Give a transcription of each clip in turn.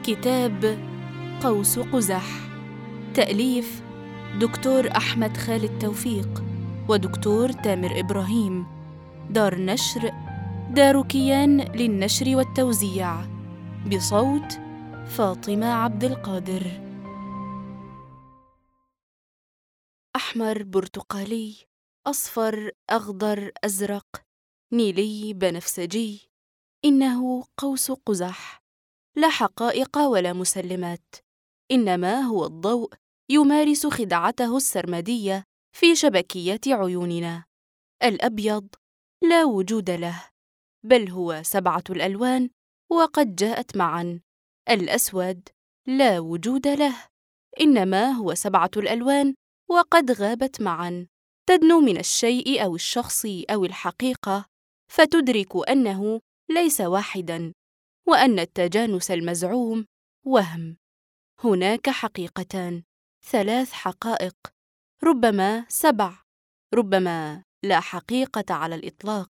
كتاب قوس قزح، تأليف دكتور أحمد خالد توفيق ودكتور تامر إبراهيم، دار نشر دار كيان للنشر والتوزيع، بصوت فاطمة عبد القادر. أحمر، برتقالي، أصفر، أخضر، أزرق، نيلي، بنفسجي، إنه قوس قزح، لا حقائق ولا مسلمات، إنما هو الضوء يمارس خدعته السرمدية في شبكيات عيوننا. الأبيض لا وجود له، بل هو 7 الألوان وقد جاءت معا. الأسود لا وجود له، إنما هو 7 الألوان وقد غابت معا. تدنو من الشيء أو الشخص أو الحقيقة فتدرك أنه ليس واحداً، وأن التجانس المزعوم وهم. هناك حقيقتان، 3 حقائق، ربما 7، ربما لا حقيقة على الإطلاق.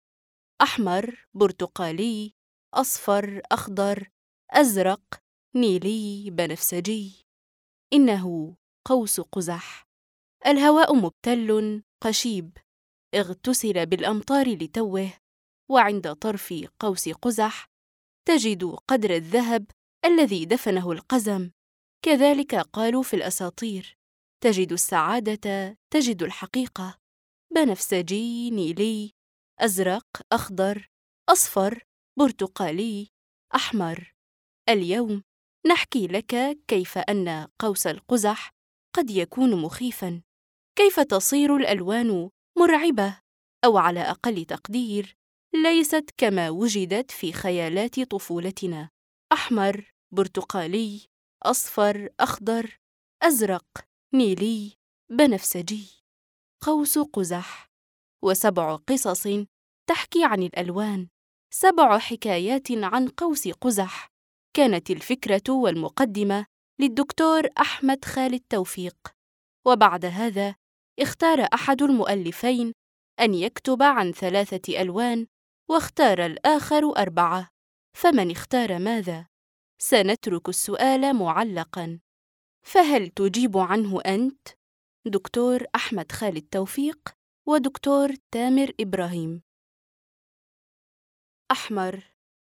أحمر، برتقالي، أصفر، أخضر، أزرق، نيلي، بنفسجي، إنه قوس قزح. الهواء مبتل قشيب، اغتسل بالأمطار لتوه، وعند طرف قوس قزح تجد قدر الذهب الذي دفنه القزم. كذلك قالوا في الأساطير: تجد السعادة، تجد الحقيقة. بنفسجي، نيلي، أزرق، أخضر، أصفر، برتقالي، أحمر. اليوم نحكي لك كيف أن قوس القزح قد يكون مخيفاً، كيف تصير الألوان مرعبة، أو على أقل تقدير ليست كما وجدت في خيالات طفولتنا. أحمر، برتقالي، أصفر، أخضر، أزرق، نيلي، بنفسجي، قوس قزح. و7 قصص تحكي عن الألوان، 7 حكايات عن قوس قزح. كانت الفكرة والمقدمة للدكتور أحمد خالد توفيق، وبعد هذا اختار أحد المؤلفين أن يكتب عن 3 ألوان، واختار الآخر 4. فمن اختار ماذا؟ سنترك السؤال معلقاً، فهل تجيب عنه أنت؟ دكتور أحمد خالد توفيق ودكتور تامر إبراهيم. أحمر.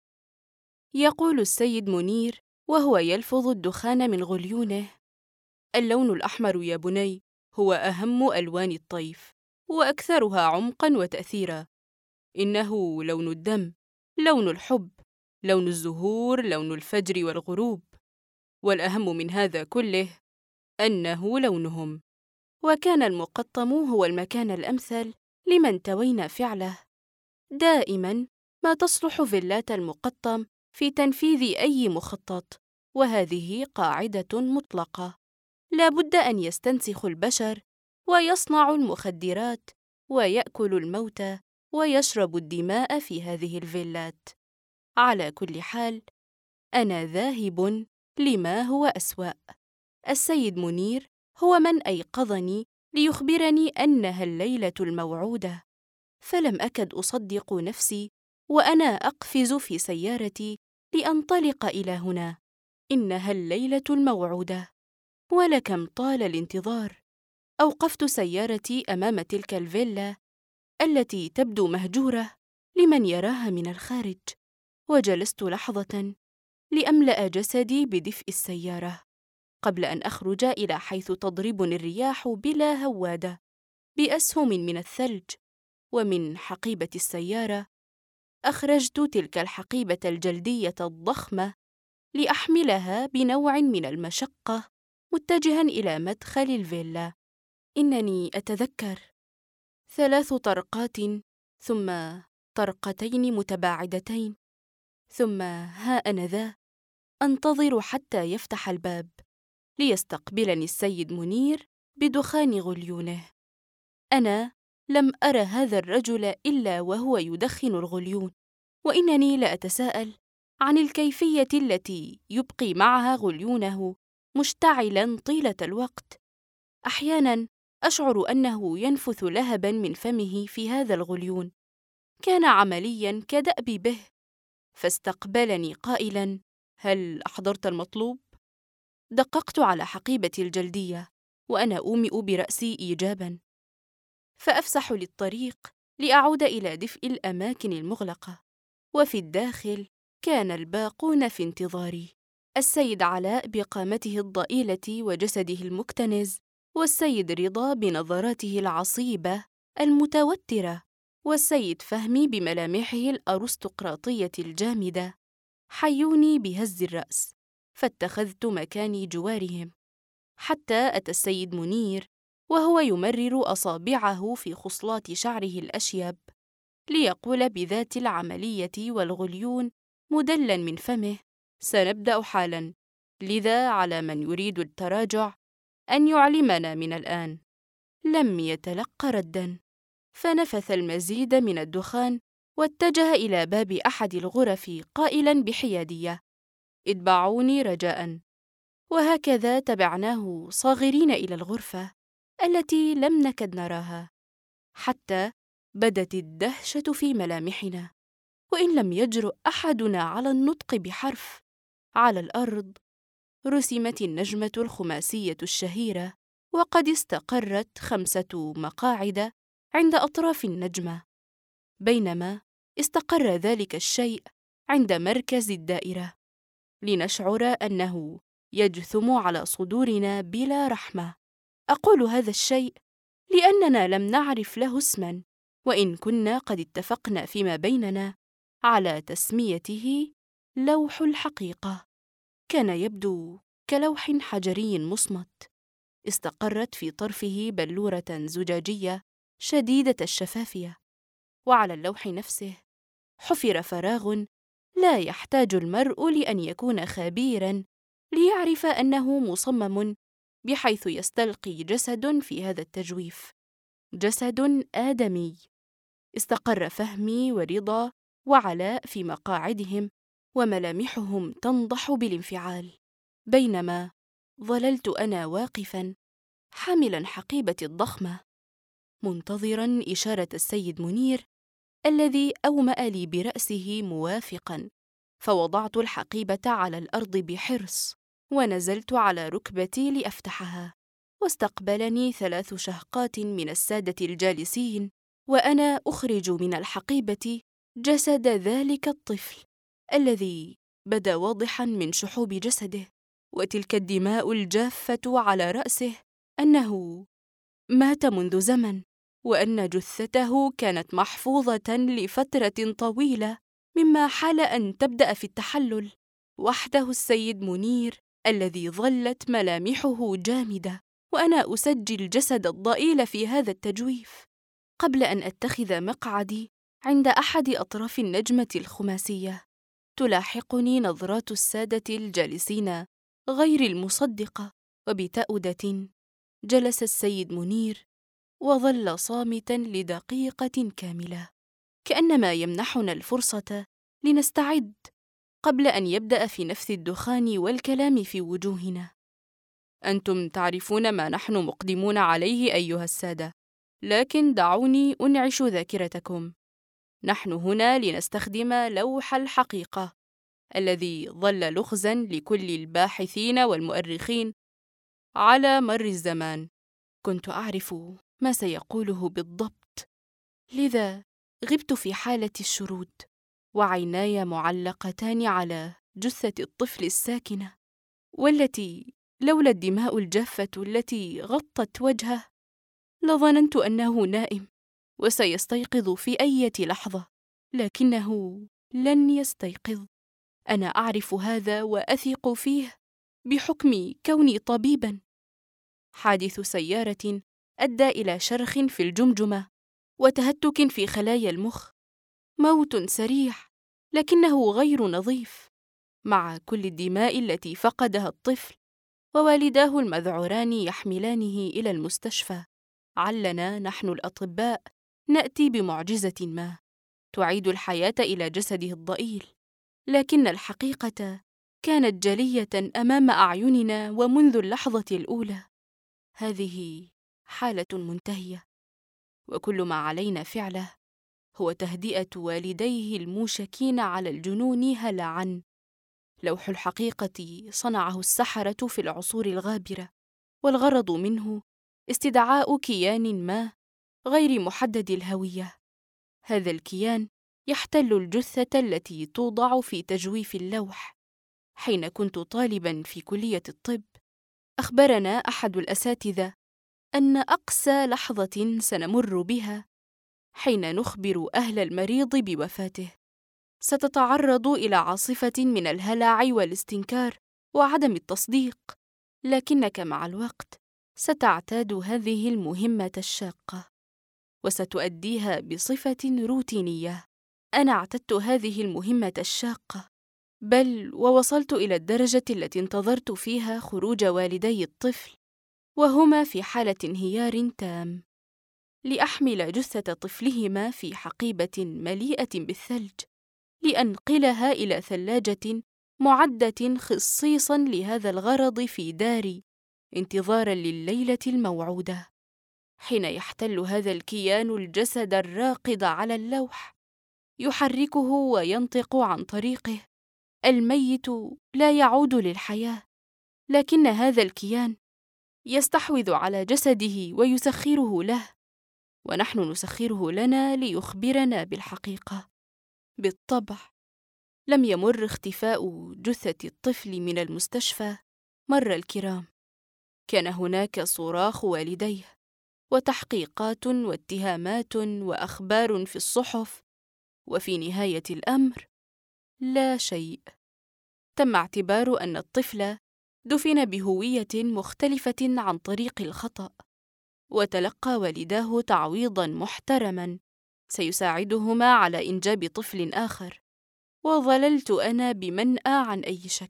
يقول السيد منير وهو يلفظ الدخان من غليونه: اللون الأحمر يا بني هو أهم ألوان الطيف، وأكثرها عمقاً وتأثيراً. إنه لون الدم، لون الحب، لون الزهور، لون الفجر والغروب، والأهم من هذا كله أنه لونهم. وكان المقطم هو المكان الأمثل لمن توينا فعله. دائماً ما تصلح فيلات المقطم في تنفيذ أي مخطط، وهذه قاعدة مطلقة. لا بد أن يستنسخ البشر ويصنع المخدرات ويأكل الموتى ويشرب الدماء في هذه الفيلات. على كل حال، أنا ذاهب لما هو أسوأ. السيد منير هو من أيقظني ليخبرني أنها الليلة الموعودة، فلم أكد أصدق نفسي وأنا أقفز في سيارتي لأنطلق إلى هنا. إنها الليلة الموعودة، ولكم طال الانتظار. أوقفت سيارتي أمام تلك الفيلا التي تبدو مهجورة لمن يراها من الخارج، وجلست لحظة لأملأ جسدي بدفء السيارة قبل أن أخرج إلى حيث تضربني الرياح بلا هوادة بأسهم من الثلج. ومن حقيبة السيارة أخرجت تلك الحقيبة الجلدية الضخمة لأحملها بنوع من المشقة متجهاً إلى مدخل الفيلا. إنني أتذكر 3 طرقات، ثم طرقتين متباعدتين، ثم ها أنا ذا أنتظر حتى يفتح الباب ليستقبلني السيد منير بدخان غليونه. أنا لم أرى هذا الرجل إلا وهو يدخن الغليون، وإنني لأتساءل عن الكيفية التي يبقي معها غليونه مشتعلاً طيلة الوقت. أحياناً أشعر أنه ينفث لهباً من فمه في هذا الغليون. كان عملياً كدأبي به، فاستقبلني قائلاً: هل أحضرت المطلوب؟ دققت على حقيبتي الجلدية وأنا أومئ برأسي إيجاباً، فأفسح للطريق لأعود إلى دفء الأماكن المغلقة. وفي الداخل كان الباقون في انتظاري: السيد علاء بقامته الضئيلة وجسده المكتنز، والسيد رضا بنظراته العصيبة المتوترة، والسيد فهمي بملامحه الأرستقراطية الجامدة. حيوني بهز الرأس، فاتخذت مكاني جوارهم، حتى أتى السيد منير وهو يمرر أصابعه في خصلات شعره الأشيب ليقول بذات العملية والغليون مدلًا من فمه: سنبدأ حالًا، لذا على من يريد التراجع أن يعلمنا من الآن. لم يتلق ردًا، فنفث المزيد من الدخان واتجه إلى باب أحد الغرف قائلاً بحيادية: اتبعوني رجاءً. وهكذا تبعناه صاغرين إلى الغرفة التي لم نكد نراها، حتى بدت الدهشة في ملامحنا، وإن لم يجرؤ أحدنا على النطق بحرف. على الأرض رسمت النجمة الخماسية الشهيرة، وقد استقرت 5 مقاعد عند أطراف النجمة، بينما استقر ذلك الشيء عند مركز الدائرة، لنشعر أنه يجثم على صدورنا بلا رحمة. أقول هذا الشيء لأننا لم نعرف له اسماً، وإن كنا قد اتفقنا فيما بيننا على تسميته لوح الحقيقة. كان يبدو كلوح حجري مصمت، استقرت في طرفه بلورة زجاجية شديدة الشفافية، وعلى اللوح نفسه حفر فراغ لا يحتاج المرء لأن يكون خبيراً ليعرف أنه مصمم بحيث يستلقي جسد في هذا التجويف، جسد آدمي. استقر فهمي ورضا وعلاء في مقاعدهم، وملامحهم تنضح بالانفعال، بينما ظللت أنا واقفاً حاملاً حقيبتي الضخمة، منتظراً إشارة السيد منير الذي أومأ لي برأسه موافقاً. فوضعت الحقيبة على الأرض بحرص، ونزلت على ركبتي لأفتحها، واستقبلني 3 شهقات من السادة الجالسين، وأنا أخرج من الحقيبة جسد ذلك الطفل الذي بدا واضحاً من شحوب جسده وتلك الدماء الجافة على رأسه أنه مات منذ زمن، وأن جثته كانت محفوظة لفترة طويلة، مما حال أن تبدأ في التحلل. وحده السيد منير الذي ظلت ملامحه جامدة وأنا أسجل الجسد الضئيل في هذا التجويف، قبل أن أتخذ مقعدي عند أحد أطراف النجمة الخماسية. تلاحقني نظرات السادة الجالسين غير المصدقة، وبتأودة جلس السيد منير وظل صامتاً لدقيقة كاملة، كأنما يمنحنا الفرصة لنستعد قبل أن يبدأ في نفث الدخان والكلام في وجوهنا. أنتم تعرفون ما نحن مقدمون عليه أيها السادة، لكن دعوني أنعش ذاكرتكم. نحن هنا لنستخدم لوح الحقيقة الذي ظل لغزاً لكل الباحثين والمؤرخين على مر الزمان. كنت أعرف ما سيقوله بالضبط، لذا غبت في حالة الشرود، وعيناي معلقتان على جثة الطفل الساكنة، والتي لولا الدماء الجافة التي غطت وجهه لظننت أنه نائم وسيستيقظ في أي لحظة، لكنه لن يستيقظ. أنا أعرف هذا وأثق فيه بحكم كوني طبيباً. حادث سيارة أدى إلى شرخ في الجمجمة وتهتك في خلايا المخ، موت سريع لكنه غير نظيف، مع كل الدماء التي فقدها الطفل ووالداه المذعوران يحملانه إلى المستشفى. علنا نحن الأطباء نأتي بمعجزة ما تعيد الحياة إلى جسده الضئيل، لكن الحقيقة كانت جلية أمام أعيننا ومنذ اللحظة الأولى. هذه حالة منتهية، وكل ما علينا فعله هو تهدئة والديه الموشكين على الجنون هلعاً، لوح الحقيقة صنعه السحرة في العصور الغابرة، والغرض منه استدعاء كيان ما غير محدد الهوية. هذا الكيان يحتل الجثة التي توضع في تجويف اللوح. حين كنت طالباً في كلية الطب، أخبرنا أحد الأساتذة أن أقسى لحظة سنمر بها حين نخبر أهل المريض بوفاته ستتعرض إلى عاصفة من الهلع والاستنكار وعدم التصديق، لكنك مع الوقت ستعتاد هذه المهمة الشاقة وستؤديها بصفة روتينية. أنا اعتدت هذه المهمة الشاقة، بل ووصلت إلى الدرجة التي انتظرت فيها خروج والدي الطفل وهما في حالة انهيار تام، لأحمل جثة طفلهما في حقيبة مليئة بالثلج لأنقلها إلى ثلاجة معدة خصيصاً لهذا الغرض في داري، انتظاراً لليلة الموعودة. حين يحتل هذا الكيان الجسد الراقد على اللوح يحركه وينطق عن طريقه، الميت لا يعود للحياة، لكن هذا الكيان يستحوذ على جسده ويسخره له، ونحن نسخره لنا ليخبرنا بالحقيقة. بالطبع لم يمر اختفاء جثة الطفل من المستشفى مر الكرام. كان هناك صراخ والديه وتحقيقات واتهامات وأخبار في الصحف، وفي نهاية الأمر لا شيء. تم اعتبار أن الطفل دفن بهوية مختلفة عن طريق الخطأ، وتلقى والداه تعويضاً محترماً سيساعدهما على إنجاب طفل آخر، وظللت أنا بمنأى عن أي شك.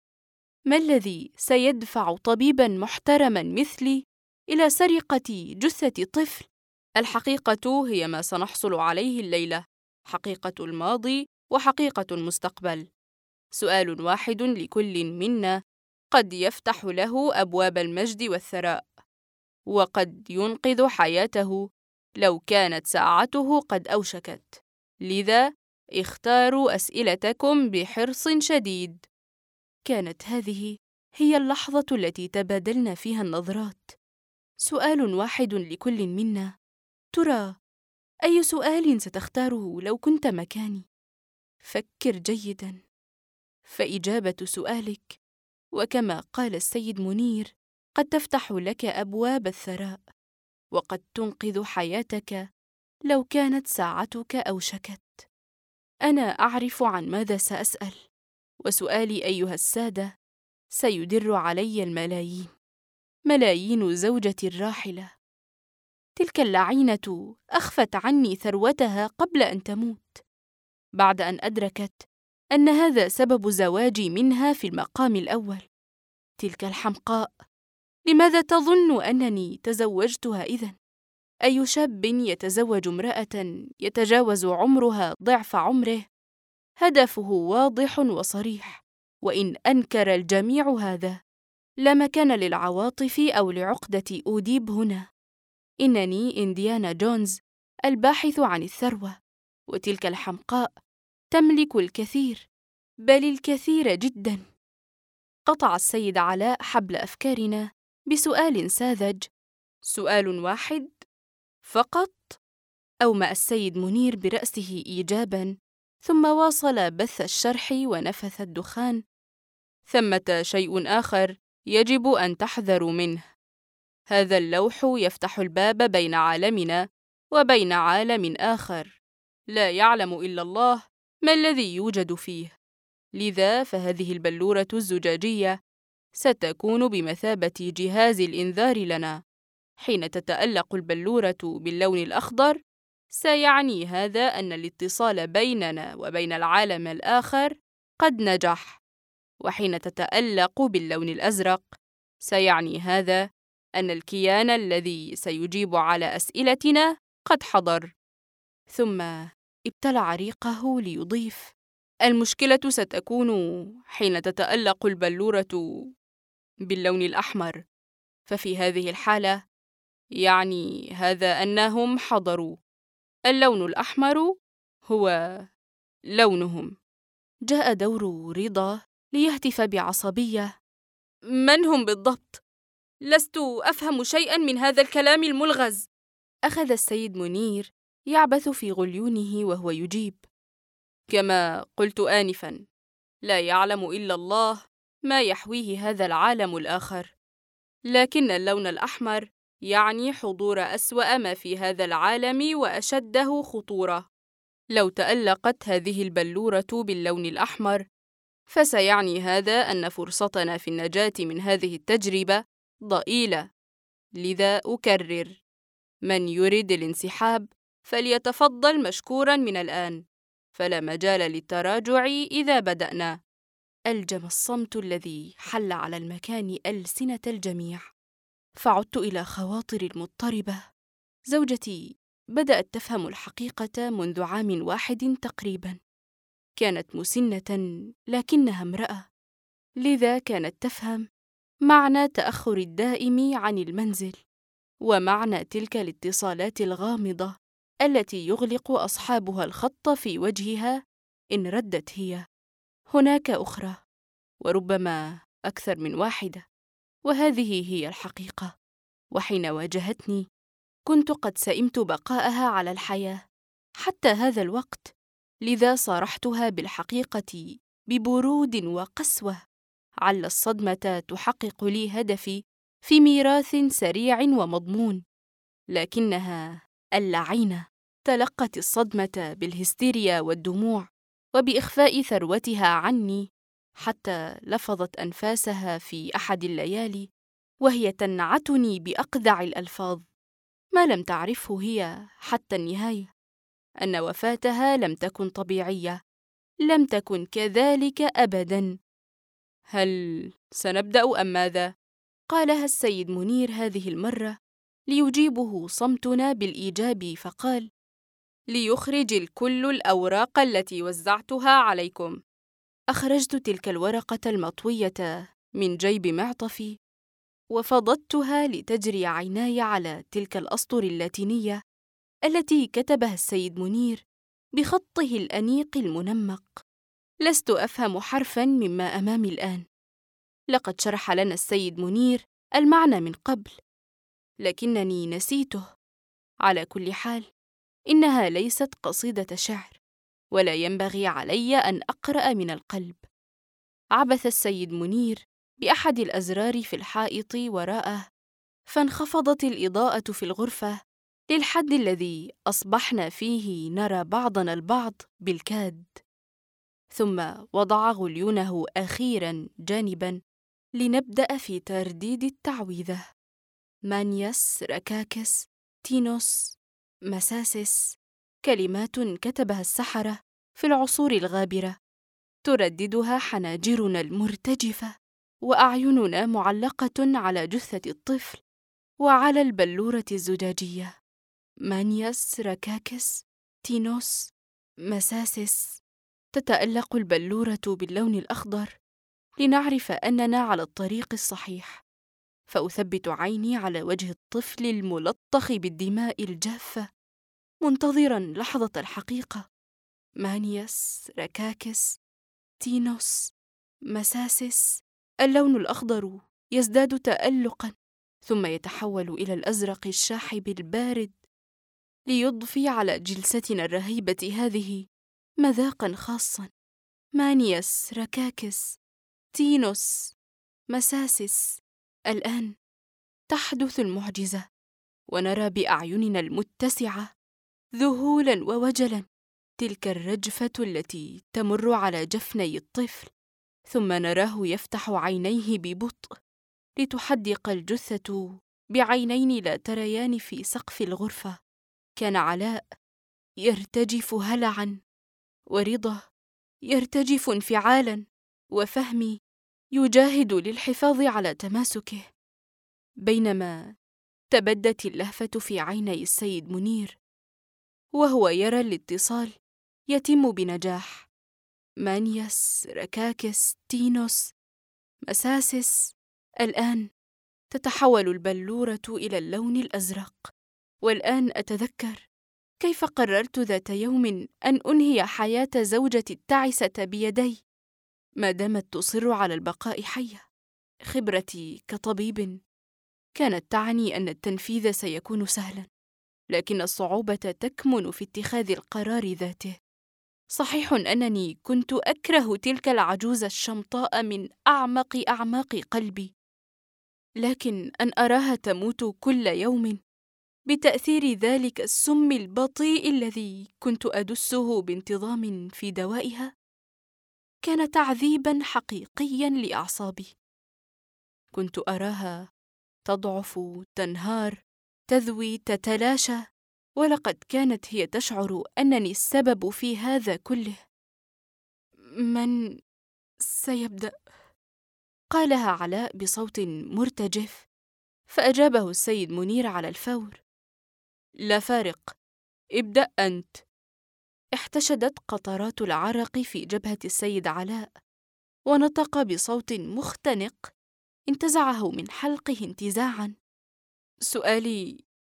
ما الذي سيدفع طبيباً محترماً مثلي إلى سرقة جثة طفل؟ الحقيقة هي ما سنحصل عليه الليلة، حقيقة الماضي وحقيقة المستقبل. سؤال واحد لكل منا قد يفتح له أبواب المجد والثراء، وقد ينقذ حياته لو كانت ساعته قد أوشكت. لذا اختاروا أسئلتكم بحرص شديد. كانت هذه هي اللحظة التي تبادلنا فيها النظرات. سؤال واحد لكل منا، ترى أي سؤال ستختاره لو كنت مكاني؟ فكر جيداً، فإجابة سؤالك وكما قال السيد منير قد تفتح لك أبواب الثراء، وقد تنقذ حياتك لو كانت ساعتك أوشكت. أنا أعرف عن ماذا سأسأل، وسؤالي أيها السادة سيدر علي الملايين، ملايين زوجتي الراحلة. تلك اللعينة أخفت عني ثروتها قبل أن تموت، بعد أن أدركت أن هذا سبب زواجي منها في المقام الأول. تلك الحمقاء، لماذا تظن أنني تزوجتها إذن؟ أي شاب يتزوج امرأة يتجاوز عمرها ضعف عمره هدفه واضح وصريح، وإن أنكر الجميع هذا لا مكان للعواطف أو لعقدة أوديب هنا. إنني إنديانا جونز الباحث عن الثروة، وتلك الحمقاء تملك الكثير، بل الكثير جداً. قطع السيد علاء حبل أفكارنا بسؤال ساذج، سؤال واحد فقط؟ أومأ السيد منير برأسه إيجاباً، ثم واصل بث الشرح ونفث الدخان. ثمة شيء آخر يجب أن تحذروا منه. هذا اللوح يفتح الباب بين عالمنا وبين عالم آخر لا يعلم إلا الله ما الذي يوجد فيه. لذا فهذه البلورة الزجاجية ستكون بمثابة جهاز الإنذار لنا. حين تتألق البلورة باللون الأخضر سيعني هذا أن الاتصال بيننا وبين العالم الآخر قد نجح، وحين تتألق باللون الأزرق سيعني هذا أن الكيان الذي سيجيب على أسئلتنا قد حضر. ثم ابتلع ريقه ليضيف: المشكلة ستكون حين تتألق البلورة باللون الأحمر، ففي هذه الحالة يعني هذا أنهم حضروا. اللون الأحمر هو لونهم. جاء دور رضا ليهتف بعصبية: من هم بالضبط؟ لست أفهم شيئاً من هذا الكلام الملغز. أخذ السيد منير يعبث في غليونه وهو يجيب: كما قلت آنفاً، لا يعلم إلا الله ما يحويه هذا العالم الآخر، لكن اللون الأحمر يعني حضور أسوأ ما في هذا العالم وأشده خطورة. لو تألقت هذه البلورة باللون الأحمر، فسيعني هذا أن فرصتنا في النجاة من هذه التجربة ضئيلة. لذا أكرر: من يريد الانسحاب فليتفضل مشكوراً من الآن، فلا مجال للتراجع إذا بدأنا. ألجم الصمت الذي حل على المكان ألسنة الجميع، فعدت إلى خواطري المضطربة. زوجتي بدأت تفهم الحقيقة منذ عام واحد تقريباً. كانت مسنة لكنها امرأة، لذا كانت تفهم معنى تأخر الدائم عن المنزل، ومعنى تلك الاتصالات الغامضة التي يغلق أصحابها الخط في وجهها إن ردت هي. هناك أخرى، وربما أكثر من واحدة، وهذه هي الحقيقة. وحين واجهتني كنت قد سئمت بقاءها على الحياة حتى هذا الوقت، لذا صارحتها بالحقيقة ببرود وقسوة. عل الصدمة تحقق لي هدفي في ميراث سريع ومضمون، لكنها اللعينة تلقت الصدمة بالهستيريا والدموع وبإخفاء ثروتها عني، حتى لفظت أنفاسها في أحد الليالي وهي تنعتني بأقذع الألفاظ. ما لم تعرفه هي حتى النهاية أن وفاتها لم تكن طبيعية، لم تكن كذلك أبداً. هل سنبدأ أم ماذا؟ قالها السيد منير هذه المرة ليجيبه صمتنا بالإيجاب، فقال: ليخرج الكل الأوراق التي وزعتها عليكم. أخرجت تلك الورقة المطوية من جيب معطفي وفضضتها لتجري عيناي على تلك الأسطر اللاتينية التي كتبها السيد منير بخطه الأنيق المنمق. لست أفهم حرفاً مما أمامي الآن. لقد شرح لنا السيد منير المعنى من قبل، لكنني نسيته. على كل حال، إنها ليست قصيدة شعر، ولا ينبغي علي أن أقرأ من القلب. عبث السيد منير بأحد الأزرار في الحائط وراءه، فانخفضت الإضاءة في الغرفة للحد الذي أصبحنا فيه نرى بعضنا البعض بالكاد. ثم وضع غليونه أخيراً جانباً لنبدأ في ترديد التعويذة: مانياس ركاكس تينوس مساسس. كلمات كتبها السحرة في العصور الغابرة، ترددها حناجرنا المرتجفة وأعيننا معلقة على جثة الطفل وعلى البلورة الزجاجية: مانياس ركاكس تينوس مساسس. تتألق البلورة باللون الأخضر لنعرف أننا على الطريق الصحيح، فأثبت عيني على وجه الطفل الملطخ بالدماء الجافة منتظراً لحظة الحقيقة: مانياس ركاكس تينوس مساسس. اللون الأخضر يزداد تألقاً ثم يتحول إلى الأزرق الشاحب البارد ليضفي على جلستنا الرهيبة هذه مذاقاً خاصاً: مانياس ركاكس تينوس مساسس. الآن تحدث المعجزة، ونرى بأعيننا المتسعة ذهولاً ووجلاً تلك الرجفة التي تمر على جفني الطفل، ثم نراه يفتح عينيه ببطء لتحدق الجثة بعينين لا تريان في سقف الغرفة. كان علاء يرتجف هلعاً، ورضا يرتجف انفعالاً، وفهمي يجاهد للحفاظ على تماسكه، بينما تبدت اللهفة في عيني السيد منير وهو يرى الاتصال يتم بنجاح: مانياس ركاكس تينوس مساسس. الآن تتحول البلورة إلى اللون الأزرق. والآن أتذكر كيف قررت ذات يوم أن أنهي حياة زوجتي التعسة بيدي، ما دامت تصر على البقاء حية. خبرتي كطبيب كانت تعني أن التنفيذ سيكون سهلاً، لكن الصعوبة تكمن في اتخاذ القرار ذاته. صحيح أنني كنت أكره تلك العجوز الشمطاء من أعمق أعماق قلبي، لكن أن أراها تموت كل يوم بتأثير ذلك السم البطيء الذي كنت أدسه بانتظام في دوائها كان تعذيباً حقيقياً لأعصابي. كنت أراها تضعف، تنهار، تذوي، تتلاشى، ولقد كانت هي تشعر أنني السبب في هذا كله. من سيبدأ؟ قالها علاء بصوت مرتجف، فأجابه السيد منير على الفور: لا فارق، ابدأ أنت. احتشدت قطرات العرق في جبهة السيد علاء، ونطق بصوت مختنق انتزعه من حلقه انتزاعاً: سؤالي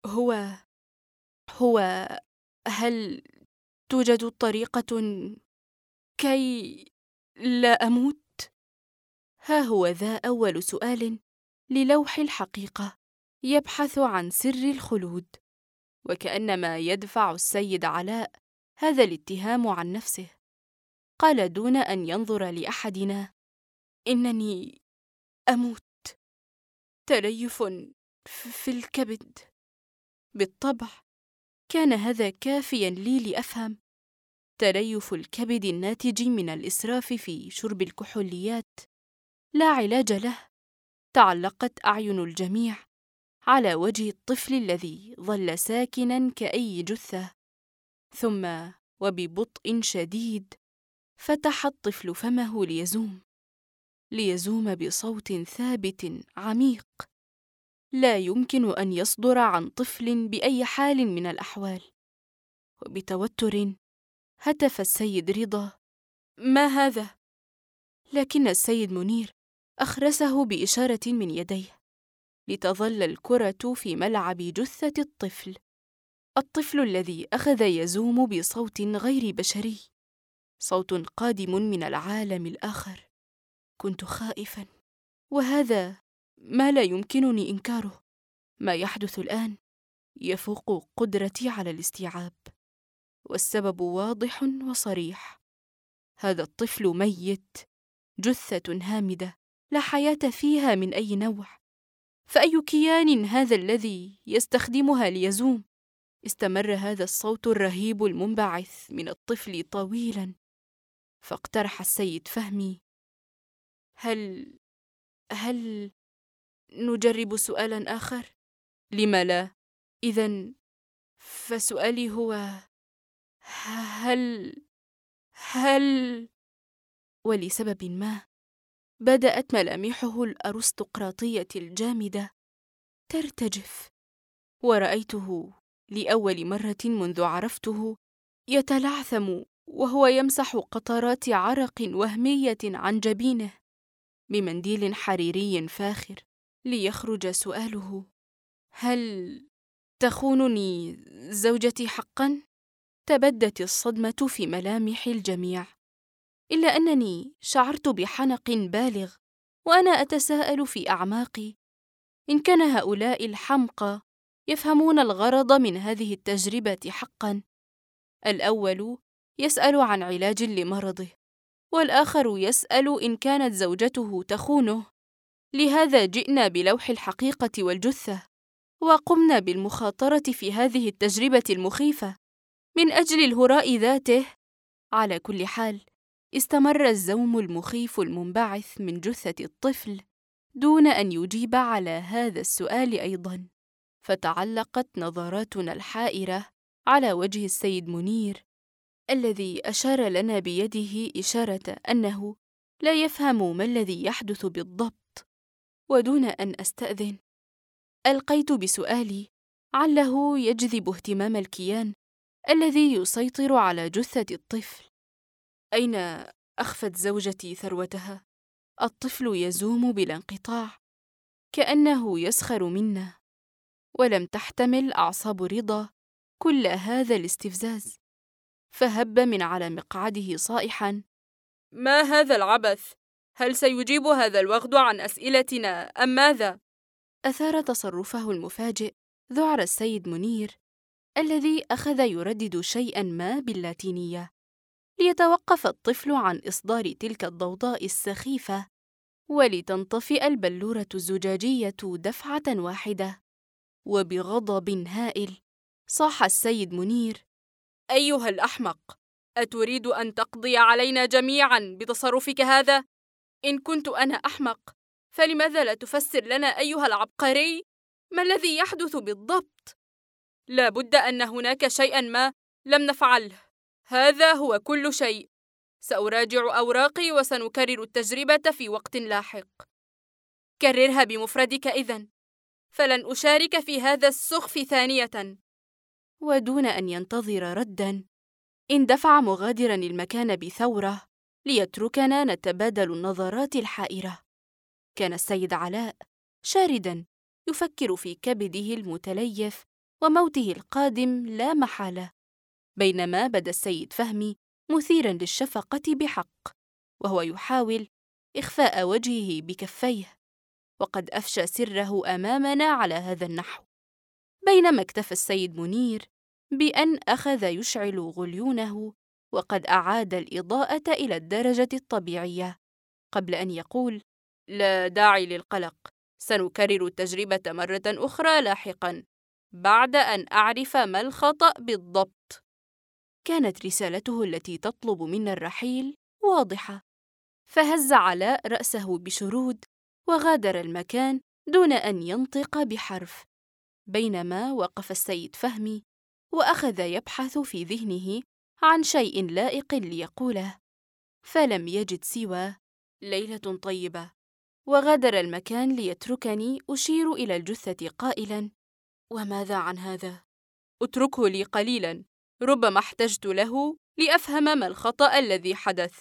هو هل توجد طريقة كي لا أموت؟ ها هو ذا أول سؤال للوح الحقيقة يبحث عن سر الخلود، وكأنما يدفع السيد علاء هذا الاتهام عن نفسه. قال دون أن ينظر لأحدنا: إنني أموت. تليف في الكبد. بالطبع كان هذا كافياً لي لأفهم. تليف الكبد الناتج من الإسراف في شرب الكحوليات لا علاج له. تعلقت أعين الجميع على وجه الطفل الذي ظل ساكناً كأي جثة، ثم وببطء شديد فتح الطفل فمه ليزوم بصوت ثابت عميق لا يمكن أن يصدر عن طفل بأي حال من الأحوال. وبتوتر هتف السيد رضا: ما هذا؟ لكن السيد منير أخرسه بإشارة من يديه لتظل الكرة في ملعب جثة الطفل الذي أخذ يزوم بصوت غير بشري، صوت قادم من العالم الآخر. كنت خائفاً، وهذا ما لا يمكنني إنكاره. ما يحدث الآن يفوق قدرتي على الاستيعاب، والسبب واضح وصريح: هذا الطفل ميت، جثة هامدة لا حياة فيها من أي نوع. فأي كيان هذا الذي يستخدمها ليزوم؟ استمر هذا الصوت الرهيب المنبعث من الطفل طويلاً، فاقترح السيد فهمي: هل نجرب سؤالاً آخر؟ لم لا؟ إذن فسؤالي هو هل ولسبب ما بدأت ملامحه الأرستقراطية الجامدة ترتجف، ورأيته لأول مرة منذ عرفته يتلعثم وهو يمسح قطرات عرق وهمية عن جبينه بمنديل حريري فاخر، ليخرج سؤاله: هل تخونني زوجتي حقاً؟ تبدت الصدمة في ملامح الجميع، إلا أنني شعرت بحنق بالغ، وأنا أتساءل في أعماقي إن كان هؤلاء الحمقى يفهمون الغرض من هذه التجربة حقاً. الأول يسأل عن علاج لمرضه، والآخر يسأل إن كانت زوجته تخونه. لهذا جئنا بلوح الحقيقة والجثة، وقمنا بالمخاطرة في هذه التجربة المخيفة من أجل الهراء ذاته. على كل حال، استمر الزوم المخيف المنبعث من جثة الطفل دون أن يجيب على هذا السؤال أيضاً، فتعلقت نظراتنا الحائرة على وجه السيد منير، الذي أشار لنا بيده إشارة أنه لا يفهم ما الذي يحدث بالضبط. ودون أن أستأذن ألقيت بسؤالي عله يجذب اهتمام الكيان الذي يسيطر على جثة الطفل: أين أخفت زوجتي ثروتها؟ الطفل يزوم بلا انقطاع كأنه يسخر منا، ولم تحتمل أعصاب رضا كل هذا الاستفزاز، فهب من على مقعده صائحاً: ما هذا العبث؟ هل سيجيب هذا الوغد عن أسئلتنا أم ماذا؟ أثار تصرفه المفاجئ ذعر السيد منير، الذي أخذ يردد شيئاً ما باللاتينية، ليتوقف الطفل عن إصدار تلك الضوضاء السخيفة، ولتنطفئ البلورة الزجاجية دفعة واحدة. وبغضب هائل صاح السيد منير: أيها الأحمق، أتريد أن تقضي علينا جميعاً بتصرفك هذا؟ إن كنت أنا أحمق، فلماذا لا تفسر لنا أيها العبقري ما الذي يحدث بالضبط؟ لا بد أن هناك شيئاً ما لم نفعله. هذا هو كل شيء. سأراجع أوراقي وسنكرر التجربة في وقت لاحق. كررها بمفردك إذن، فلن أشارك في هذا السخف ثانية. ودون أن ينتظر رداً، اندفع مغادراً المكان بثورة ليتركنا نتبادل النظرات الحائرة. كان السيد علاء شارداً يفكر في كبده المتليف وموته القادم لا محالة، بينما بدا السيد فهمي مثيراً للشفقة بحق، وهو يحاول إخفاء وجهه بكفيه، وقد أفشى سره أمامنا على هذا النحو. بينما اكتفى السيد منير بأن أخذ يشعل غليونه وقد أعاد الإضاءة إلى الدرجة الطبيعية، قبل أن يقول: لا داعي للقلق، سنكرر التجربة مرة أخرى لاحقاً بعد أن أعرف ما الخطأ بالضبط. كانت رسالته التي تطلب منا الرحيل واضحة، فهز علاء رأسه بشرود وغادر المكان دون أن ينطق بحرف، بينما وقف السيد فهمي وأخذ يبحث في ذهنه عن شيء لائق ليقوله، فلم يجد سوى ليلة طيبة، وغادر المكان ليتركني أشير إلى الجثة قائلاً: وماذا عن هذا؟ اتركه لي قليلاً، ربما احتجت له لأفهم ما الخطأ الذي حدث.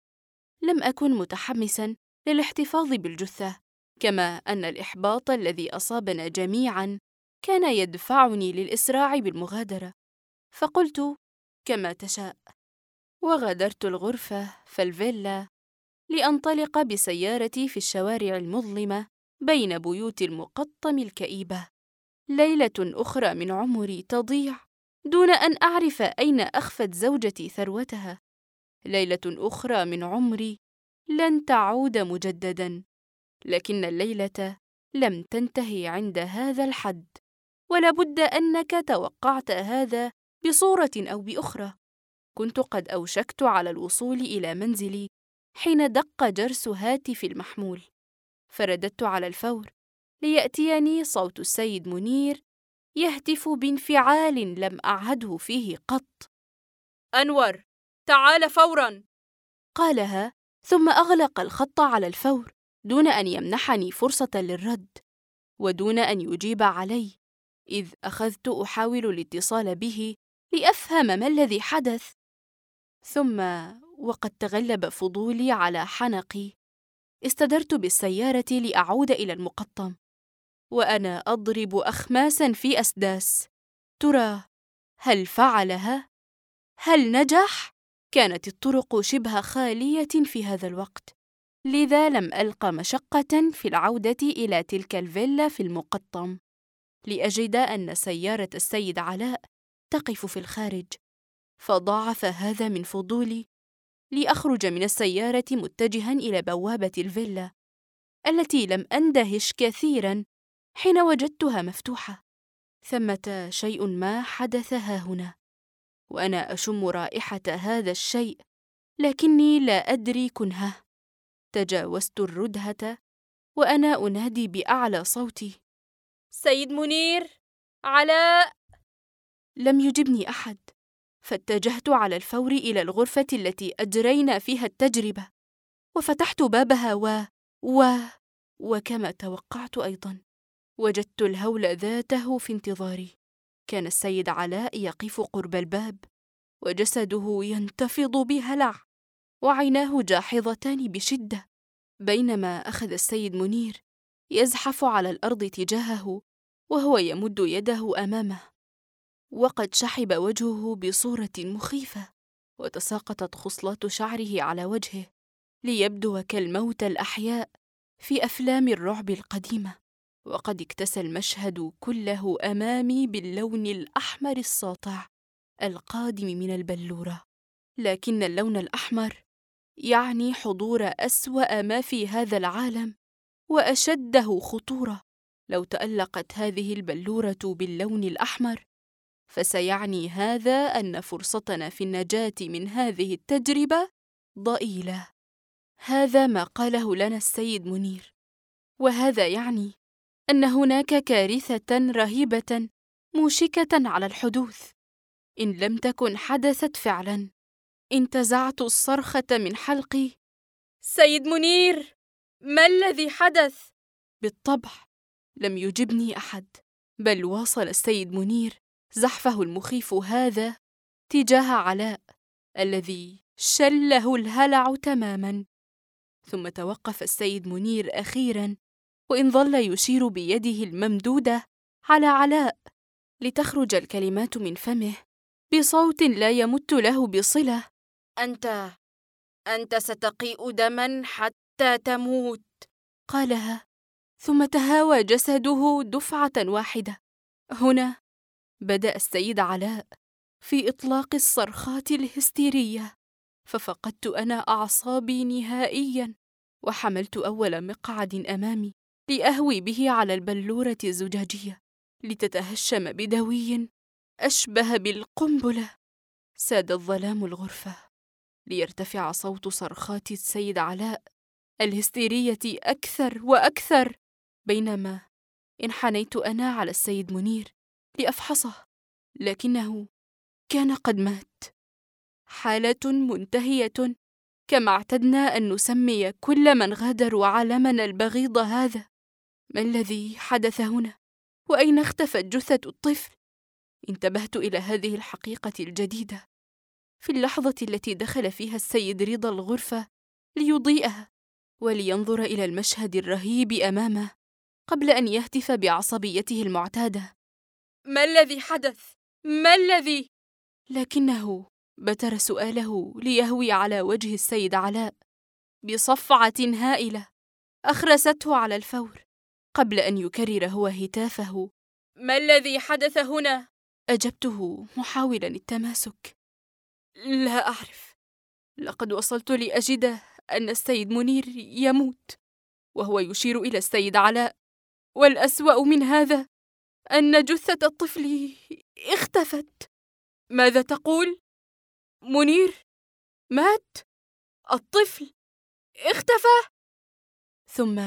لم أكن متحمساً للاحتفاظ بالجثة، كما أن الإحباط الذي أصابنا جميعاً كان يدفعني للإسراع بالمغادرة، فقلت: كما تشاء. وغادرت الغرفة فالفيلا لأنطلق بسيارتي في الشوارع المظلمة بين بيوت المقطم الكئيبة. ليلة أخرى من عمري تضيع دون أن أعرف أين أخفت زوجتي ثروتها. ليلة أخرى من عمري لن تعود مجدداً، لكن الليلة لم تنتهي عند هذا الحد، ولابد أنك توقعت هذا بصورة أو بأخرى. كنت قد أوشكت على الوصول إلى منزلي حين دق جرس هاتفي المحمول، فرددت على الفور ليأتيني صوت السيد منير يهتف بانفعال لم أعهده فيه قط: أنور، تعال فوراً! قالها ثم أغلق الخط على الفور دون أن يمنحني فرصة للرد، ودون أن يجيب علي، إذ أخذت أحاول الاتصال به لأفهم ما الذي حدث. ثم وقد تغلب فضولي على حنقي، استدرت بالسيارة لأعود إلى المقطم، وأنا أضرب أخماساً في أسداس. ترى هل فعلها؟ هل نجح؟ كانت الطرق شبه خالية في هذا الوقت، لذا لم ألق مشقة في العودة إلى تلك الفيلا في المقطم، لأجد أن سيارة السيد علاء تقف في الخارج، فضاعف هذا من فضولي لأخرج من السيارة متجهاً إلى بوابة الفيلا التي لم أندهش كثيراً حين وجدتها مفتوحة. ثمة شيء ما حدث هاهنا، وأنا أشم رائحة هذا الشيء، لكني لا أدري كنهه. تجاوزت الردهة وأنا أنادي بأعلى صوتي: سيد منير، علاء! لم يجبني أحد، فاتجهت على الفور إلى الغرفة التي أجرينا فيها التجربة، وفتحت بابها وكما توقعت أيضاً وجدت الهول ذاته في انتظاري. كان السيد علاء يقف قرب الباب، وجسده ينتفض بهلع، وعيناه جاحظتان بشدة، بينما أخذ السيد منير يزحف على الأرض تجاهه وهو يمد يده أمامه، وقد شحب وجهه بصورة مخيفة، وتساقطت خصلات شعره على وجهه، ليبدو كالموتى الأحياء في أفلام الرعب القديمة. وقد اكتسى المشهد كله أمامي باللون الأحمر الساطع القادم من البلورة، لكن اللون الأحمر يعني حضور أسوأ ما في هذا العالم وأشده خطورة. لو تألقت هذه البلورة باللون الأحمر فسيعني هذا أن فرصتنا في النجاة من هذه التجربة ضئيلة. هذا ما قاله لنا السيد منير، وهذا يعني أن هناك كارثة رهيبة موشكة على الحدوث. إن لم تكن حدثت فعلاً. انتزعت الصرخة من حلقي: سيد منير، ما الذي حدث؟ بالطبع لم يجبني أحد، بل واصل السيد منير زحفه المخيف هذا تجاه علاء الذي شله الهلع تماماً. ثم توقف السيد منير أخيراً، وإن ظل يشير بيده الممدودة على علاء لتخرج الكلمات من فمه بصوت لا يمت له بصلة: أنت ستقيء دماً حتى تموت، قالها، ثم تهاوى جسده دفعة واحدة. هنا بدأ السيد علاء في إطلاق الصرخات الهستيرية، ففقدت أنا أعصابي نهائياً، وحملت أول مقعد أمامي لأهوي به على البلورة الزجاجية لتتهشم بدوي أشبه بالقنبلة. ساد الظلام الغرفة ليرتفع صوت صرخات السيد علاء الهستيرية أكثر وأكثر، بينما انحنيت أنا على السيد منير لأفحصه، لكنه كان قد مات. حالة منتهية كما اعتدنا أن نسمي كل من غادروا عالمنا البغيض هذا. ما الذي حدث هنا؟ وأين اختفت جثة الطفل؟ انتبهت إلى هذه الحقيقة الجديدة في اللحظة التي دخل فيها السيد رضا الغرفة ليضيئها ولينظر إلى المشهد الرهيب أمامه، قبل أن يهتف بعصبيته المعتادة: ما الذي حدث؟ ما الذي؟ لكنه بتر سؤاله ليهوي على وجه السيد علاء بصفعة هائلة أخرسته على الفور، قبل أن يكرر هو هتافه: ما الذي حدث هنا؟ أجبته محاولا التماسك: لا أعرف، لقد وصلت لأجد أن السيد منير يموت. وهو يشير إلى السيد علاء: والأسوأ من هذا أن جثة الطفل اختفت. ماذا تقول؟ منير مات؟ الطفل اختفى؟ ثم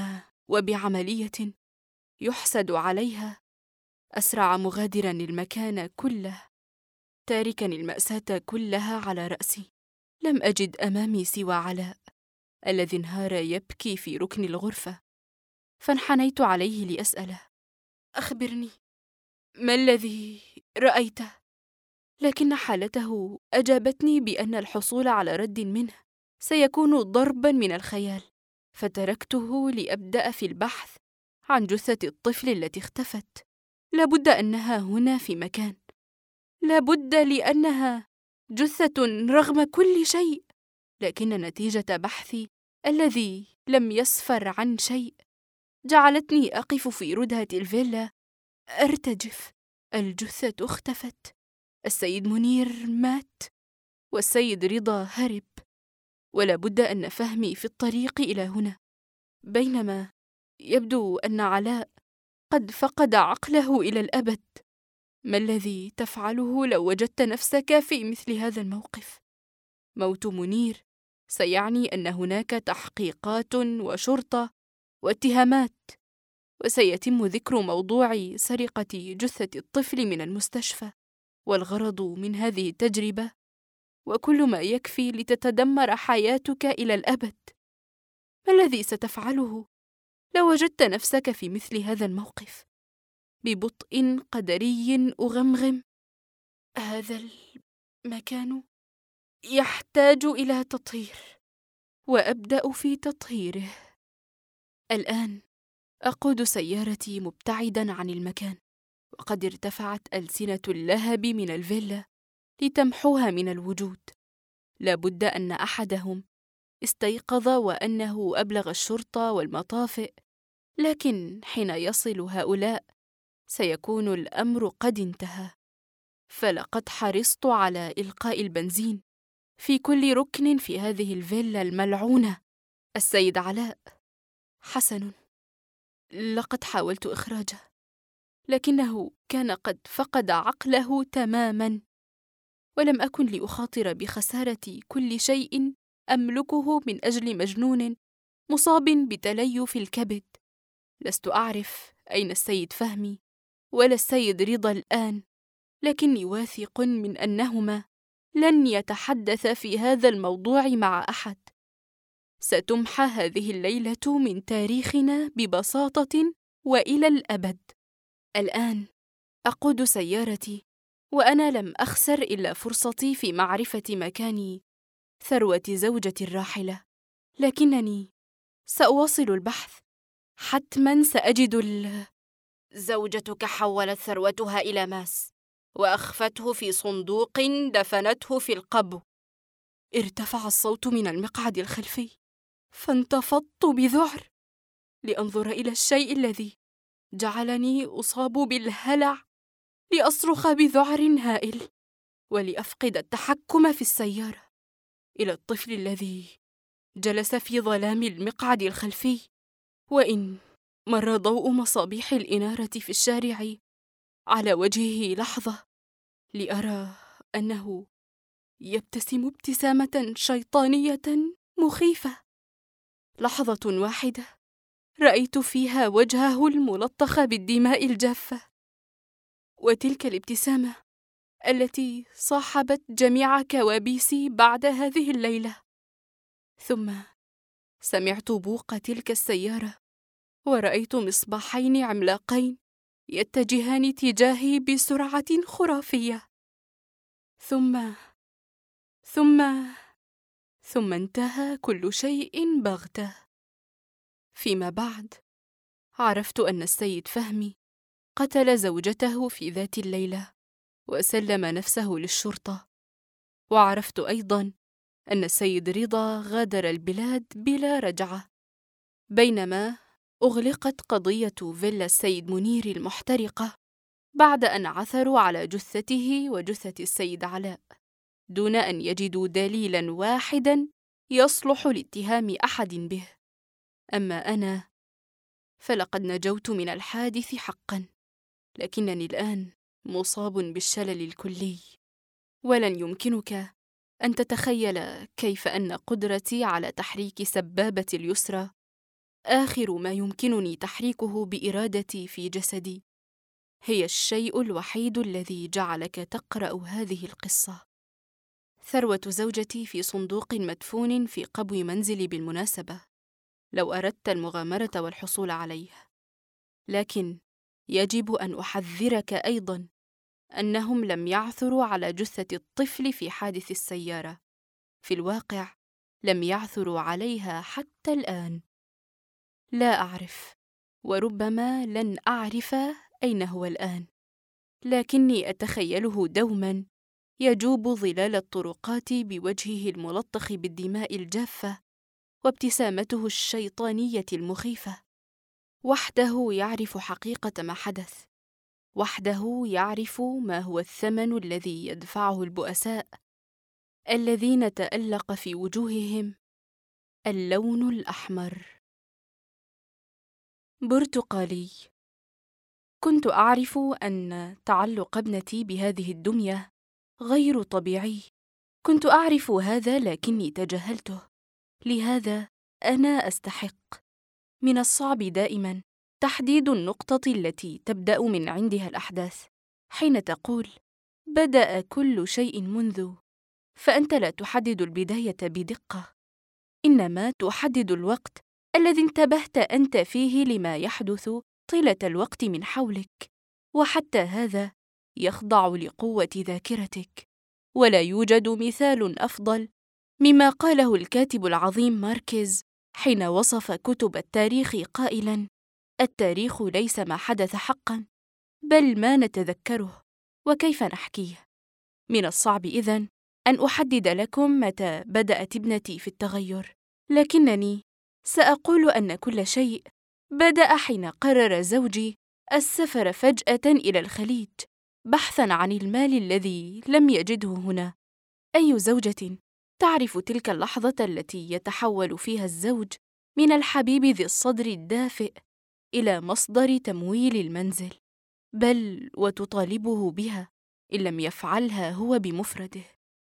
وبعملية يحسد عليها أسرع مغادرا المكان كله، تاركا المأساة كلها على رأسي. لم أجد أمامي سوى علاء الذي انهار يبكي في ركن الغرفة، فانحنيت عليه لأسأله: أخبرني، ما الذي رأيته؟ لكن حالته أجابتني بأن الحصول على رد منه سيكون ضربا من الخيال، فتركته لأبدأ في البحث عن جثة الطفل التي اختفت. لابد أنها هنا في مكان، لابد، لأنها جثة رغم كل شيء. لكن نتيجة بحثي الذي لم يسفر عن شيء جعلتني أقف في ردهة الفيلا أرتجف. الجثة اختفت، السيد منير مات، والسيد رضا هرب، ولا بد أن فهمي في الطريق إلى هنا. بينما يبدو أن علاء قد فقد عقله إلى الأبد. ما الذي تفعله لو وجدت نفسك في مثل هذا الموقف؟ موت منير سيعني أن هناك تحقيقات وشرطة واتهامات، وسيتم ذكر موضوع سرقة جثة الطفل من المستشفى. والغرض من هذه التجربة وكل ما يكفي لتتدمر حياتك إلى الأبد. ما الذي ستفعله لو وجدت نفسك في مثل هذا الموقف؟ ببطء قدري أغمغم: هذا المكان يحتاج إلى تطهير، وأبدأ في تطهيره. الآن أقود سيارتي مبتعداً عن المكان، وقد ارتفعت ألسنة اللهب من الفيلا لتمحوها من الوجود. لا بد أن أحدهم استيقظ وأنه أبلغ الشرطة والمطافئ، لكن حين يصل هؤلاء سيكون الأمر قد انتهى، فلقد حرصت على إلقاء البنزين في كل ركن في هذه الفيلا الملعونة. السيد علاء، حسن، لقد حاولت إخراجه، لكنه كان قد فقد عقله تماماً، ولم أكن لأخاطر بخسارة كل شيء أملكه من أجل مجنون مصاب بتليف الكبد. لست أعرف أين السيد فهمي ولا السيد رضا الآن، لكني واثق من أنهما لن يتحدثا في هذا الموضوع مع أحد. ستمحى هذه الليلة من تاريخنا ببساطة وإلى الأبد. الآن أقود سيارتي وأنا لم أخسر إلا فرصتي في معرفة مكان ثروة زوجتي الراحلة، لكنني سأواصل البحث. حتماً سأجد زوجتك حولت ثروتها إلى ماس وأخفته في صندوق دفنته في القبو. ارتفع الصوت من المقعد الخلفي، فانتفضت بذعر لأنظر إلى الشيء الذي جعلني أصاب بالهلع، لأصرخ بذعر هائل ولأفقد التحكم في السيارة، إلى الطفل الذي جلس في ظلام المقعد الخلفي، وإن مر ضوء مصابيح الإنارة في الشارع على وجهه لحظة لأرى أنه يبتسم ابتسامة شيطانية مخيفة. لحظة واحدة رأيت فيها وجهه الملطخ بالدماء الجافة، وتلك الابتسامة التي صاحبت جميع كوابيسي بعد هذه الليلة. ثم سمعت بوق تلك السيارة، ورأيت مصباحين عملاقين يتجهان تجاهي بسرعة خرافية. ثم انتهى كل شيء بغتة. فيما بعد عرفت أن السيد فهمي قتل زوجته في ذات الليلة وسلم نفسه للشرطة، وعرفت أيضاً أن السيد رضا غادر البلاد بلا رجعة، بينما أغلقت قضية فيلا السيد منير المحترقة بعد أن عثروا على جثته وجثة السيد علاء دون أن يجدوا دليلاً واحداً يصلح لاتهام أحد به. أما أنا فلقد نجوت من الحادث حقاً، لكنني الآن مصاب بالشلل الكلي، ولن يمكنك أن تتخيل كيف أن قدرتي على تحريك سبابة اليسرى آخر ما يمكنني تحريكه بإرادتي في جسدي هي الشيء الوحيد الذي جعلك تقرأ هذه القصة. ثروة زوجتي في صندوق مدفون في قبو منزلي بالمناسبة، لو أردت المغامرة والحصول عليه، لكن يجب أن أحذرك أيضاً أنهم لم يعثروا على جثة الطفل في حادث السيارة. في الواقع لم يعثروا عليها حتى الآن. لا أعرف، وربما لن أعرف أين هو الآن، لكني أتخيله دوماً يجوب ظلال الطرقات بوجهه الملطخ بالدماء الجافة وابتسامته الشيطانية المخيفة. وحده يعرف حقيقة ما حدث، وحده يعرف ما هو الثمن الذي يدفعه البؤساء الذين تألق في وجوههم اللون الأحمر. برتقالي. كنت أعرف أن تعلق ابنتي بهذه الدمية غير طبيعي، كنت أعرف هذا لكني تجاهلته، لهذا أنا أستحق. من الصعب دائماً تحديد النقطة التي تبدأ من عندها الأحداث. حين تقول بدأ كل شيء منذ، فأنت لا تحدد البداية بدقة، إنما تحدد الوقت الذي انتبهت أنت فيه لما يحدث طيلة الوقت من حولك، وحتى هذا يخضع لقوة ذاكرتك. ولا يوجد مثال أفضل مما قاله الكاتب العظيم ماركيز حين وصف كتب التاريخ قائلاً: التاريخ ليس ما حدث حقاً، بل ما نتذكره وكيف نحكيه. من الصعب إذن أن أحدد لكم متى بدأت ابنتي في التغير، لكنني سأقول أن كل شيء بدأ حين قرر زوجي السفر فجأة إلى الخليج بحثاً عن المال الذي لم يجده هنا. أي زوجة تعرف تلك اللحظة التي يتحول فيها الزوج من الحبيب ذي الصدر الدافئ إلى مصدر تمويل المنزل، بل وتطالبه بها إن لم يفعلها هو بمفرده؟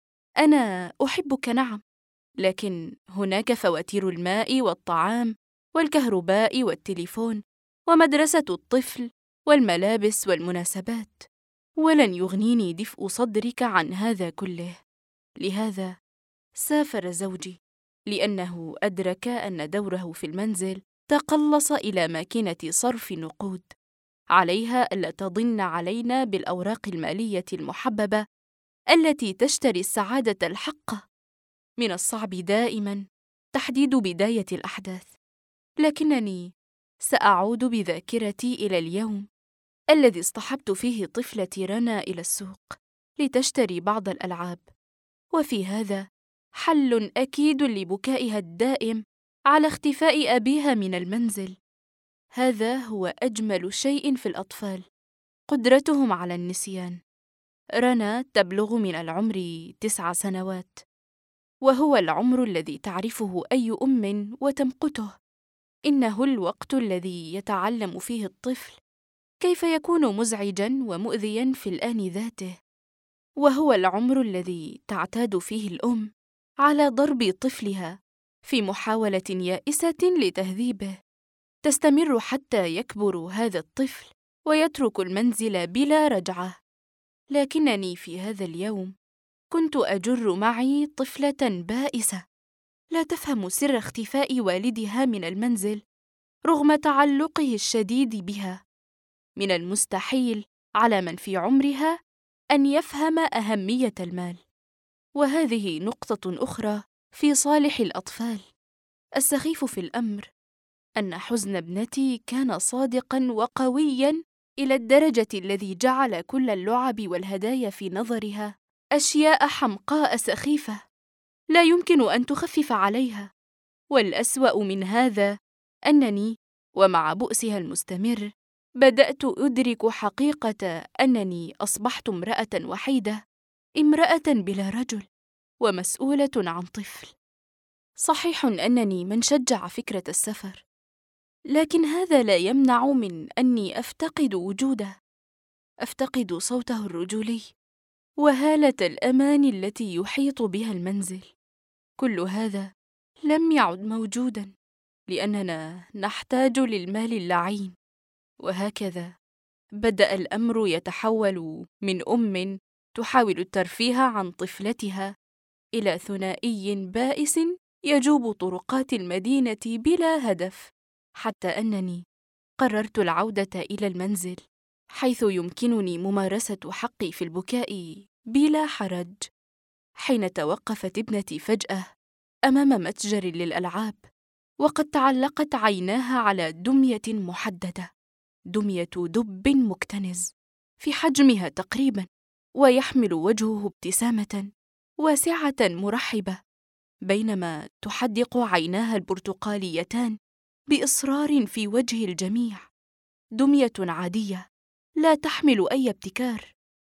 أنا أحبك نعم، لكن هناك فواتير الماء والطعام والكهرباء والتليفون ومدرسة الطفل والملابس والمناسبات، ولن يغنيني دفء صدرك عن هذا كله. لهذا سافر زوجي، لأنه أدرك أن دوره في المنزل تقلص إلى ماكينة صرف نقود، عليها ألا تضن علينا بالأوراق المالية المحببة التي تشتري السعادة الحقة. من الصعب دائماً تحديد بداية الأحداث، لكنني سأعود بذاكرتي إلى اليوم الذي اصطحبت فيه طفلتي رنا إلى السوق لتشتري بعض الألعاب، وفي هذا حل أكيد لبكائها الدائم على اختفاء أبيها من المنزل. هذا هو أجمل شيء في الأطفال، قدرتهم على النسيان. رنا تبلغ من العمر 9 سنوات، وهو العمر الذي تعرفه أي أم وتمقته. إنه الوقت الذي يتعلم فيه الطفل كيف يكون مزعجاً ومؤذياً في الآن ذاته، وهو العمر الذي تعتاد فيه الأم على ضرب طفلها في محاولة يائسة لتهذيبه. تستمر حتى يكبر هذا الطفل ويترك المنزل بلا رجعة. لكنني في هذا اليوم كنت أجر معي طفلة بائسة لا تفهم سر اختفاء والدها من المنزل رغم تعلقه الشديد بها. من المستحيل على من في عمرها أن يفهم أهمية المال. وهذه نقطة أخرى في صالح الأطفال. السخيف في الأمر أن حزن ابنتي كان صادقاً وقوياً إلى الدرجة الذي جعل كل اللعب والهدايا في نظرها أشياء حمقاء سخيفة لا يمكن أن تخفف عليها. والأسوأ من هذا أنني ومع بؤسها المستمر بدأت أدرك حقيقة أنني أصبحت امرأة وحيدة، امرأة بلا رجل، ومسؤولة عن طفل. صحيح أنني من شجع فكرة السفر، لكن هذا لا يمنع من أني أفتقد وجوده، أفتقد صوته الرجولي وهالة الأمان التي يحيط بها المنزل. كل هذا لم يعد موجوداً لأننا نحتاج للمال اللعين. وهكذا بدأ الأمر يتحول من أم تحاول الترفيه عن طفلتها إلى ثنائي بائس يجوب طرقات المدينة بلا هدف، حتى أنني قررت العودة إلى المنزل حيث يمكنني ممارسة حقي في البكاء بلا حرج. حين توقفت ابنتي فجأة أمام متجر للألعاب وقد تعلقت عيناها على دمية محددة، دمية دب مكتنز في حجمها تقريباً، ويحمل وجهه ابتسامة واسعة مرحبة، بينما تحدق عيناها البرتقاليتان بإصرار في وجه الجميع. دمية عادية لا تحمل أي ابتكار،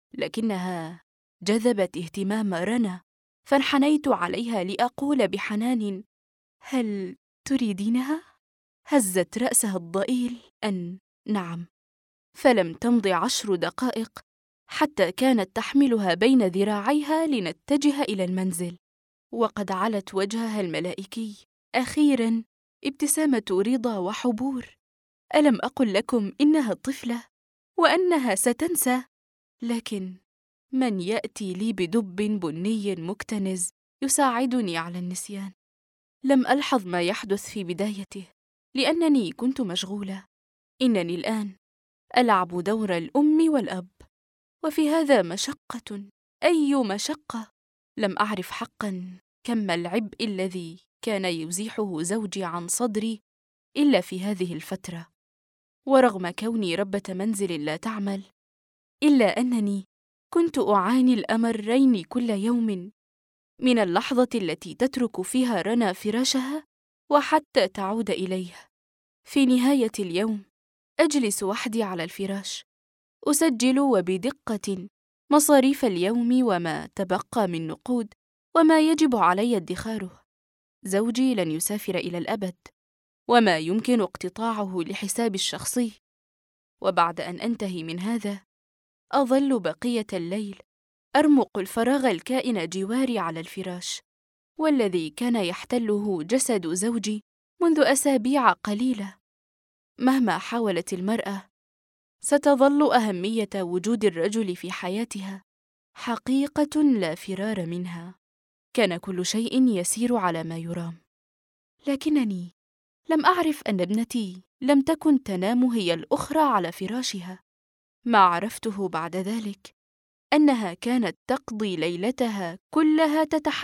لكنها جذبت اهتمام رنا، فانحنيت عليها لأقول بحنان: هل تريدينها؟ هزت رأسها الضئيل أن نعم. فلم تمض 10 دقائق حتى كانت تحملها بين ذراعيها لنتجه إلى المنزل، وقد علت وجهها الملائكي أخيراً ابتسامة رضا وحبور. ألم أقل لكم إنها طفلة وأنها ستنسى؟ لكن من يأتي لي بدب بني مكتنز يساعدني على النسيان؟ لم ألحظ ما يحدث في بدايته لأنني كنت مشغولة. إنني الآن ألعب دور الأم والأب، وفي هذا مشقة، أي مشقة. لم أعرف حقاً كم العبء الذي كان يزيحه زوجي عن صدري إلا في هذه الفترة. ورغم كوني ربة منزل لا تعمل، إلا أنني كنت أعاني الأمرين كل يوم، من اللحظة التي تترك فيها رنا فراشها وحتى تعود إليه. في نهاية اليوم أجلس وحدي على الفراش، أسجل وبدقة مصاريف اليوم وما تبقى من نقود وما يجب علي ادخاره. زوجي لن يسافر إلى الأبد، وما يمكن اقتطاعه لحسابي الشخصي. وبعد أن أنتهي من هذا أظل بقية الليل أرمق الفراغ الكائن جواري على الفراش، والذي كان يحتله جسد زوجي منذ أسابيع قليلة. مهما حاولت المرأة، ستظل أهمية وجود الرجل في حياتها حقيقة لا فرار منها. كان كل شيء يسير على ما يرام، لكنني لم أعرف أن ابنتي لم تكن تنام هي الأخرى على فراشها. ما عرفته بعد ذلك أنها كانت تقضي ليلتها كلها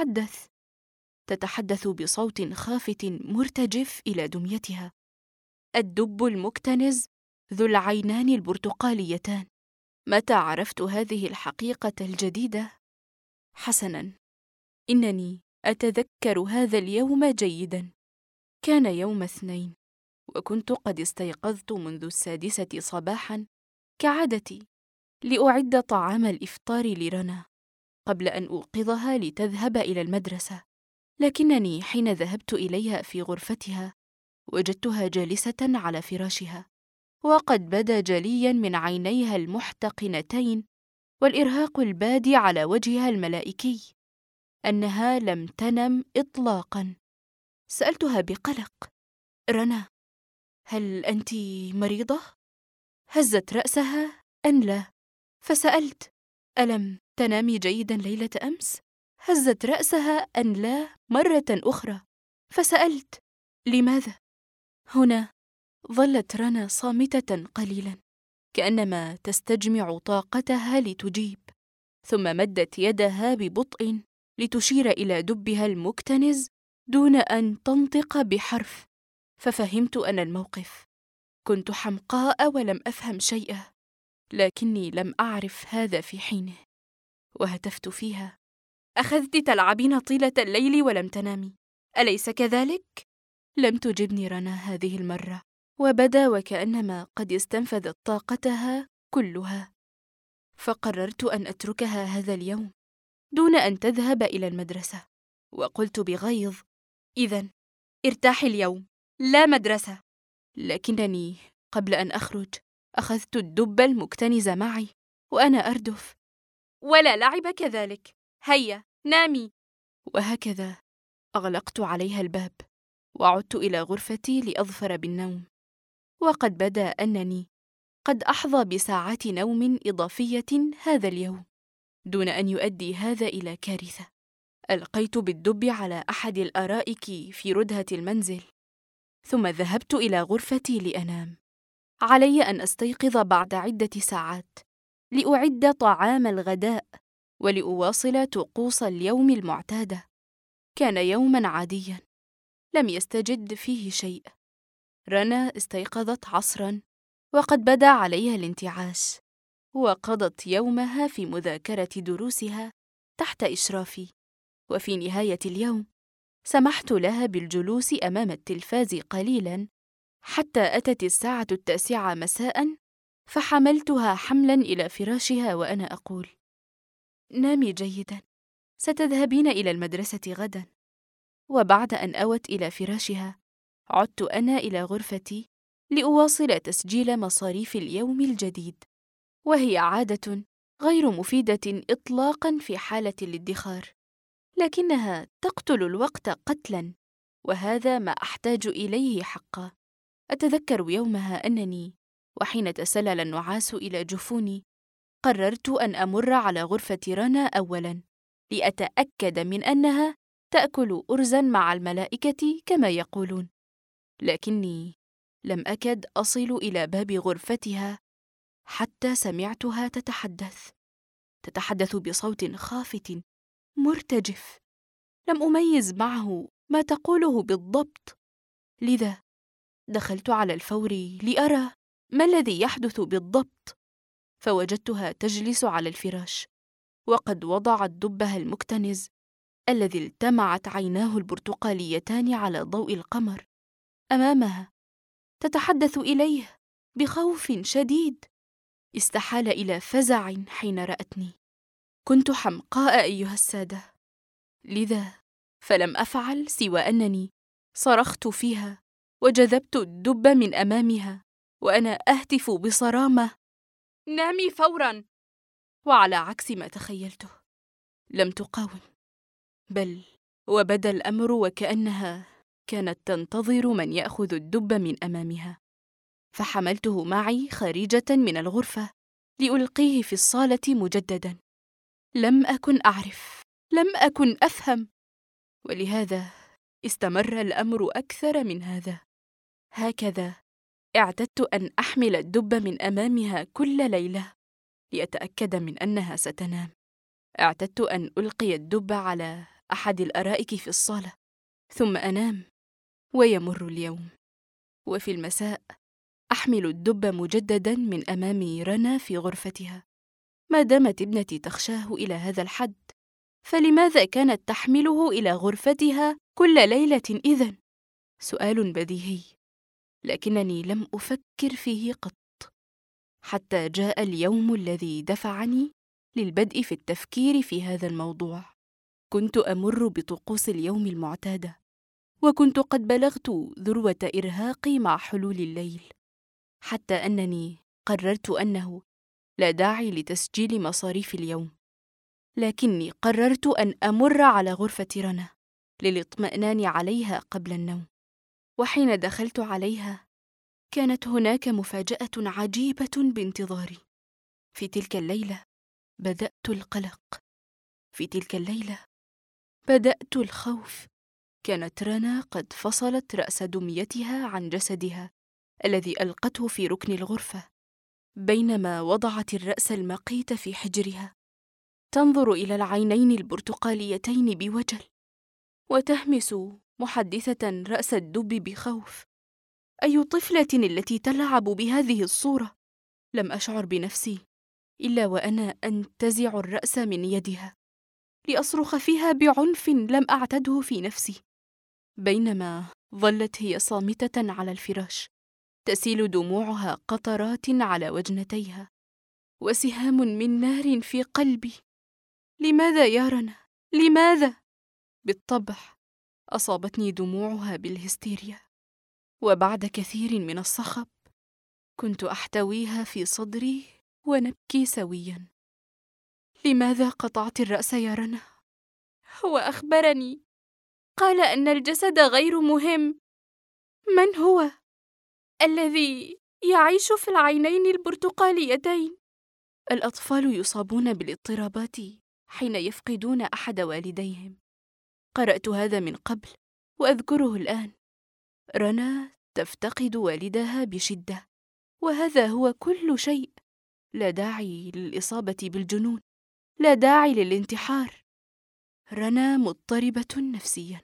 تتحدث بصوت خافت مرتجف إلى دميتها. الدب المكتنز ذو العينان البرتقاليتان. متى عرفت هذه الحقيقة الجديدة؟ حسناً، إنني أتذكر هذا اليوم جيداً. كان يوم اثنين، وكنت قد استيقظت منذ 6 صباحاً كعادتي لأعد طعام الإفطار لرنا قبل أن أوقظها لتذهب إلى المدرسة. لكنني حين ذهبت إليها في غرفتها وجدتها جالسة على فراشها، وقد بدا جلياً من عينيها المحتقنتين والإرهاق البادي على وجهها الملائكي أنها لم تنم إطلاقاً. سألتها بقلق: رنا، هل أنت مريضة؟ هزت رأسها أن لا. فسألت: ألم تنامي جيداً ليلة أمس؟ هزت رأسها أن لا مرة أخرى. فسألت: لماذا؟ هنا ظلت رنا صامتة قليلاً، كأنما تستجمع طاقتها لتجيب، ثم مدت يدها ببطء لتشير إلى دبها المكتنز دون أن تنطق بحرف. ففهمت أن الموقف. كنت حمقاء ولم أفهم شيئا، لكني لم أعرف هذا في حينه. وهتفت فيها: أخذت تلعبين طيلة الليل ولم تنامي، أليس كذلك؟ لم تجبني رنا هذه المرة، وبدا وكأنما قد استنفذت طاقتها كلها. فقررت أن أتركها هذا اليوم دون أن تذهب إلى المدرسة، وقلت بغيظ: إذن ارتاحي اليوم، لا مدرسة. لكنني قبل أن أخرج أخذت الدب المكتنز معي وأنا أردف: ولا لعب كذلك، هيا نامي. وهكذا أغلقت عليها الباب وعدت إلى غرفتي لأظفر بالنوم. وقد بدا أنني قد أحظى بساعات نوم إضافية هذا اليوم، دون أن يؤدي هذا إلى كارثة. ألقيت بالدب على أحد الأرائك في ردهة المنزل، ثم ذهبت إلى غرفتي لأنام. علي أن أستيقظ بعد عدة ساعات لأعد طعام الغداء ولأواصل طقوس اليوم المعتادة. كان يوماً عادياً لم يستجد فيه شيء. رنا استيقظت عصراً وقد بدا عليها الانتعاش، وقضت يومها في مذاكرة دروسها تحت إشرافي. وفي نهاية اليوم سمحت لها بالجلوس أمام التلفاز قليلاً حتى أتت 9:09 مساءً، فحملتها حملاً إلى فراشها وأنا أقول: نامي جيداً، ستذهبين إلى المدرسة غداً. وبعد أن أوت إلى فراشها عدت أنا إلى غرفتي لأواصل تسجيل مصاريف اليوم الجديد، وهي عادة غير مفيدة إطلاقاً في حالة الادخار، لكنها تقتل الوقت قتلاً، وهذا ما أحتاج إليه حقا. أتذكر يومها أنني وحين تسلل النعاس إلى جفوني قررت أن أمر على غرفة رنا أولاً لأتأكد من أنها تأكل أرزاً مع الملائكة كما يقولون. لكني لم أكد أصل إلى باب غرفتها حتى سمعتها تتحدث بصوت خافت مرتجف. لم أميز معه ما تقوله بالضبط، لذا دخلت على الفور لأرى ما الذي يحدث بالضبط. فوجدتها تجلس على الفراش وقد وضعت دبها المكتنز الذي التمعت عيناه البرتقاليتان على ضوء القمر أمامها، تتحدث إليه بخوف شديد استحال إلى فزع حين رأتني. كنت حمقاء أيها السادة، لذا فلم أفعل سوى أنني صرخت فيها وجذبت الدب من أمامها وأنا أهتف بصرامة: نامي فوراً! وعلى عكس ما تخيلته، لم تقاوم، بل وبدا الأمر وكأنها كانت تنتظر من يأخذ الدب من أمامها، فحملته معي خارجة من الغرفة لألقيه في الصالة مجدداً. لم أكن أعرف، لم أكن أفهم، ولهذا استمر الأمر أكثر من هذا. هكذا اعتدت أن أحمل الدب من أمامها كل ليلة لأتأكد من أنها ستنام. اعتدت أن ألقي الدب على أحد الأرائك في الصالة، ثم أنام ويمر اليوم، وفي المساء أحمل الدب مجدداً من أمام رنا في غرفتها. ما دامت ابنتي تخشاه إلى هذا الحد، فلماذا كانت تحمله إلى غرفتها كل ليلة إذن؟ سؤال بديهي، لكنني لم أفكر فيه قط، حتى جاء اليوم الذي دفعني للبدء في التفكير في هذا الموضوع. كنت أمر بطقوس اليوم المعتادة، وكنت قد بلغت ذروة إرهاقي مع حلول الليل، حتى أنني قررت أنه لا داعي لتسجيل مصاريف اليوم، لكني قررت أن أمر على غرفة رنا للاطمئنان عليها قبل النوم. وحين دخلت عليها كانت هناك مفاجأة عجيبة بانتظاري. في تلك الليلة بدأت القلق، في تلك الليلة بدأت الخوف. كانت رنا قد فصلت رأس دميتها عن جسدها الذي ألقته في ركن الغرفة، بينما وضعت الرأس المقيت في حجرها، تنظر إلى العينين البرتقاليتين بوجل، وتهمس محدثة رأس الدب بخوف. أي طفلة التي تلعب بهذه الصورة؟ لم أشعر بنفسي إلا وأنا أنتزع الرأس من يدها لأصرخ فيها بعنف لم أعتده في نفسي، بينما ظلت هي صامتة على الفراش، تسيل دموعها قطرات على وجنتيها، وسهام من نار في قلبي. لماذا يا رنا؟ لماذا؟ بالطبع أصابتني دموعها بالهستيريا، وبعد كثير من الصخب كنت أحتويها في صدري ونبكي سويا. لماذا قطعت الرأس يا رنا؟ هو أخبرني، قال أن الجسد غير مهم. من هو الذي يعيش في العينين البرتقاليتين؟ الأطفال يصابون بالاضطرابات حين يفقدون أحد والديهم. قرأت هذا من قبل وأذكره الآن. رنا تفتقد والدها بشدة، وهذا هو كل شيء. لا داعي للإصابة بالجنون، لا داعي للانتحار. رنا مضطربة نفسيا،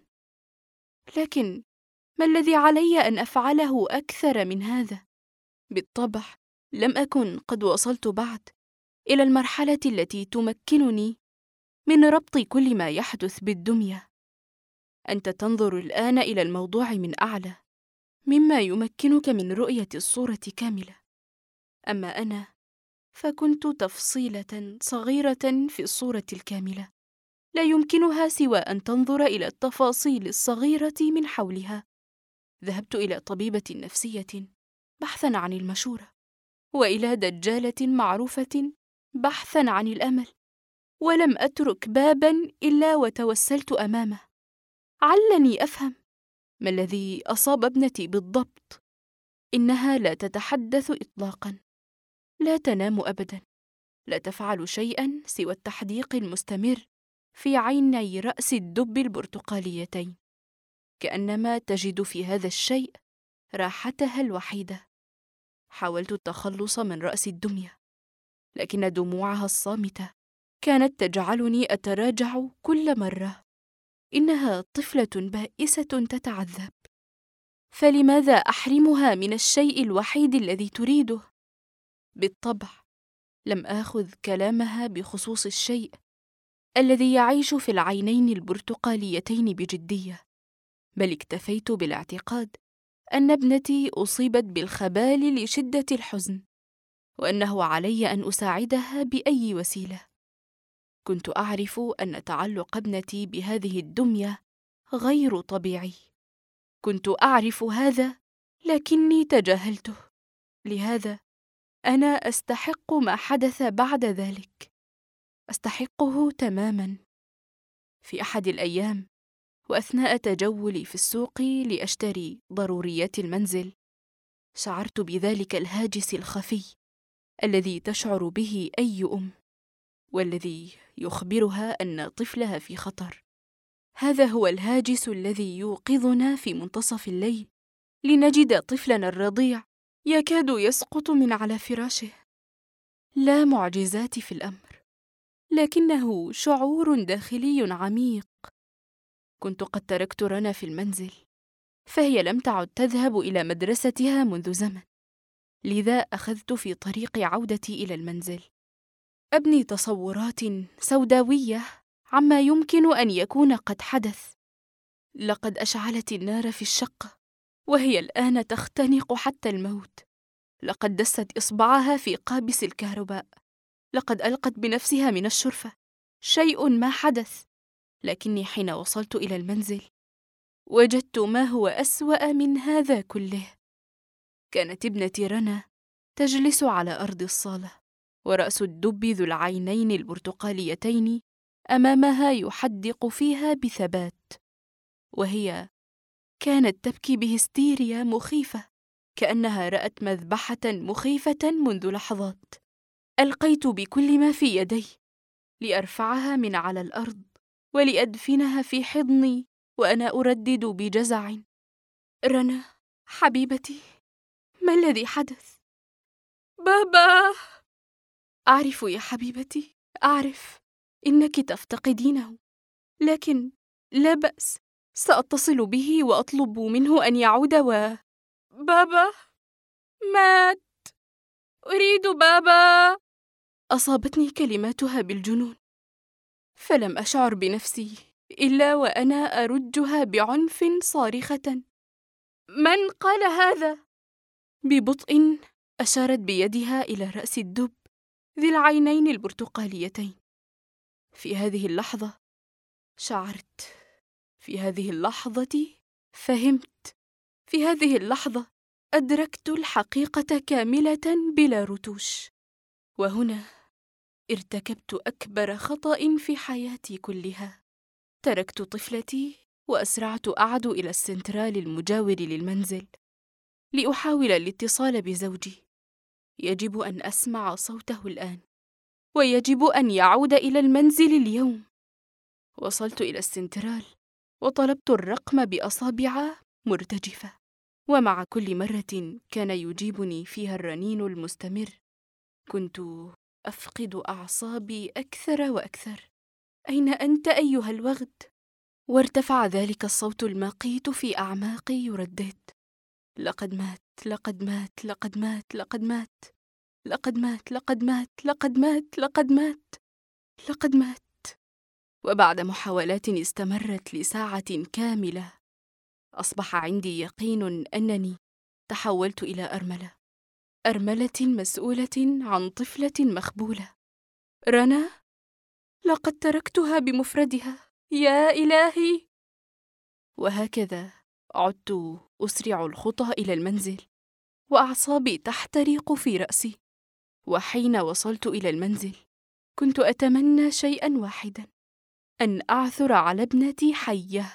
لكن ما الذي علي أن أفعله أكثر من هذا؟ بالطبع لم أكن قد وصلت بعد إلى المرحلة التي تمكنني من ربط كل ما يحدث بالدمية. أنت تنظر الآن إلى الموضوع من أعلى، مما يمكنك من رؤية الصورة كاملة، أما أنا فكنت تفصيلة صغيرة في الصورة الكاملة، لا يمكنها سوى أن تنظر إلى التفاصيل الصغيرة من حولها. ذهبت إلى طبيبة نفسية بحثاً عن المشورة، وإلى دجالة معروفة بحثاً عن الأمل، ولم أترك باباً إلا وتوسلت أمامه. علني أفهم ما الذي أصاب ابنتي بالضبط. إنها لا تتحدث إطلاقاً، لا تنام أبداً، لا تفعل شيئاً سوى التحديق المستمر في عيني رأس الدب البرتقاليتين، كأنما تجد في هذا الشيء راحتها الوحيدة. حاولت التخلص من رأس الدمية، لكن دموعها الصامتة كانت تجعلني أتراجع كل مرة. إنها طفلة بائسة تتعذب، فلماذا أحرمها من الشيء الوحيد الذي تريده؟ بالطبع لم آخذ كلامها بخصوص الشيء، الذي يعيش في العينين البرتقاليتين بجدية، بل اكتفيت بالاعتقاد أن ابنتي أصيبت بالخبال لشدة الحزن، وأنه علي أن أساعدها بأي وسيلة. كنت أعرف أن تعلق ابنتي بهذه الدمية غير طبيعي، كنت أعرف هذا لكني تجاهلته، لهذا أنا أستحق ما حدث بعد ذلك، أستحقه تماماً. في أحد الأيام، وأثناء تجولي في السوق لأشتري ضروريات المنزل، شعرت بذلك الهاجس الخفي الذي تشعر به أي أم، والذي يخبرها أن طفلها في خطر. هذا هو الهاجس الذي يوقظنا في منتصف الليل لنجد طفلنا الرضيع يكاد يسقط من على فراشه. لا معجزات في الأمر، لكنه شعور داخلي عميق. كنت قد تركت رنا في المنزل، فهي لم تعد تذهب إلى مدرستها منذ زمن، لذا أخذت في طريق عودتي إلى المنزل أبني تصورات سوداوية عما يمكن أن يكون قد حدث. لقد أشعلت النار في الشقة، وهي الآن تختنق حتى الموت. لقد دست إصبعها في قابس الكهرباء، لقد ألقت بنفسها من الشرفة. شيء ما حدث، لكني حين وصلت إلى المنزل وجدت ما هو أسوأ من هذا كله. كانت ابنتي رنا تجلس على أرض الصالة، ورأس الدب ذو العينين البرتقاليتين أمامها يحدق فيها بثبات، وهي كانت تبكي بهستيريا مخيفة، كأنها رأت مذبحة مخيفة منذ لحظات. ألقيت بكل ما في يدي لأرفعها من على الأرض ولأدفنها في حضني، وأنا أردد بجزع: رنا حبيبتي، ما الذي حدث؟ بابا. أعرف يا حبيبتي، أعرف إنك تفتقدينه، لكن لا بأس، سأتصل به وأطلب منه أن يعود. بابا مات، أريد بابا. أصابتني كلماتها بالجنون، فلم أشعر بنفسي إلا وأنا أرجها بعنف صارخة: من قال هذا؟ ببطء أشارت بيدها إلى رأس الدب ذي العينين البرتقاليتين. في هذه اللحظة شعرت، في هذه اللحظة فهمت، في هذه اللحظة أدركت الحقيقة كاملة بلا رتوش. وهنا ارتكبت أكبر خطأ في حياتي كلها. تركت طفلتي وأسرعت أعد إلى السنترال المجاور للمنزل لأحاول الاتصال بزوجي. يجب أن أسمع صوته الآن، ويجب أن يعود إلى المنزل اليوم. وصلت إلى السنترال وطلبت الرقم بأصابع مرتجفة، ومع كل مرة كان يجيبني فيها الرنين المستمر كنت أفقد أعصابي أكثر وأكثر. أين أنت أيها الوغد؟ وارتفع ذلك الصوت المقيت في أعماقي يردد: لقد مات، لقد مات، لقد مات، لقد مات، لقد مات، لقد مات، لقد مات، لقد مات، لقد مات. وبعد محاولات استمرت لساعة كاملة، أصبح عندي يقين أنني تحولت إلى أرملة مسؤولة عن طفلة مخبولة. رنا، لقد تركتها بمفردها، يا إلهي. وهكذا عدت أسرع الخطى إلى المنزل، وأعصابي تحترق في رأسي. وحين وصلت إلى المنزل كنت أتمنى شيئا واحدا: أن أعثر على ابنتي حية.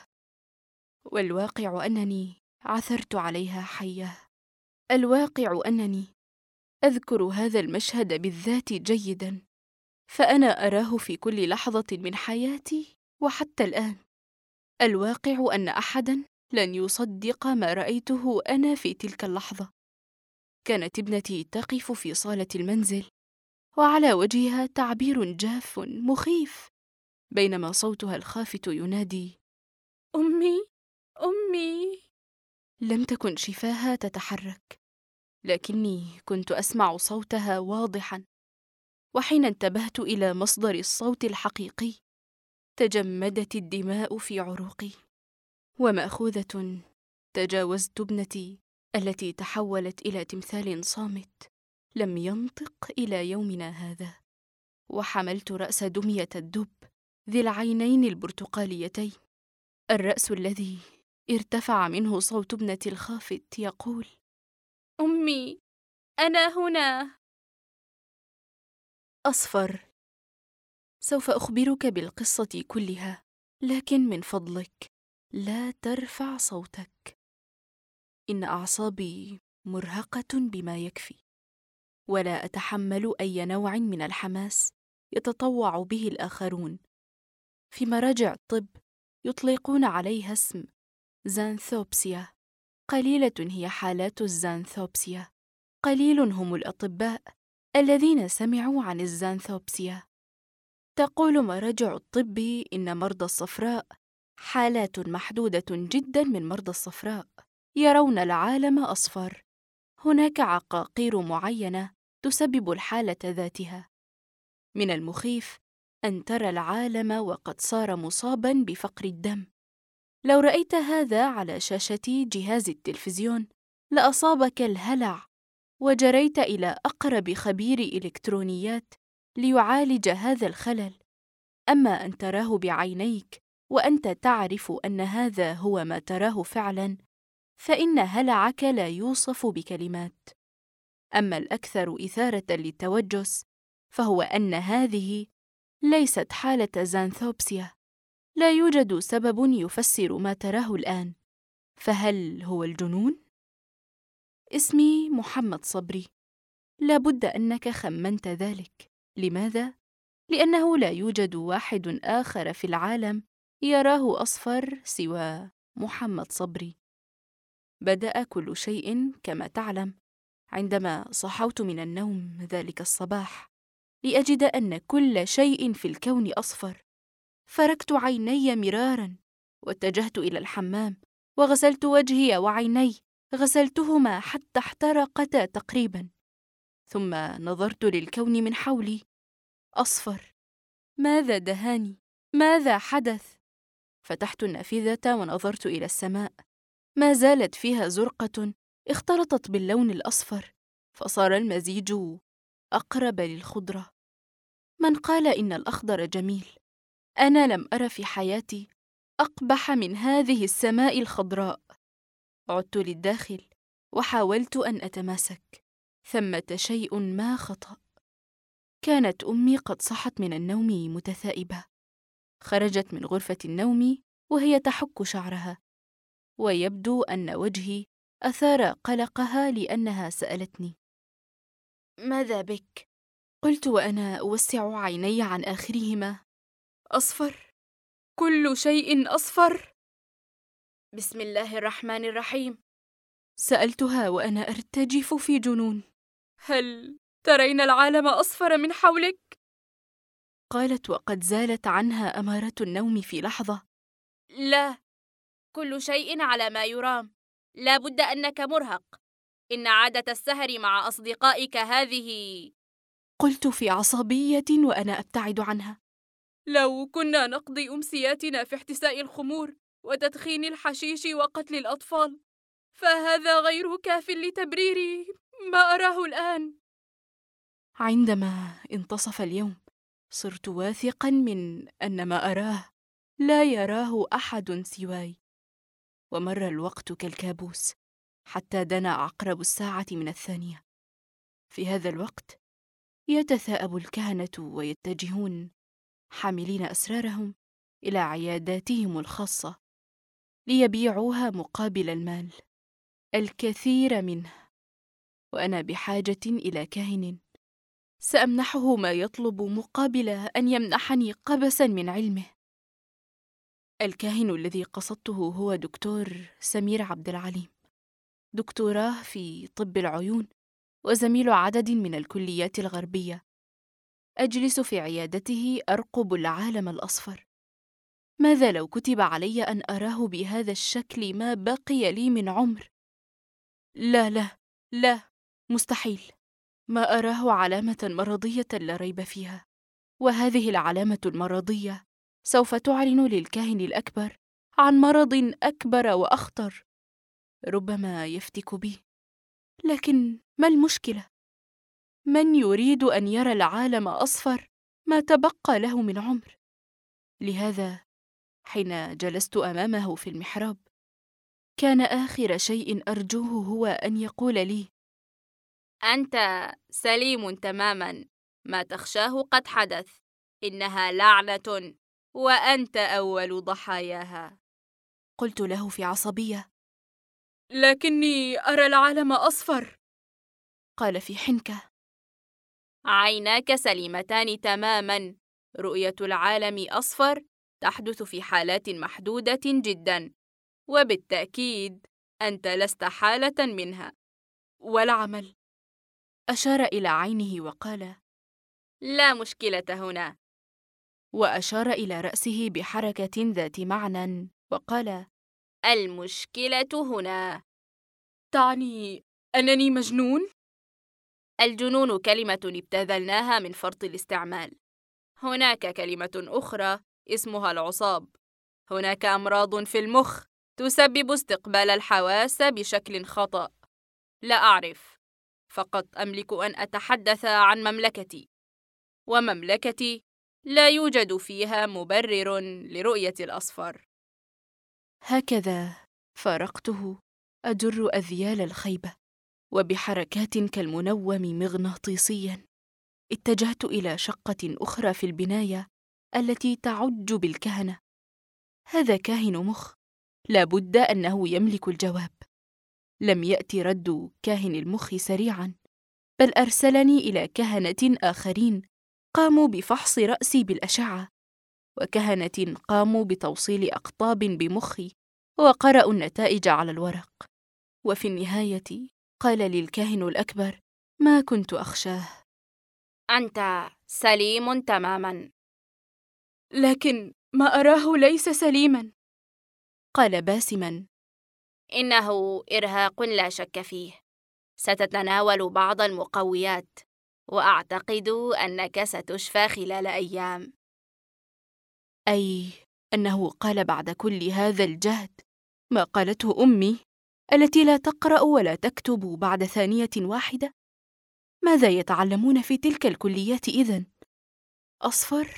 والواقع أنني عثرت عليها حية. الواقع أنني أذكر هذا المشهد بالذات جيدا، فأنا أراه في كل لحظة من حياتي وحتى الآن. الواقع أن أحدا لن يصدق ما رأيته أنا في تلك اللحظة. كانت ابنتي تقف في صالة المنزل، وعلى وجهها تعبير جاف مخيف، بينما صوتها الخافت ينادي: أمي، أمي. لم تكن شفاها تتحرك، لكني كنت أسمع صوتها واضحا. وحين انتبهت إلى مصدر الصوت الحقيقي تجمدت الدماء في عروقي، ومأخوذة تجاوزت ابنتي التي تحولت إلى تمثال صامت لم ينطق إلى يومنا هذا، وحملت رأس دمية الدب ذي العينين البرتقاليتين، الرأس الذي ارتفع منه صوت ابنتي الخافت يقول: أمي، أنا هنا. أصفر، سوف أخبرك بالقصة كلها، لكن من فضلك لا ترفع صوتك. إن أعصابي مرهقة بما يكفي، ولا أتحمل أي نوع من الحماس يتطوع به الآخرون. في مراجع الطب يطلقون عليها اسم زانثوبسيا. قليلة هي حالات الزانثوبسيا، قليل هم الأطباء الذين سمعوا عن الزانثوبسيا. تقول مراجع الطب إن مرضى الصفراء حالات محدودة جدا من مرضى الصفراء يرون العالم أصفر. هناك عقاقير معينة تسبب الحالة ذاتها. من المخيف أن ترى العالم وقد صار مصابا بفقر الدم. لو رأيت هذا على شاشة جهاز التلفزيون لأصابك الهلع، وجريت إلى أقرب خبير إلكترونيات ليعالج هذا الخلل. أما أن تراه بعينيك وأنت تعرف أن هذا هو ما تراه فعلاً، فإن هلعك لا يوصف بكلمات. أما الأكثر إثارة للتوجس فهو أن هذه ليست حالة زانثوبسيا. لا يوجد سبب يفسر ما تراه الآن، فهل هو الجنون؟ اسمي محمد صبري. لا بد أنك خمنت ذلك. لماذا؟ لأنه لا يوجد واحد آخر في العالم يراه أصفر سوى محمد صبري. بدأ كل شيء كما تعلم عندما صحوت من النوم ذلك الصباح لأجد أن كل شيء في الكون أصفر. فركت عيني مرارا واتجهت إلى الحمام وغسلت وجهي وعيني، غسلتهما حتى احترقتا تقريبا، ثم نظرت للكون من حولي أصفر. ماذا دهاني؟ ماذا حدث؟ فتحت النافذة ونظرت إلى السماء، ما زالت فيها زرقة اختلطت باللون الأصفر، فصار المزيج أقرب للخضرة. من قال إن الأخضر جميل؟ أنا لم أر في حياتي أقبح من هذه السماء الخضراء. عدت للداخل وحاولت أن أتماسك. ثمة شيء ما خطأ. كانت أمي قد صحت من النوم متثائبة. خرجت من غرفة النوم وهي تحك شعرها، ويبدو أن وجهي أثار قلقها لأنها سألتني: ماذا بك؟ قلت وأنا أوسع عيني عن آخرهما: أصفر، كل شيء أصفر. بسم الله الرحمن الرحيم. سألتها وأنا أرتجف في جنون: هل ترين العالم أصفر من حولك؟ قالت وقد زالت عنها أمارة النوم في لحظة: لا، كل شيء على ما يرام. لا بد أنك مرهق. إن عادة السهر مع أصدقائك هذه. قلت في عصبية وأنا أبتعد عنها: لو كنا نقضي أمسياتنا في احتساء الخمور وتدخين الحشيش وقتل الأطفال، فهذا غير كاف لتبرير ما أراه الآن. عندما انتصف اليوم صرت واثقا من أن ما أراه لا يراه أحد سواي. ومر الوقت كالكابوس حتى دنا عقرب الساعة من الثانية. في هذا الوقت يتثاءب الكهنة ويتجهون حاملين أسرارهم إلى عياداتهم الخاصة ليبيعوها مقابل المال، الكثير منه. وأنا بحاجة إلى كاهن سأمنحه ما يطلب مقابل أن يمنحني قبسا من علمه. الكاهن الذي قصدته هو دكتور سمير عبد العليم، دكتوراه في طب العيون وزميل عدد من الكليات الغربية. أجلس في عيادته أرقب العالم الأصفر. ماذا لو كتب علي أن أراه بهذا الشكل ما بقي لي من عمر؟ لا لا لا، مستحيل. ما أراه علامة مرضية لا ريب فيها، وهذه العلامة المرضية سوف تعلن للكاهن الأكبر عن مرض أكبر وأخطر ربما يفتك بي. لكن ما المشكلة؟ من يريد أن يرى العالم أصفر ما تبقى له من عمر؟ لهذا حين جلست أمامه في المحراب كان آخر شيء أرجوه هو أن يقول لي: أنت سليم تماماً، ما تخشاه قد حدث، إنها لعنة وأنت أول ضحاياها. قلت له في عصبية: لكني أرى العالم أصفر. قال في حنكة: عيناك سليمتان تماماً، رؤية العالم أصفر تحدث في حالات محدودة جداً، وبالتأكيد أنت لست حالة منها. والعمل؟ أشار إلى عينه وقال: لا مشكلة هنا. وأشار إلى رأسه بحركة ذات معنى وقال: المشكلة هنا. تعني أنني مجنون؟ الجنون كلمة ابتذلناها من فرط الاستعمال. هناك كلمة أخرى اسمها العصاب. هناك أمراض في المخ تسبب استقبال الحواس بشكل خطأ. لا أعرف، فقط أملك أن أتحدث عن مملكتي، ومملكتي لا يوجد فيها مبرر لرؤية الأصفر. هكذا فارقته أجر أذيال الخيبة، وبحركات كالمنوم مغناطيسيا اتجهت إلى شقة أخرى في البناية التي تعج بالكهنة. هذا كاهن مخ، لا بد أنه يملك الجواب. لم يأتي رد كاهن المخ سريعا، بل أرسلني إلى كهنة آخرين قاموا بفحص رأسي بالأشعة، وكهنة قاموا بتوصيل أقطاب بمخي وقرأوا النتائج على الورق. وفي النهاية قال لي الكاهن الأكبر ما كنت أخشاه: أنت سليم تماماً. لكن ما أراه ليس سليما. قال باسما: إنه إرهاق لا شك فيه. ستتناول بعض المقويات، وأعتقد أنك ستشفى خلال أيام. أي أنه قال بعد كل هذا الجهد ما قالته أمي التي لا تقرأ ولا تكتب بعد ثانية واحدة؟ ماذا يتعلمون في تلك الكليات إذن؟ أصفر؟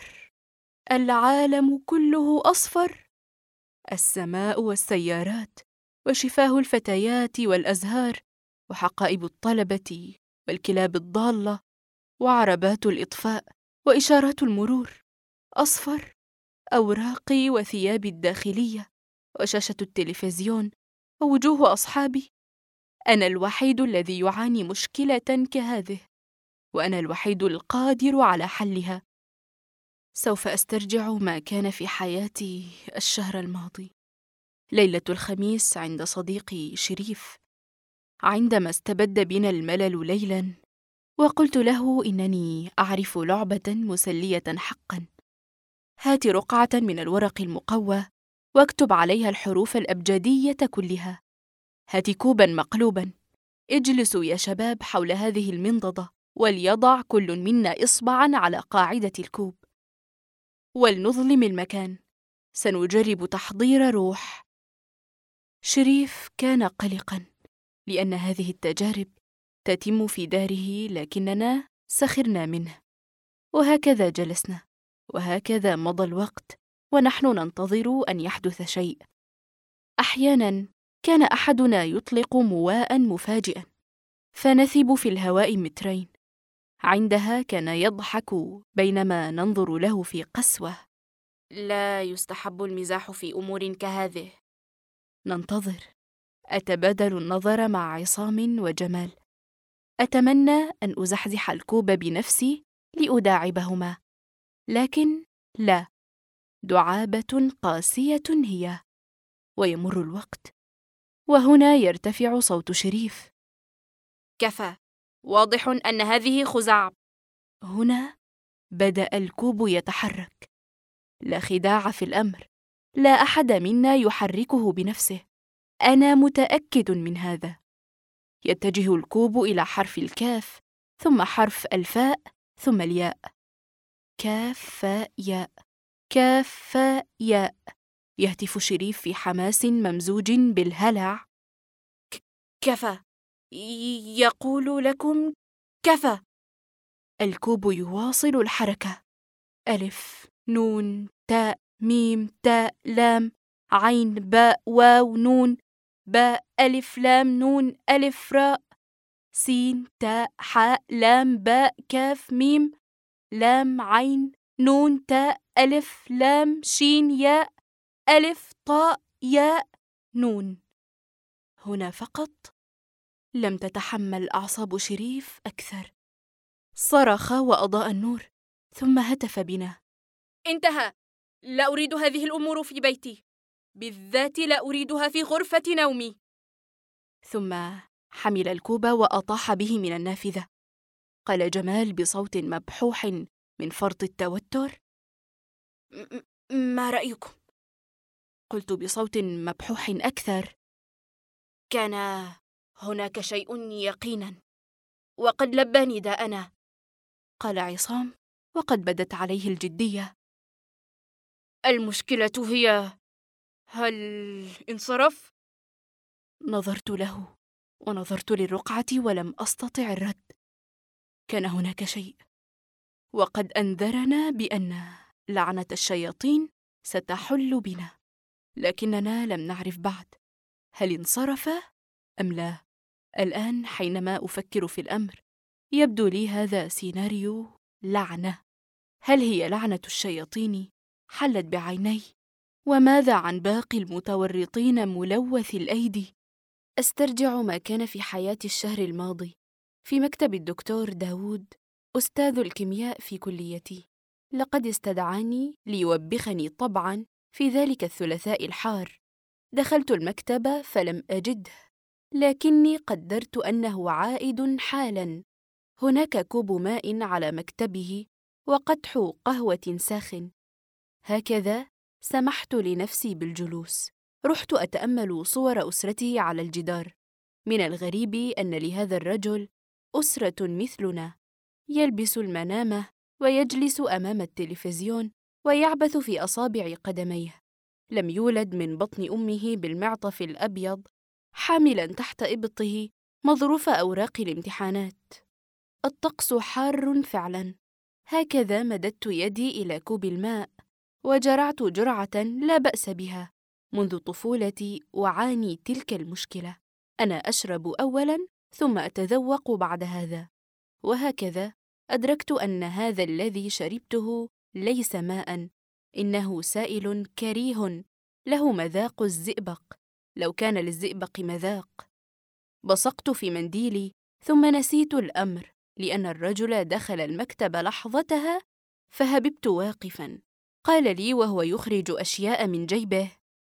العالم كله أصفر؟ السماء والسيارات وشفاه الفتيات والأزهار وحقائب الطلبة والكلاب الضالة وعربات الإطفاء وإشارات المرور أصفر؟ أوراقي وثيابي الداخلية وشاشة التلفزيون ووجوه أصحابي. أنا الوحيد الذي يعاني مشكلة كهذه، وأنا الوحيد القادر على حلها. سوف أسترجع ما كان في حياتي الشهر الماضي، ليلة الخميس عند صديقي شريف، عندما استبد بنا الملل ليلاً، وقلت له إنني أعرف لعبة مسلية حقاً. هات رقعة من الورق المقوى واكتب عليها الحروف الأبجدية كلها. هات كوباً مقلوباً. اجلسوا يا شباب حول هذه المنضدة، وليضع كل منا إصبعاً على قاعدة الكوب، ولنظلم المكان. سنجرب تحضير روح. شريف كان قلقاً لأن هذه التجارب تتم في داره، لكننا سخرنا منه. وهكذا جلسنا، وهكذا مضى الوقت، ونحن ننتظر أن يحدث شيء. أحياناً كان أحدنا يطلق مواء مفاجئا فنثب في الهواء مترين. عندها كان يضحك بينما ننظر له في قسوة. لا يستحب المزاح في أمور كهذه. ننتظر. أتبادل النظر مع عصام وجمال. أتمنى أن أزحزح الكوب بنفسي لأداعبهما، لكن لا، دعابة قاسية هي. ويمر الوقت، وهنا يرتفع صوت شريف: كفى، واضح أن هذه خزعبلة. هنا بدأ الكوب يتحرك. لا خداع في الأمر، لا أحد منا يحركه بنفسه، أنا متأكد من هذا. يتجه الكوب إلى حرف الكاف، ثم حرف الفاء، ثم الياء. كاف فاء ياء. كاف فاء ياء. يهتف شريف في حماس ممزوج بالهلع: كفى. يقول لكم كفى. الكوب يواصل الحركة: ألف نون تاء ميم تاء لام عين باء واو نون باء ألف لام نون ألف راء سين تاء حاء لام باء كاف ميم لام عين نون تاء ألف لام شين ياء ألف طاء ياء نون. هنا فقط لم تتحمل أعصاب شريف أكثر، صرخ وأضاء النور، ثم هتف بنا: انتهى. لا أريد هذه الأمور في بيتي، بالذات لا أريدها في غرفة نومي. ثم حمل الكوب وأطاح به من النافذة. قال جمال بصوت مبحوح من فرط التوتر: ما رأيكم؟ قلت بصوت مبحوح أكثر: كان هناك شيء يقينا، وقد لبى نداءنا. قال عصام وقد بدت عليه الجدية: المشكلة هي هل انصرف؟ نظرت له ونظرت للرقعة ولم أستطع الرد. كان هناك شيء، وقد أنذرنا بأن لعنة الشياطين ستحل بنا، لكننا لم نعرف بعد هل انصرف أم لا. الآن حينما أفكر في الأمر يبدو لي هذا سيناريو لعنة. هل هي لعنة الشياطين حلت بعيني؟ وماذا عن باقي المتورطين ملوث الأيدي؟ أسترجع ما كان في حياة الشهر الماضي في مكتب الدكتور داود أستاذ الكيمياء في كليتي. لقد استدعاني ليوبخني طبعاً في ذلك الثلاثاء الحار. دخلت المكتب فلم أجده، لكني قدرت أنه عائد حالاً. هناك كوب ماء على مكتبه وقدح قهوة ساخن. هكذا سمحت لنفسي بالجلوس. رحت أتأمل صور أسرته على الجدار. من الغريب أن لهذا الرجل أسرة مثلنا، يلبس المنامة ويجلس أمام التلفزيون ويعبث في أصابع قدميه. لم يولد من بطن أمه بالمعطف الأبيض حاملاً تحت إبطه مظروف أوراق الامتحانات. الطقس حار فعلاً. هكذا مددت يدي إلى كوب الماء وجرعت جرعة لا بأس بها. منذ طفولتي أعاني تلك المشكلة، أنا أشرب أولاً ثم أتذوق بعد هذا. وهكذا أدركت أن هذا الذي شربته ليس ماءً، إنه سائل كريه له مذاق الزئبق، لو كان للزئبق مذاق. بصقت في منديلي ثم نسيت الأمر، لأن الرجل دخل المكتب لحظتها فهببت واقفاً. قال لي وهو يخرج أشياء من جيبه: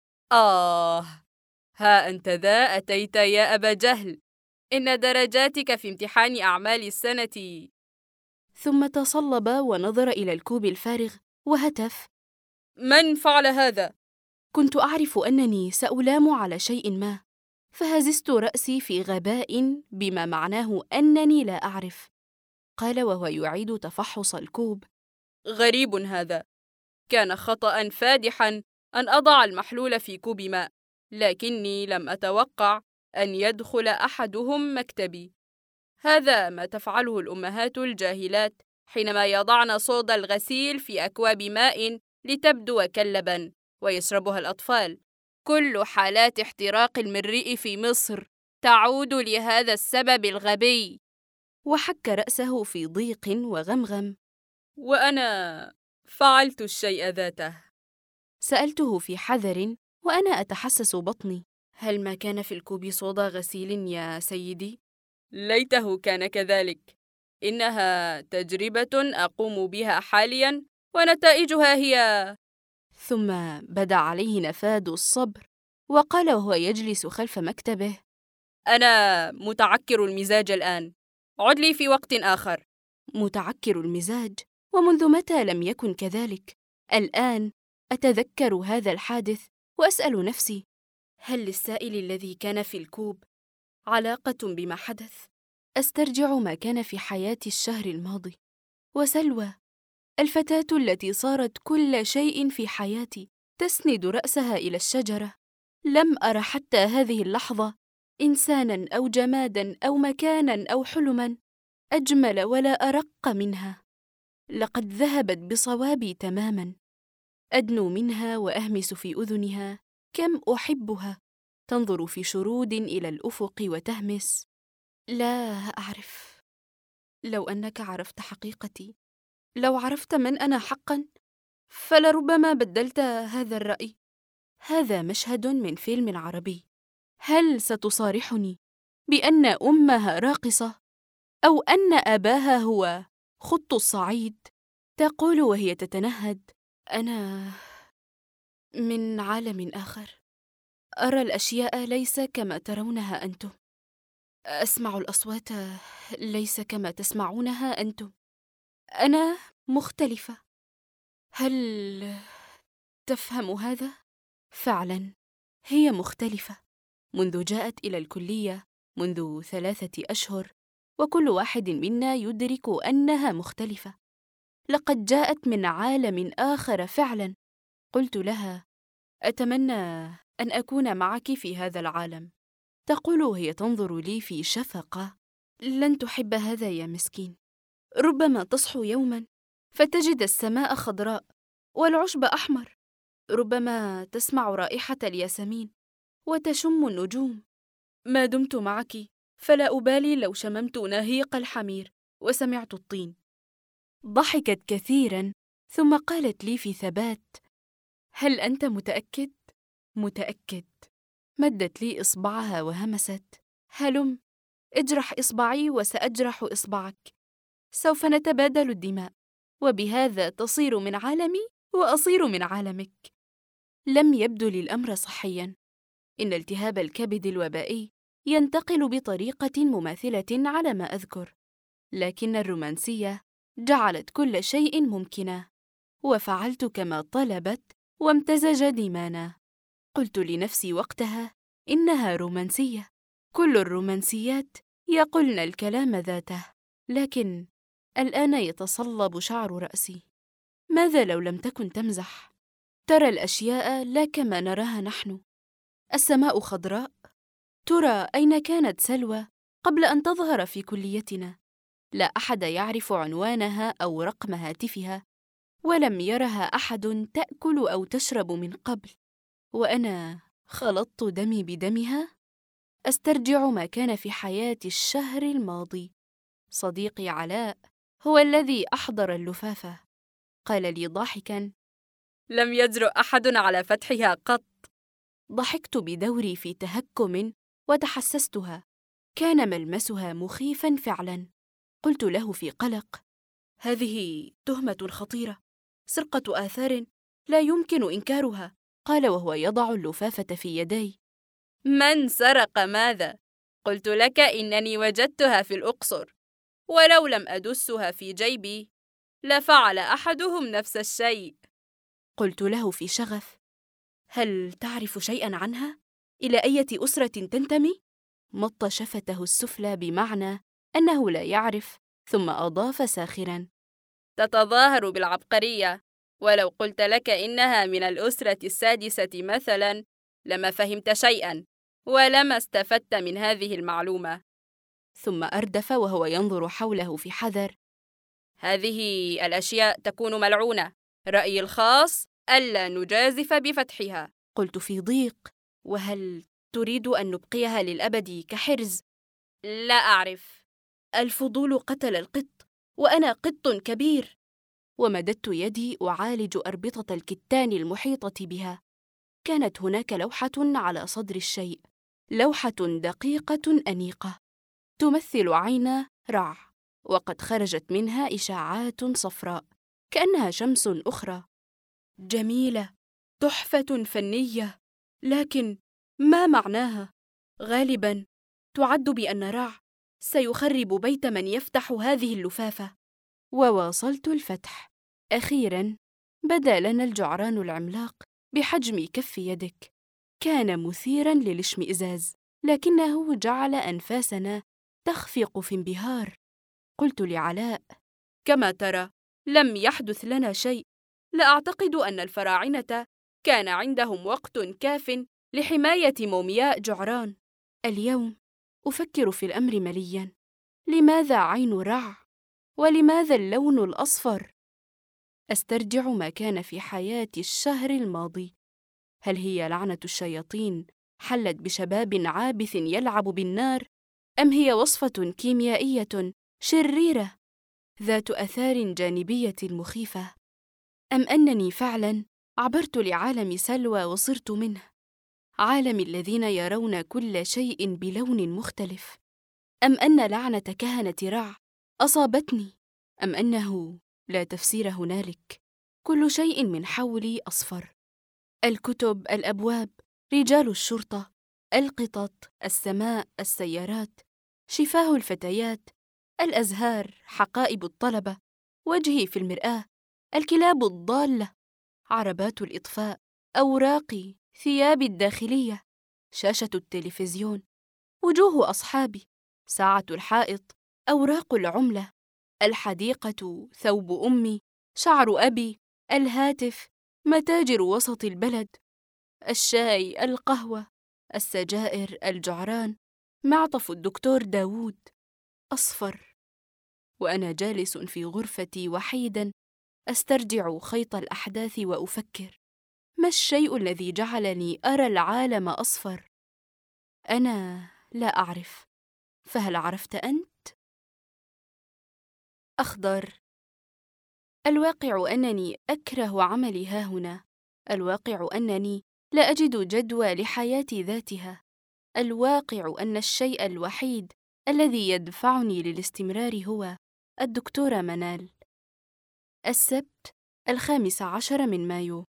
ها أنت ذا أتيت يا أبا جهل، إن درجاتك في امتحان أعمال السنة. ثم تصلب ونظر إلى الكوب الفارغ وهتف: من فعل هذا؟ كنت أعرف أنني سألام على شيء ما، فهززت رأسي في غباء بما معناه أنني لا أعرف. قال وهو يعيد تفحص الكوب: غريب هذا. كان خطأ فادحا أن أضع المحلول في كوب ماء، لكني لم أتوقع أن يدخل أحدهم مكتبي. هذا ما تفعله الأمهات الجاهلات حينما يضعن صودا الغسيل في أكواب ماء لتبدو كاللبن ويشربها الأطفال. كل حالات احتراق المريء في مصر تعود لهذا السبب الغبي. وحك رأسه في ضيق وغمغم: وأنا فعلت الشيء ذاته. سألته في حذر وأنا أتحسس بطني: هل ما كان في الكوب صودا غسيل يا سيدي؟ ليته كان كذلك. إنها تجربة أقوم بها حالياً ونتائجها هي. ثم بدا عليه نفاد الصبر وقال وهو يجلس خلف مكتبه: أنا متعكر المزاج الآن، عد لي في وقت آخر. متعكر المزاج؟ ومنذ متى لم يكن كذلك؟ الآن أتذكر هذا الحادث وأسأل نفسي: هل للسائل الذي كان في الكوب علاقة بما حدث؟ أسترجع ما كان في حياتي الشهر الماضي، وسلوى الفتاة التي صارت كل شيء في حياتي، تسند رأسها إلى الشجرة. لم أر حتى هذه اللحظة إنساناً أو جماداً أو مكاناً أو حلماً أجمل ولا أرق منها. لقد ذهبت بصوابي تماماً. أدنو منها وأهمس في أذنها كم أحبها. تنظر في شرود إلى الأفق وتهمس: لا أعرف. لو أنك عرفت حقيقتي، لو عرفت من أنا حقاً، فلربما بدلت هذا الرأي. هذا مشهد من فيلم عربي. هل ستصارحني بأن أمها راقصة، أو أن أباها هو خط الصعيد؟ تقول وهي تتنهد: أنا من عالم آخر، أرى الأشياء ليس كما ترونها أنتم، أسمع الأصوات ليس كما تسمعونها أنتم. أنا مختلفة. هل تفهم هذا؟ فعلاً هي مختلفة. منذ جاءت إلى الكلية منذ 3 أشهر، وكل واحد منا يدرك أنها مختلفة. لقد جاءت من عالم آخر فعلاً. قلت لها: أتمنى أن أكون معك في هذا العالم. تقول وهي تنظر لي في شفقة: لن تحب هذا يا مسكين. ربما تصحو يوماً فتجد السماء خضراء والعشب أحمر. ربما تسمع رائحة الياسمين وتشم النجوم. ما دمت معك فلا أبالي لو شممت نهيق الحمير وسمعت الطين. ضحكت كثيراً ثم قالت لي في ثبات: هل أنت متأكد؟ متأكد. مدت لي إصبعها وهمست: هلم، اجرح إصبعي وسأجرح إصبعك. سوف نتبادل الدماء، وبهذا تصير من عالمي وأصير من عالمك. لم يبدو لي الأمر صحياً. إن التهاب الكبد الوبائي ينتقل بطريقة مماثلة على ما أذكر، لكن الرومانسية جعلت كل شيء ممكنا، وفعلت كما طلبت وامتزج دمانا. قلت لنفسي وقتها: إنها رومانسية. كل الرومانسيات يقولن الكلام ذاته. لكن الآن يتصلب شعر رأسي. ماذا لو لم تكن تمزح؟ ترى الأشياء لا كما نراها نحن. السماء خضراء. ترى أين كانت سلوى قبل أن تظهر في كليتنا؟ لا أحد يعرف عنوانها أو رقم هاتفها، ولم يرها أحد تأكل أو تشرب من قبل. وأنا خلطت دمي بدمها. أسترجع ما كان في حياتي الشهر الماضي. صديقي علاء هو الذي أحضر اللفافة. قال لي ضاحكاً: لم يجرؤ أحد على فتحها قط. ضحكت بدوري في تهكم وتحسستها. كان ملمسها مخيفاً فعلاً. قلت له في قلق: هذه تهمة خطيرة، سرقة آثار لا يمكن إنكارها. قال وهو يضع اللفافة في يدي: من سرق ماذا؟ قلت لك إنني وجدتها في الأقصر، ولو لم أدسها في جيبي لفعل أحدهم نفس الشيء. قلت له في شغف: هل تعرف شيئاً عنها؟ إلى أية أسرة تنتمي؟ مط شفته السفلى بمعنى أنه لا يعرف، ثم أضاف ساخراً: تتظاهر بالعبقرية، ولو قلت لك إنها من الأسرة السادسة مثلاً لما فهمت شيئاً ولما استفدت من هذه المعلومة. ثم أردف وهو ينظر حوله في حذر: هذه الأشياء تكون ملعونة. رأيي الخاص ألا نجازف بفتحها. قلت في ضيق: وهل تريد أن نبقيها للأبد كحرز؟ لا أعرف. الفضول قتل القط، وأنا قط كبير. ومددت يدي أعالج أربطة الكتان المحيطة بها. كانت هناك لوحة على صدر الشيء، لوحة دقيقة أنيقة تمثل عين رع، وقد خرجت منها إشعاعات صفراء كأنها شمس أخرى. جميلة، تحفة فنية، لكن ما معناها؟ غالباً تعد بأن رع سيخرب بيت من يفتح هذه اللفافة. وواصلت الفتح. أخيراً بدا لنا الجعران العملاق بحجم كف يدك. كان مثيراً للاشمئزاز، لكنه جعل أنفاسنا تخفق في انبهار. قلت لعلاء: كما ترى، لم يحدث لنا شيء. لا أعتقد أن الفراعنة كان عندهم وقت كاف لحماية مومياء جعران. اليوم أفكر في الأمر ملياً. لماذا عين رع؟ ولماذا اللون الأصفر؟ أسترجع ما كان في حياتي الشهر الماضي. هل هي لعنة الشياطين حلت بشباب عابث يلعب بالنار، أم هي وصفة كيميائية شريرة ذات آثار جانبية مخيفة؟ أم أنني فعلاً عبرت لعالم سلوى وصرت منه، عالم الذين يرون كل شيء بلون مختلف؟ أم أن لعنة كهنة رع أصابتني؟ أم أنه لا تفسير هنالك؟ كل شيء من حولي أصفر: الكتب، الأبواب، رجال الشرطة، القطط، السماء، السيارات، شفاه الفتيات، الأزهار، حقائب الطلبة، وجهي في المرآة، الكلاب الضالة، عربات الإطفاء، أوراقي، ثيابي الداخلية، شاشة التلفزيون، وجوه أصحابي، ساعة الحائط، أوراق العملة، الحديقة، ثوب أمي، شعر أبي، الهاتف، متاجر وسط البلد، الشاي، القهوة، السجائر، الجعران، معطف الدكتور داوود، أصفر. وأنا جالس في غرفتي وحيداً أسترجع خيط الأحداث وأفكر: ما الشيء الذي جعلني أرى العالم أصفر؟ أنا لا أعرف، فهل عرفت أنت؟ أخضر. الواقع أنني أكره عملي هاهنا. الواقع أنني لا أجد جدوى لحياتي ذاتها. الواقع أن الشيء الوحيد الذي يدفعني للاستمرار هو الدكتورة منال. السبت 15 من مايو.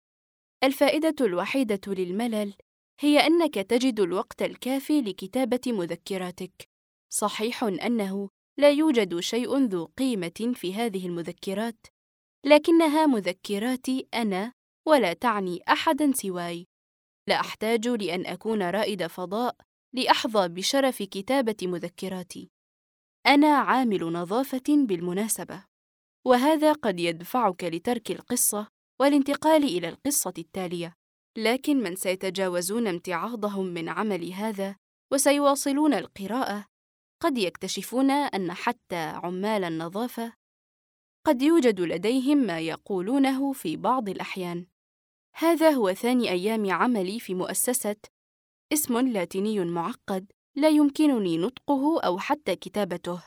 الفائدة الوحيدة للملل هي أنك تجد الوقت الكافي لكتابة مذكراتك. صحيح أنه لا يوجد شيء ذو قيمة في هذه المذكرات، لكنها مذكراتي أنا ولا تعني أحداً سواي. لا أحتاج لأن أكون رائد فضاء لأحظى بشرف كتابة مذكراتي. أنا عامل نظافة بالمناسبة، وهذا قد يدفعك لترك القصة والانتقال إلى القصة التالية. لكن من سيتجاوزون امتعاضهم من عمل هذا وسيواصلون القراءة قد يكتشفون أن حتى عمال النظافة قد يوجد لديهم ما يقولونه في بعض الأحيان. هذا هو ثاني أيام عملي في مؤسسة، اسم لاتيني معقد لا يمكنني نطقه أو حتى كتابته،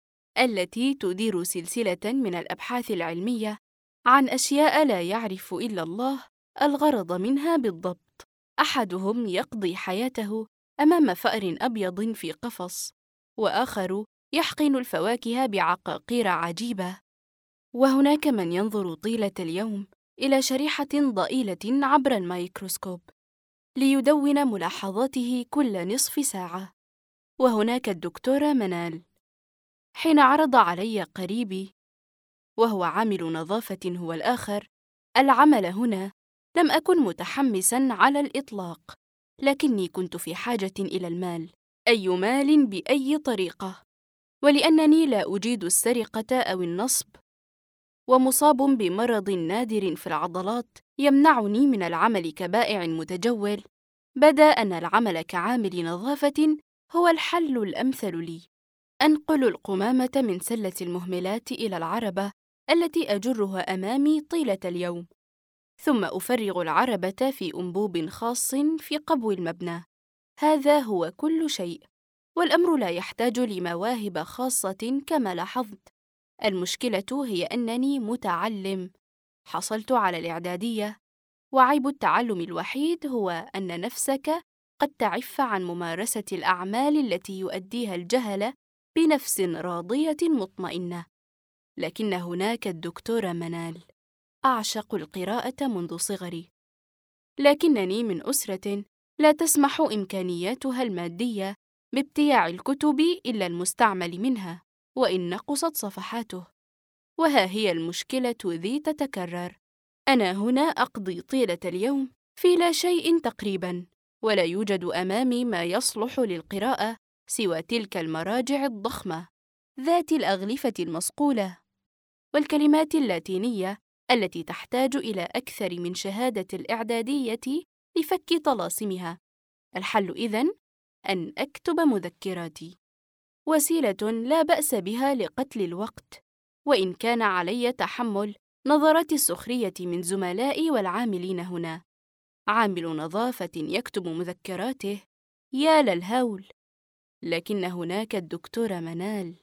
التي تدير سلسلة من الأبحاث العلمية عن أشياء لا يعرف إلا الله الغرض منها بالضبط. أحدهم يقضي حياته أمام فأر أبيض في قفص، وآخر يحقن الفواكه بعقاقير عجيبة، وهناك من ينظر طيلة اليوم إلى شريحة ضئيلة عبر الميكروسكوب ليدون ملاحظاته كل نصف ساعة. وهناك الدكتورة منال. حين عرض علي قريبي، وهو عامل نظافة هو الآخر، العمل هنا، لم أكن متحمساً على الإطلاق، لكني كنت في حاجة إلى المال، أي مال بأي طريقة، ولأنني لا أجيد السرقة أو النصب، ومصاب بمرض نادر في العضلات يمنعني من العمل كبائع متجول، بدا أن العمل كعامل نظافة هو الحل الأمثل لي. أنقل القمامة من سلة المهملات إلى العربة التي أجرها أمامي طيلة اليوم، ثم أفرغ العربة في أنبوب خاص في قبو المبنى. هذا هو كل شيء، والأمر لا يحتاج لمواهب خاصة كما لاحظت. المشكلة هي أنني متعلم، حصلت على الإعدادية، وعيب التعلم الوحيد هو أن نفسك قد تعف عن ممارسة الأعمال التي يؤديها الجهل بنفس راضية مطمئنة. لكن هناك الدكتورة منال. أعشق القراءة منذ صغري، لكنني من أسرة لا تسمح إمكانياتها المادية بابتياع الكتب إلا المستعمل منها وإن نقصت صفحاته. وها هي المشكلة ذي تتكرر. أنا هنا أقضي طيلة اليوم في لا شيء تقريباً، ولا يوجد أمامي ما يصلح للقراءة سوى تلك المراجع الضخمة ذات الأغلفة المصقولة. والكلمات اللاتينية التي تحتاج إلى أكثر من شهادة الإعدادية لفك طلاسمها. الحل إذن أن أكتب مذكراتي، وسيلة لا بأس بها لقتل الوقت، وإن كان علي تحمل نظرات السخرية من زملائي والعاملين هنا. عامل نظافة يكتب مذكراته، يا للهول! لكن هناك الدكتورة منال،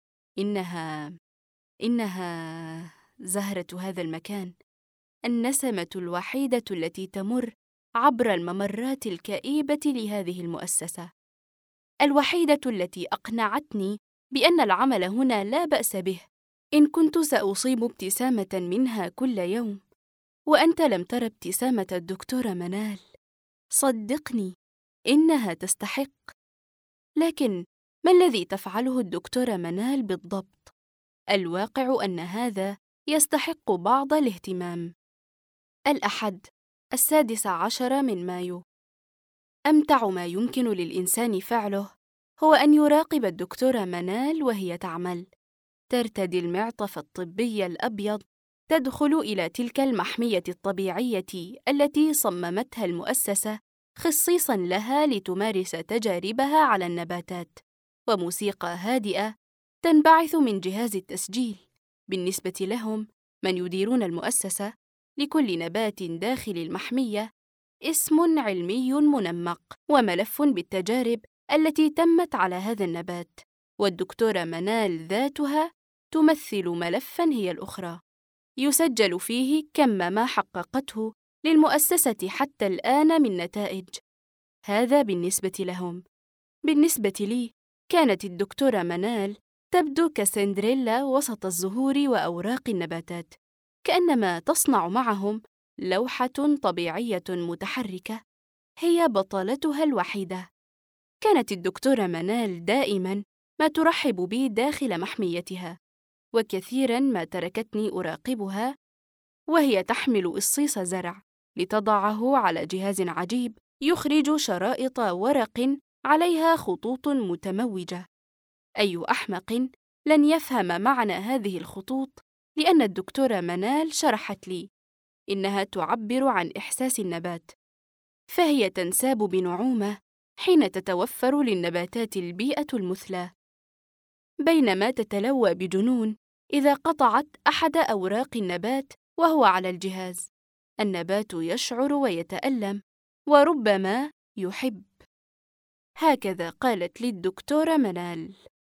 إنها زهرة هذا المكان، النسمة الوحيدة التي تمر عبر الممرات الكئيبة لهذه المؤسسة، الوحيدة التي أقنعتني بأن العمل هنا لا بأس به إن كنت سأصيب ابتسامة منها كل يوم. وأنت لم تر ابتسامة الدكتورة منال، صدقني إنها تستحق. لكن ما الذي تفعله الدكتورة منال بالضبط؟ الواقع أن هذا يستحق بعض الاهتمام. الأحد 16 من مايو. أمتع ما يمكن للإنسان فعله هو أن يراقب الدكتورة منال وهي تعمل، ترتدي المعطف الطبي الأبيض، تدخل إلى تلك المحمية الطبيعية التي صممتها المؤسسة خصيصاً لها لتمارس تجاربها على النباتات، وموسيقى هادئة تنبعث من جهاز التسجيل. بالنسبة لهم من يديرون المؤسسة، لكل نبات داخل المحمية اسم علمي منمق وملف بالتجارب التي تمت على هذا النبات، والدكتورة منال ذاتها تمثل ملفاً هي الأخرى، يسجل فيه كم ما حققته للمؤسسة حتى الآن من نتائج. هذا بالنسبة لهم. بالنسبة لي كانت الدكتورة منال تبدو كسندريلا وسط الزهور وأوراق النباتات، كأنما تصنع معهم لوحة طبيعية متحركة هي بطلتها الوحيدة. كانت الدكتورة منال دائماً ما ترحب بي داخل محميتها، وكثيراً ما تركتني أراقبها وهي تحمل إصيص زرع لتضعه على جهاز عجيب يخرج شرائط ورق عليها خطوط متموجة. أي أحمق لن يفهم معنى هذه الخطوط، لأن الدكتورة منال شرحت لي إنها تعبر عن إحساس النبات، فهي تنساب بنعومة حين تتوفر للنباتات البيئة المثلى، بينما تتلوى بجنون إذا قطعت أحد أوراق النبات وهو على الجهاز. النبات يشعر ويتألم وربما يحب. هكذا قالت لي الدكتورة منال.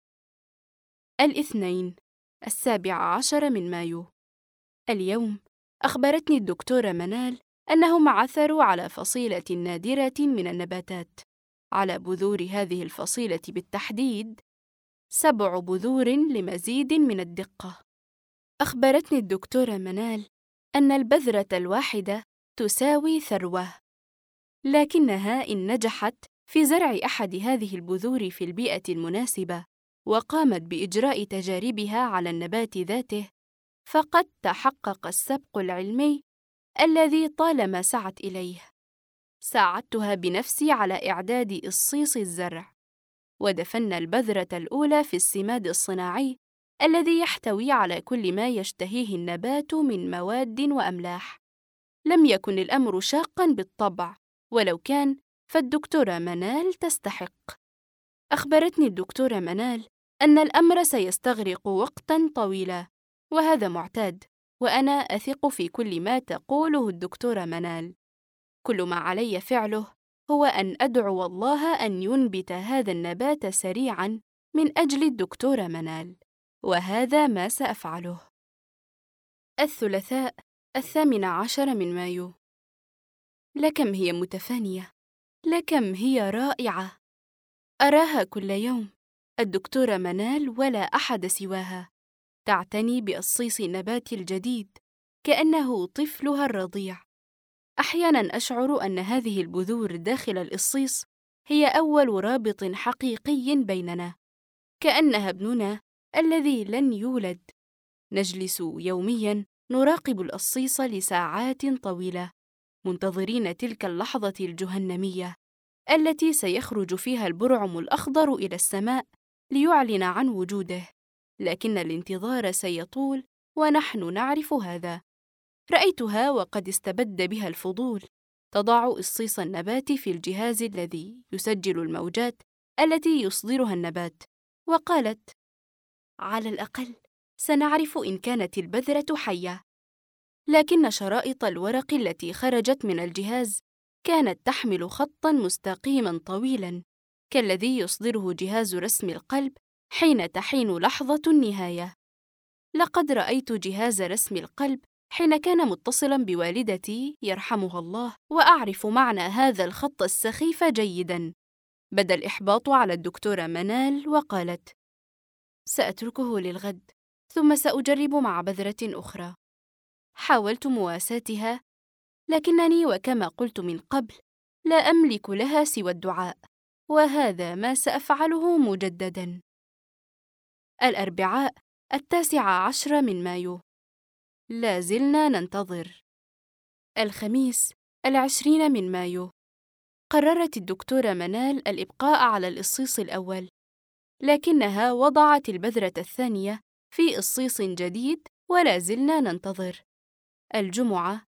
الاثنين 17 من مايو. اليوم أخبرتني الدكتورة منال أنهم عثروا على فصيلة نادرة من النباتات. على بذور هذه الفصيلة بالتحديد 7 بذور لمزيد من الدقة. أخبرتني الدكتورة منال أن البذرة الواحدة تساوي ثروة، لكنها إن نجحت في زرع أحد هذه البذور في البيئة المناسبة وقامت بإجراء تجاربها على النبات ذاته، فقد تحقق السبق العلمي الذي طالما سعت إليه. ساعدتها بنفسي على إعداد إصيص الزرع، ودفنا البذرة الأولى في السماد الصناعي الذي يحتوي على كل ما يشتهيه النبات من مواد وأملاح. لم يكن الأمر شاقاً بالطبع، ولو كان فالدكتورة منال تستحق. أخبرتني الدكتورة منال أن الأمر سيستغرق وقتاً طويلاً، وهذا معتاد، وأنا أثق في كل ما تقوله الدكتورة منال. كل ما علي فعله هو أن أدعو الله أن ينبت هذا النبات سريعاً من أجل الدكتورة منال، وهذا ما سأفعله. الثلاثاء 18 من مايو. لكم هي متفانية، لكم هي رائعة. أراها كل يوم، الدكتورة منال ولا أحد سواها، تعتني بقصيص النبات الجديد كأنه طفلها الرضيع. أحياناً أشعر أن هذه البذور داخل القصيص هي أول رابط حقيقي بيننا، كأنها ابننا الذي لن يولد. نجلس يومياً نراقب القصيص لساعات طويلة، منتظرين تلك اللحظة الجهنمية التي سيخرج فيها البرعم الأخضر إلى السماء ليعلن عن وجوده، لكن الانتظار سيطول ونحن نعرف هذا. رأيتها وقد استبد بها الفضول تضع إصيص النبات في الجهاز الذي يسجل الموجات التي يصدرها النبات، وقالت: على الأقل سنعرف إن كانت البذرة حية. لكن شرائط الورق التي خرجت من الجهاز كانت تحمل خطاً مستقيماً طويلاً كالذي يصدره جهاز رسم القلب حين تحين لحظة النهاية. لقد رأيت جهاز رسم القلب حين كان متصلاً بوالدتي يرحمها الله، وأعرف معنى هذا الخط السخيف جيداً. بدا الإحباط على الدكتورة منال وقالت: سأتركه للغد، ثم سأجرب مع بذرة أخرى. حاولت مواساتها، لكنني وكما قلت من قبل لا أملك لها سوى الدعاء، وهذا ما سأفعله مجدداً. الأربعاء 19 من مايو. لا زلنا ننتظر. الخميس 20 من مايو. قررت الدكتورة منال الإبقاء على الإصيص الأول، لكنها وضعت البذرة الثانية في إصيص جديد، ولا زلنا ننتظر. الجمعة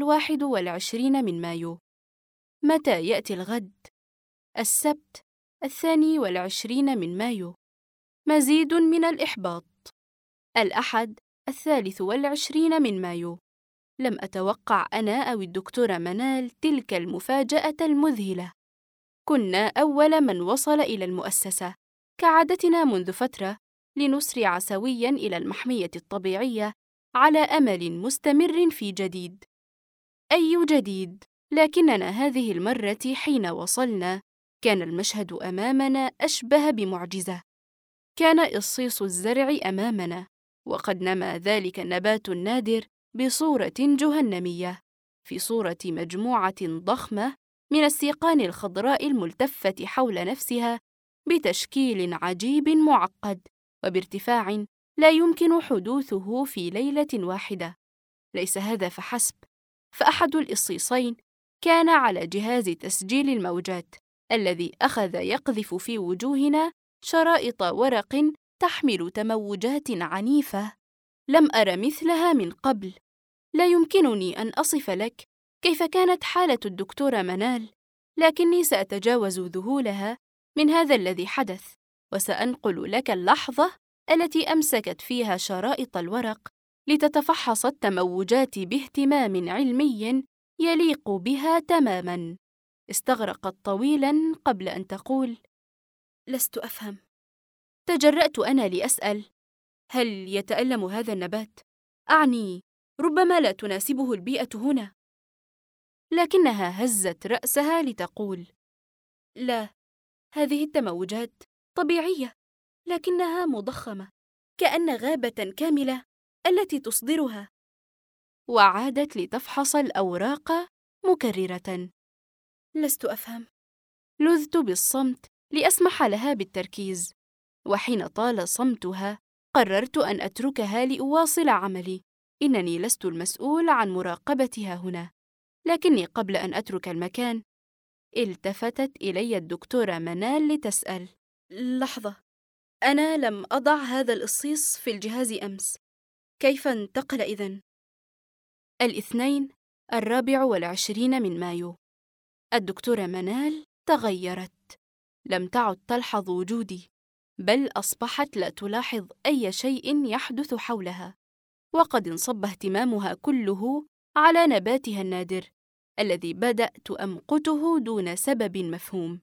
21 من مايو. متى يأتي الغد؟ السبت 22 من مايو. مزيد من الإحباط. الأحد 23 من مايو. لم أتوقع أنا أو الدكتورة منال تلك المفاجأة المذهلة. كنا أول من وصل إلى المؤسسة كعادتنا منذ فترة، لنسرع سوياً إلى المحمية الطبيعية على أمل مستمر في جديد. أي جديد؟ لكننا هذه المرة حين وصلنا كان المشهد أمامنا أشبه بمعجزة. كان إصيص الزرع أمامنا، وقد نما ذلك النبات النادر بصورة جهنمية، في صورة مجموعة ضخمة من السيقان الخضراء الملتفة حول نفسها بتشكيل عجيب معقد، وبارتفاع لا يمكن حدوثه في ليلة واحدة. ليس هذا فحسب، فأحد الإصيصين كان على جهاز تسجيل الموجات الذي أخذ يقذف في وجوهنا شرائط ورق تحمل تموجات عنيفة لم أر مثلها من قبل. لا يمكنني أن أصف لك كيف كانت حالة الدكتورة منال، لكني سأتجاوز ذهولها من هذا الذي حدث، وسأنقل لك اللحظة التي أمسكت فيها شرائط الورق لتتفحص التموجات باهتمام علمي يليق بها تماماً. استغرقت طويلاً قبل أن تقول: لست أفهم. تجرأت أنا لأسأل: هل يتألم هذا النبات؟ أعني ربما لا تناسبه البيئة هنا. لكنها هزت رأسها لتقول: لا، هذه التموجات طبيعية، لكنها مضخمة، كأن غابة كاملة التي تصدرها. وعادت لتفحص الأوراق مكررة. لست أفهم. لذت بالصمت لأسمح لها بالتركيز، وحين طال صمتها قررت أن أتركها لأواصل عملي. إنني لست المسؤول عن مراقبتها هنا. لكني قبل أن أترك المكان التفتت إلي الدكتورة منال لتسأل: لحظة، أنا لم أضع هذا الإصيص في الجهاز أمس، كيف انتقل إذن؟ الاثنين 24 من مايو. الدكتورة منال تغيرت، لم تعد تلحظ وجودي، بل أصبحت لا تلاحظ أي شيء يحدث حولها، وقد انصب اهتمامها كله على نباتها النادر الذي بدأت أمقته دون سبب مفهوم.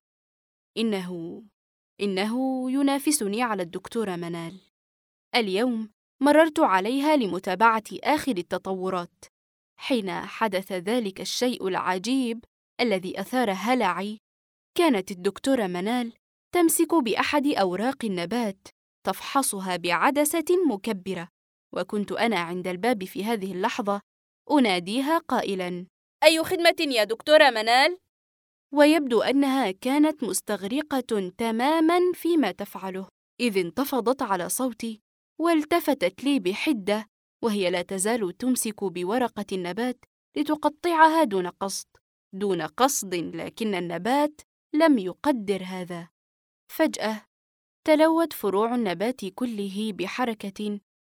إنه ينافسني على الدكتورة منال. اليوم مررت عليها لمتابعة آخر التطورات. حين حدث ذلك الشيء العجيب الذي أثار هلعي، كانت الدكتورة منال تمسك بأحد أوراق النبات تفحصها بعدسة مكبرة، وكنت أنا عند الباب في هذه اللحظة أناديها قائلاً: أي خدمة يا دكتورة منال؟ ويبدو أنها كانت مستغرقة تماماً فيما تفعله، إذ انتفضت على صوتي والتفتت لي بحدة، وهي لا تزال تمسك بورقة النبات لتقطعها دون قصد، لكن النبات لم يقدر هذا. فجأة تلوت فروع النبات كله بحركة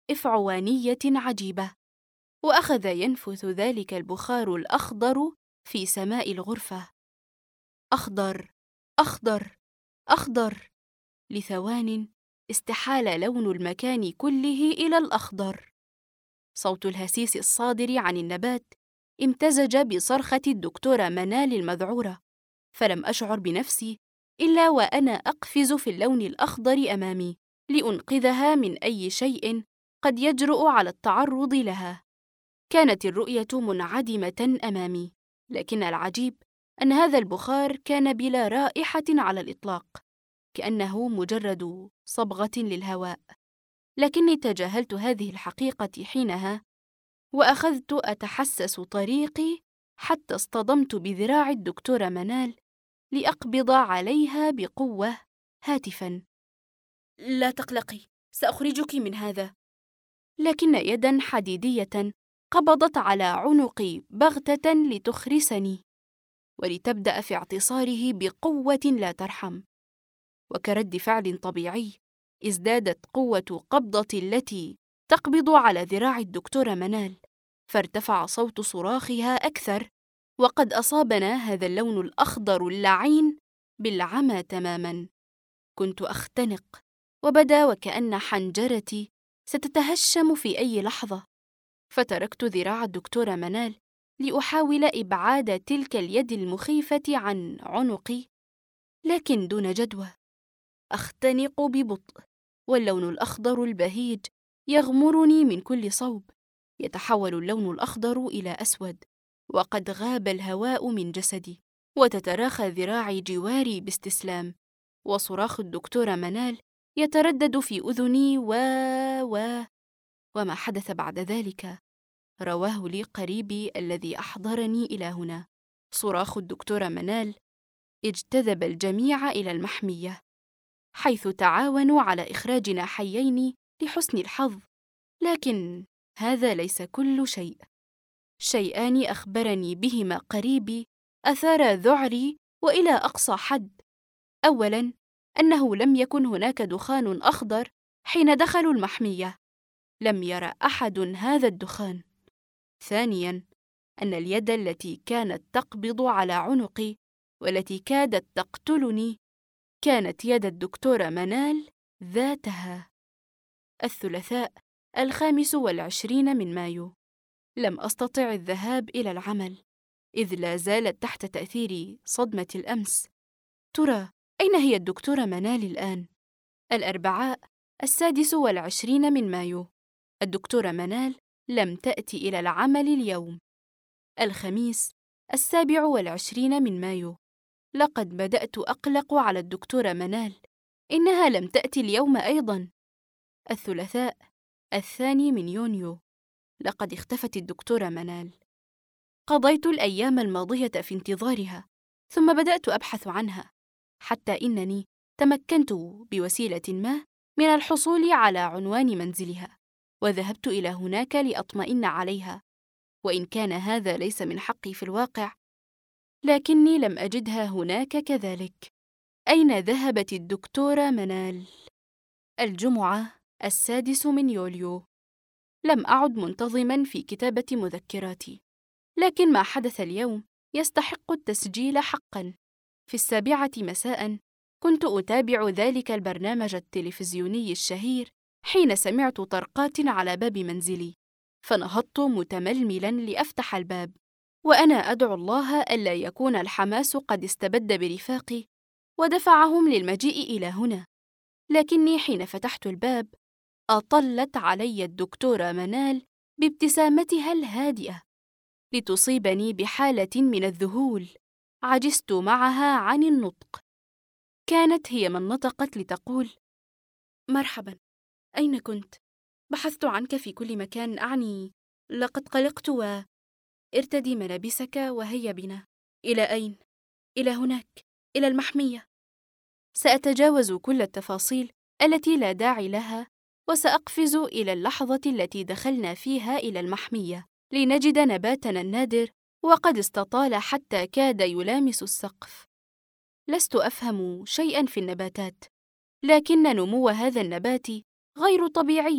إفعوانية عجيبة، وأخذ ينفث ذلك البخار الأخضر في سماء الغرفة. أخضر، أخضر، أخضر. لثوان استحال لون المكان كله إلى الأخضر. صوت الهسيس الصادر عن النبات امتزج بصرخة الدكتورة منال المذعورة، فلم أشعر بنفسي إلا وأنا أقفز في اللون الأخضر أمامي لأنقذها من أي شيء قد يجرؤ على التعرض لها. كانت الرؤية منعدمة أمامي، لكن العجيب أن هذا البخار كان بلا رائحة على الإطلاق، كأنه مجرد صبغة للهواء. لكني تجاهلت هذه الحقيقة حينها، وأخذت أتحسس طريقي حتى اصطدمت بذراع الدكتورة منال لأقبض عليها بقوة هاتفاً: لا تقلقي، سأخرجك من هذا. لكن يداً حديدية قبضت على عنقي بغتة لتخرسني ولتبدأ في اعتصاره بقوة لا ترحم. وكرد فعل طبيعي ازدادت قوة قبضتي التي تقبض على ذراع الدكتورة منال، فارتفع صوت صراخها أكثر، وقد أصابنا هذا اللون الأخضر اللعين بالعمى تماماً. كنت أختنق، وبدا وكأن حنجرتي ستتهشم في أي لحظة، فتركت ذراع الدكتورة منال لأحاول إبعاد تلك اليد المخيفة عن عنقي، لكن دون جدوى. أختنق ببطء، واللون الأخضر البهيج يغمرني من كل صوب. يتحول اللون الأخضر إلى أسود، وقد غاب الهواء من جسدي، وتتراخى ذراعي جواري باستسلام، وصراخ الدكتورة منال يتردد في أذني وما حدث بعد ذلك رواه لي قريبي الذي أحضرني إلى هنا. صراخ الدكتورة منال اجتذب الجميع إلى المحمية، حيث تعاونوا على إخراجنا حيين لحسن الحظ. لكن هذا ليس كل شيء. شيئان أخبرني بهما قريبي أثار ذعري وإلى أقصى حد. أولاً، أنه لم يكن هناك دخان أخضر حين دخلوا المحمية، لم يرى أحد هذا الدخان. ثانياً، أن اليد التي كانت تقبض على عنقي والتي كادت تقتلني كانت يد الدكتورة منال ذاتها. الثلاثاء 25 من مايو. لم أستطع الذهاب إلى العمل، إذ لا زالت تحت تأثير صدمة الأمس. ترى أين هي الدكتورة منال الآن؟ الأربعاء 26 من مايو. الدكتورة منال لم تأتي إلى العمل اليوم. الخميس 27 من مايو. لقد بدأت أقلق على الدكتورة منال، إنها لم تأتي اليوم أيضاً. الثلاثاء 2 من يونيو. لقد اختفت الدكتورة منال. قضيت الأيام الماضية في انتظارها، ثم بدأت أبحث عنها، حتى إنني تمكنت بوسيلة ما من الحصول على عنوان منزلها، وذهبت إلى هناك لأطمئن عليها. وإن كان هذا ليس من حقي في الواقع، لكني لم أجدها هناك كذلك. أين ذهبت الدكتورة منال؟ الجمعة 6 من يوليو. لم أعد منتظماً في كتابة مذكراتي، لكن ما حدث اليوم يستحق التسجيل حقاً. في 7 مساءً كنت أتابع ذلك البرنامج التلفزيوني الشهير حين سمعت طرقات على باب منزلي، فنهضت متململاً لأفتح الباب، وأنا أدعو الله ألا يكون الحماس قد استبد برفاقي ودفعهم للمجيء إلى هنا. لكني حين فتحت الباب أطلت علي الدكتورة منال بابتسامتها الهادئة لتصيبني بحالة من الذهول. عجزت معها عن النطق. كانت هي من نطقت لتقول: مرحباً، أين كنت؟ بحثت عنك في كل مكان، أعني لقد قلقت. ارتدي ملابسك وهيا بنا. إلى أين؟ إلى هناك، إلى المحمية. سأتجاوز كل التفاصيل التي لا داعي لها، وسأقفز إلى اللحظة التي دخلنا فيها إلى المحمية لنجد نباتنا النادر وقد استطال حتى كاد يلامس السقف. لست أفهم شيئاً في النباتات، لكن نمو هذا النبات غير طبيعي،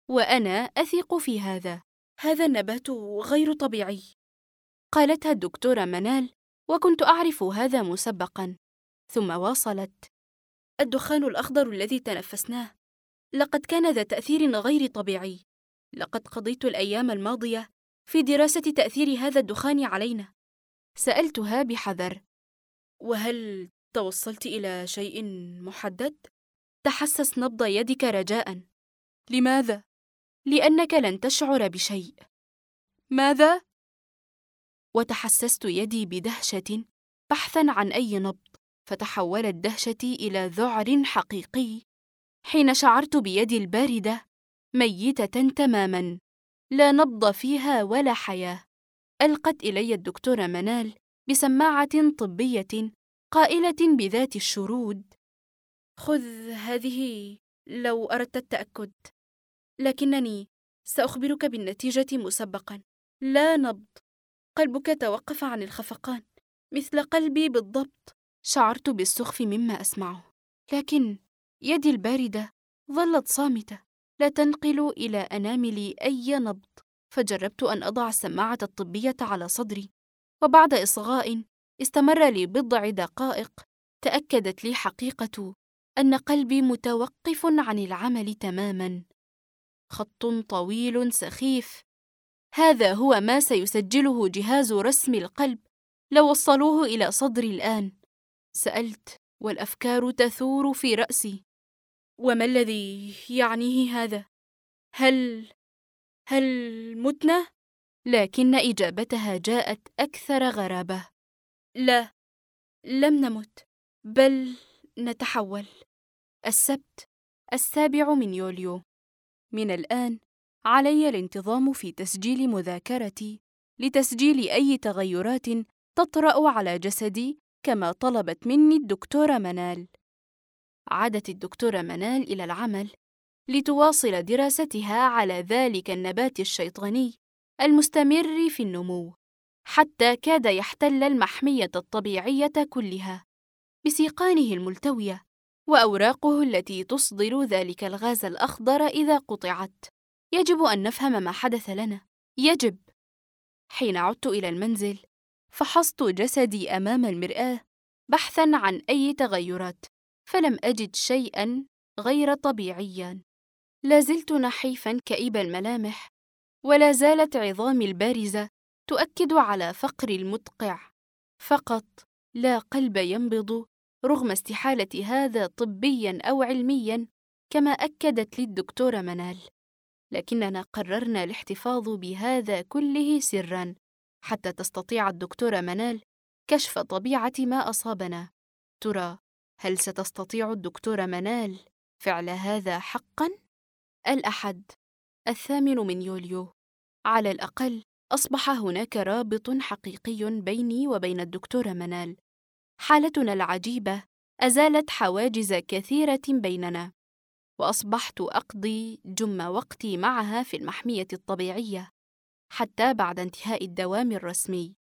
وأنا أثق في هذا. هذا النبات غير طبيعي، قالتها الدكتورة منال، وكنت أعرف هذا مسبقاً. ثم واصلت: الدخان الأخضر الذي تنفسناه لقد كان ذا تأثير غير طبيعي. لقد قضيت الأيام الماضية في دراسة تأثير هذا الدخان علينا. سألتها بحذر: وهل توصلت إلى شيء محدد؟ تحسس نبض يدك رجاءً. لماذا؟ لأنك لن تشعر بشيء. ماذا؟ وتحسست يدي بدهشة بحثاً عن أي نبض، فتحولت دهشتي إلى ذعر حقيقي حين شعرت بيدي الباردة ميتة تماماً، لا نبض فيها ولا حياة. ألقت إلي الدكتورة منال بسماعة طبية قائلة بذات الشرود: خذ هذه لو أردت التأكد، لكنني سأخبرك بالنتيجة مسبقاً. لا نبض. قلبك توقف عن الخفقان مثل قلبي بالضبط. شعرت بالسخف مما أسمعه، لكن يدي الباردة ظلت صامتة، لا تنقل إلى أناملي أي نبض. فجربت أن أضع السماعة الطبية على صدري، وبعد إصغاء استمر لبضع دقائق تأكدت لي حقيقة أن قلبي متوقف عن العمل تماماً. خط طويل سخيف. هذا هو ما سيسجله جهاز رسم القلب لو وصلوه إلى صدري الآن. سألت والأفكار تثور في رأسي: وما الذي يعنيه هذا؟ هل متنا؟ لكن إجابتها جاءت أكثر غرابة: لا، لم نمت، بل نتحول. السبت 7 من يوليو. من الآن علي الانتظام في تسجيل مذاكرتي لتسجيل أي تغيرات تطرأ على جسدي كما طلبت مني الدكتورة منال. عادت الدكتورة منال إلى العمل لتواصل دراستها على ذلك النبات الشيطاني المستمر في النمو، حتى كاد يحتل المحمية الطبيعية كلها بسيقانه الملتوية وأوراقه التي تصدر ذلك الغاز الأخضر إذا قطعت. يجب أن نفهم ما حدث لنا. يجب. حين عدت إلى المنزل فحصت جسدي أمام المرآة بحثاً عن أي تغيرات، فلم أجد شيئاً غير طبيعياً. لازلت نحيفاً كئيب الملامح، ولا زالت عظامي البارزة تؤكد على فقري المدقع. فقط لا قلب ينبض، رغم استحالة هذا طبياً أو علمياً كما أكدت لي الدكتورة منال. لكننا قررنا الاحتفاظ بهذا كله سراً حتى تستطيع الدكتورة منال كشف طبيعة ما أصابنا. ترى هل ستستطيع الدكتورة منال فعل هذا حقاً؟ الأحد 8 من يوليو. على الأقل أصبح هناك رابط حقيقي بيني وبين الدكتورة منال. حالتنا العجيبة أزالت حواجز كثيرة بيننا، وأصبحت أقضي جم وقتي معها في المحمية الطبيعية حتى بعد انتهاء الدوام الرسمي.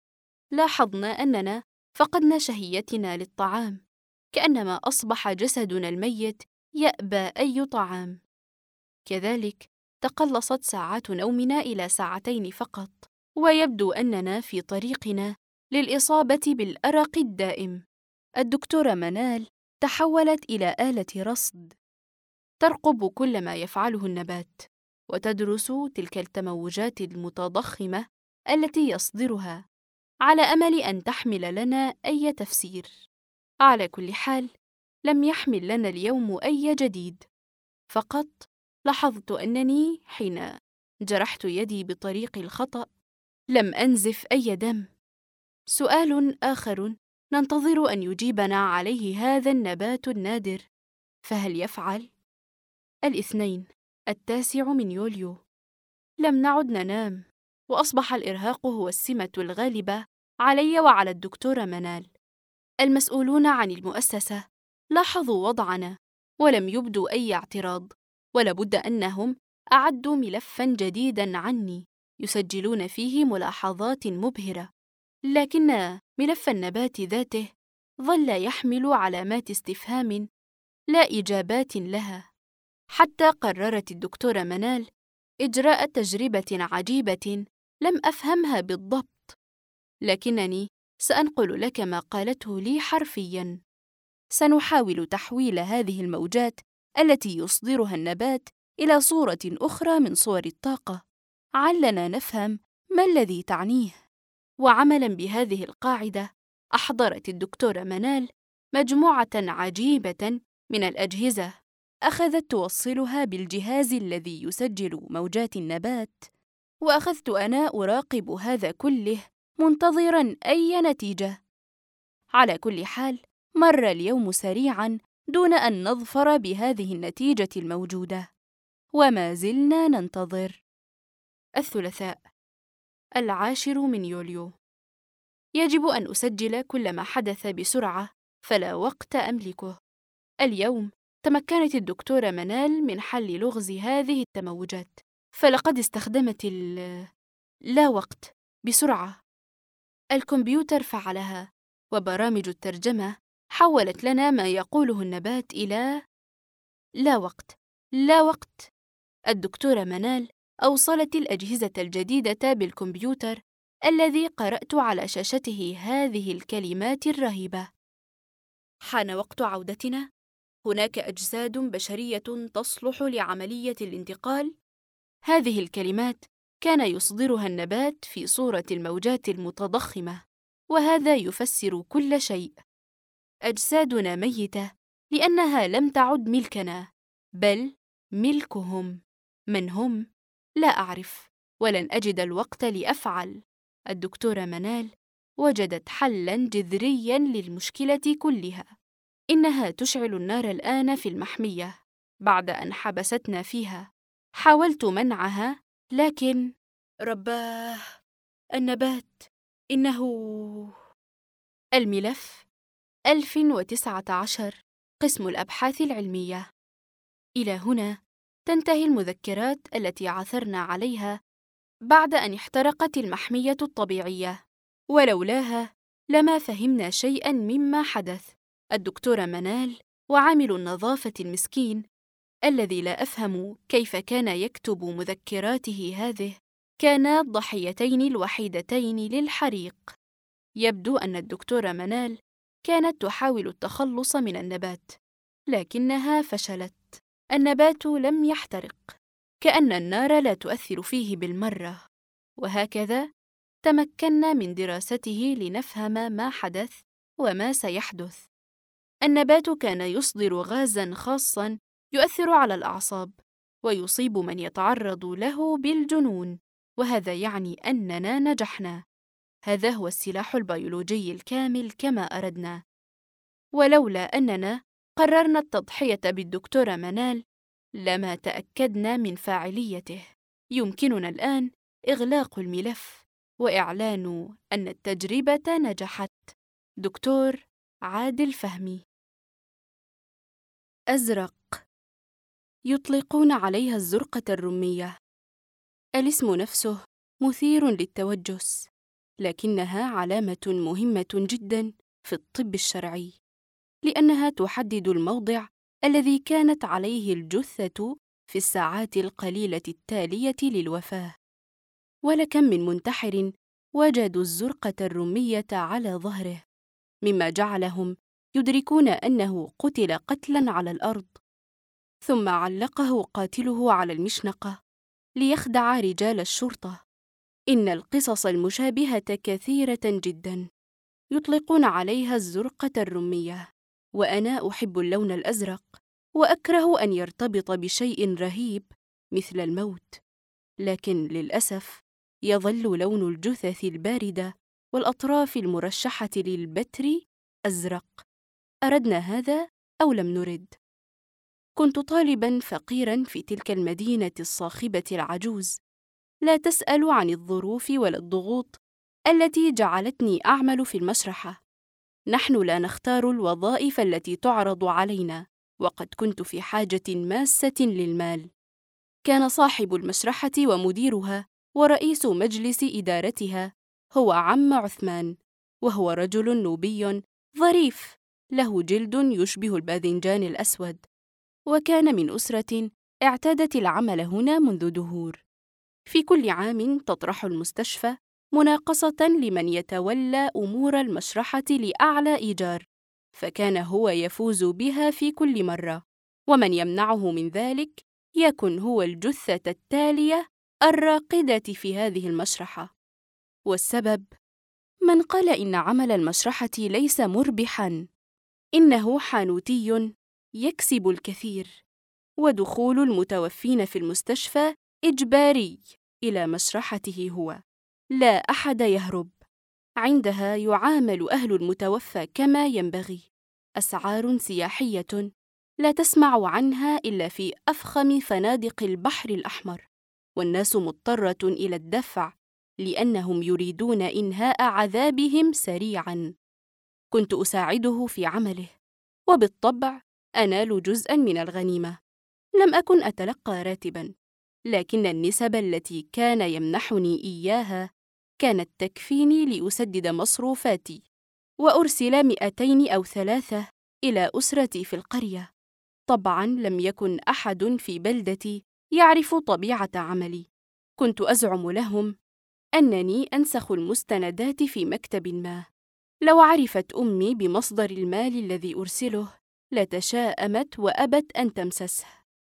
لاحظنا أننا فقدنا شهيتنا للطعام، كأنما أصبح جسدنا الميت يأبى أي طعام. كذلك تقلصت ساعات نومنا إلى 2 فقط، ويبدو أننا في طريقنا للإصابة بالأرق الدائم. الدكتورة منال تحولت إلى آلة رصد ترقب كل ما يفعله النبات، وتدرس تلك التموجات المتضخمة التي يصدرها على أمل أن تحمل لنا أي تفسير. على كل حال، لم يحمل لنا اليوم أي جديد. فقط لاحظت أنني حين جرحت يدي بطريق الخطأ لم أنزف أي دم. سؤال آخر ننتظر أن يجيبنا عليه هذا النبات النادر، فهل يفعل؟ 9 من يوليو. لم نعد ننام، وأصبح الإرهاق هو السمة الغالبة علي وعلى الدكتورة منال. المسؤولون عن المؤسسة لاحظوا وضعنا ولم يبدوا أي اعتراض، ولابد أنهم أعدوا ملفاً جديداً عني يسجلون فيه ملاحظات مبهرة، لكن ملف النبات ذاته ظل يحمل علامات استفهام لا إجابات لها. حتى قررت الدكتورة منال إجراء تجربة عجيبة لم أفهمها بالضبط، لكنني سأنقل لك ما قالته لي حرفياً. سنحاول تحويل هذه الموجات التي يصدرها النبات إلى صورة أخرى من صور الطاقة، علنا نفهم ما الذي تعنيه. وعملاً بهذه القاعدة، أحضرت الدكتورة منال مجموعة عجيبة من الأجهزة، أخذت توصلها بالجهاز الذي يسجل موجات النبات، وأخذت أنا أراقب هذا كله منتظراً أي نتيجة. على كل حال، مر اليوم سريعاً دون أن نظفر بهذه النتيجة الموجودة، وما زلنا ننتظر. الثلاثاء، 10 من يوليو. يجب أن أسجل كل ما حدث بسرعة، فلا وقت أملكه. اليوم تمكنت الدكتورة منال من حل لغز هذه التموجات، فلقد استخدمت لا وقت بسرعة. الكمبيوتر فعلها، وبرامج الترجمة حولت لنا ما يقوله النبات إلى لا وقت. لا وقت. الدكتورة منال أوصلت الأجهزة الجديدة بالكمبيوتر الذي قرأت على شاشته هذه الكلمات الرهيبة: حان وقت عودتنا. هناك أجساد بشرية تصلح لعملية الانتقال. هذه الكلمات كان يصدرها النبات في صورة الموجات المتضخمة، وهذا يفسر كل شيء. أجسادنا ميتة لأنها لم تعد ملكنا، بل ملكهم. من هم؟ لا أعرف، ولن أجد الوقت لأفعل. الدكتورة منال وجدت حلاً جذرياً للمشكلة كلها. إنها تشعل النار الآن في المحمية بعد أن حبستنا فيها. حاولت منعها، لكن رباه، النبات إنه... الملف 1019، قسم الأبحاث العلمية. إلى هنا تنتهي المذكرات التي عثرنا عليها بعد أن احترقت المحمية الطبيعية، ولولاها لما فهمنا شيئاً مما حدث. الدكتورة منال وعامل النظافة المسكين الذي لا أفهم كيف كان يكتب مذكراته هذه كانا الضحيتين الوحيدتين للحريق. يبدو أن الدكتورة منال كانت تحاول التخلص من النبات، لكنها فشلت. النبات لم يحترق، كأن النار لا تؤثر فيه بالمرة. وهكذا تمكنا من دراسته لنفهم ما حدث وما سيحدث. النبات كان يصدر غازاً خاصاً يؤثر على الأعصاب ويصيب من يتعرض له بالجنون، وهذا يعني أننا نجحنا. هذا هو السلاح البيولوجي الكامل كما أردنا. ولولا أننا قررنا التضحية بالدكتورة منال لما تأكدنا من فاعليته. يمكننا الآن إغلاق الملف وإعلان أن التجربة نجحت. دكتور عادل فهمي. أزرق، يطلقون عليها الزرقة الرمية. الاسم نفسه مثير للتوجس، لكنها علامة مهمة جداً في الطب الشرعي، لأنها تحدد الموضع الذي كانت عليه الجثة في الساعات القليلة التالية للوفاة. ولكم من منتحر وجدوا الزرقة الرمية على ظهره، مما جعلهم يدركون أنه قتل قتلاً على الأرض، ثم علقه قاتله على المشنقة ليخدع رجال الشرطة. إن القصص المشابهة كثيرة جداً، يطلقون عليها الزرقة الرمية. وأنا أحب اللون الأزرق، وأكره أن يرتبط بشيء رهيب مثل الموت، لكن للأسف يظل لون الجثث الباردة والأطراف المرشحة للبتر أزرق، أردنا هذا أو لم نرد. كنت طالباً فقيراً في تلك المدينة الصاخبة العجوز، لا تسأل عن الظروف ولا الضغوط التي جعلتني أعمل في المشرحة. نحن لا نختار الوظائف التي تعرض علينا، وقد كنت في حاجة ماسة للمال. كان صاحب المشرحة ومديرها ورئيس مجلس إدارتها هو عم عثمان، وهو رجل نوبي ظريف له جلد يشبه الباذنجان الأسود، وكان من أسرة اعتادت العمل هنا منذ دهور. في كل عام تطرح المستشفى مناقصة لمن يتولى أمور المشرحة لأعلى إيجار، فكان هو يفوز بها في كل مرة، ومن يمنعه من ذلك يكن هو الجثة التالية الراقدة في هذه المشرحة. والسبب: من قال إن عمل المشرحة ليس مربحاً، إنه حانوتي يكسب الكثير، ودخول المتوفين في المستشفى إجباري إلى مشرحته هو، لا أحد يهرب. عندها يعامل أهل المتوفى كما ينبغي، أسعار سياحية لا تسمع عنها إلا في أفخم فنادق البحر الأحمر، والناس مضطرة إلى الدفع لأنهم يريدون إنهاء عذابهم سريعاً. كنت أساعده في عمله، وبالطبع أنال جزءاً من الغنيمة. لم أكن أتلقى راتباً، لكن النسب التي كان يمنحني إياها كانت تكفيني لأسدد مصروفاتي، وأرسل 200 أو 3 إلى أسرتي في القرية. طبعاً لم يكن أحد في بلدتي يعرف طبيعة عملي. كنت أزعم لهم أنني أنسخ المستندات في مكتب ما. لو عرفت أمي بمصدر المال الذي أرسله لتشاءمت وأبت أن تمسسه،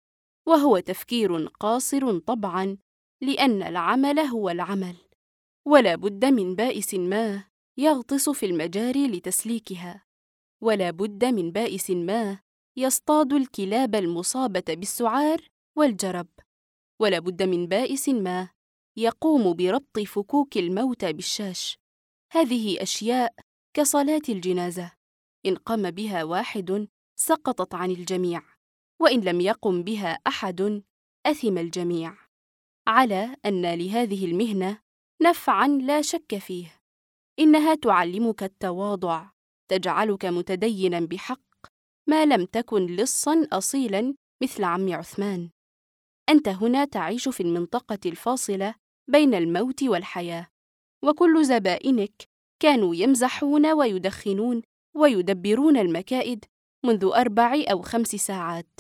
وهو تفكير قاصر طبعاً، لأن العمل هو العمل، ولا بد من بائس ما يغطس في المجاري لتسليكها، ولا بد من بائس ما يصطاد الكلاب المصابة بالسعار والجرب، ولا بد من بائس ما يقوم بربط فكوك الموتى بالشاش. هذه أشياء كصلاة الجنازة، إن قام بها واحد سقطت عن الجميع، وإن لم يقم بها أحد أثم الجميع. على أن لهذه المهنة نفعاً لا شك فيه. إنها تعلمك التواضع، تجعلك متديناً بحق، ما لم تكن لصاً أصيلاً مثل عم عثمان. أنت هنا تعيش في المنطقة الفاصلة بين الموت والحياة، وكل زبائنك كانوا يمزحون ويدخنون ويدبرون المكائد منذ 4 أو 5 ساعات.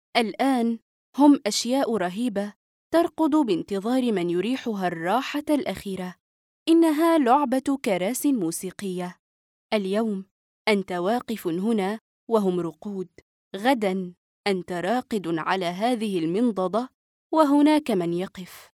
الآن هم أشياء رهيبة ترقد بانتظار من يريحها الراحة الأخيرة. إنها لعبة كراس موسيقية. اليوم أنت واقف هنا وهم رقود، غداً أنت راقد على هذه المنضدة وهناك من يقف.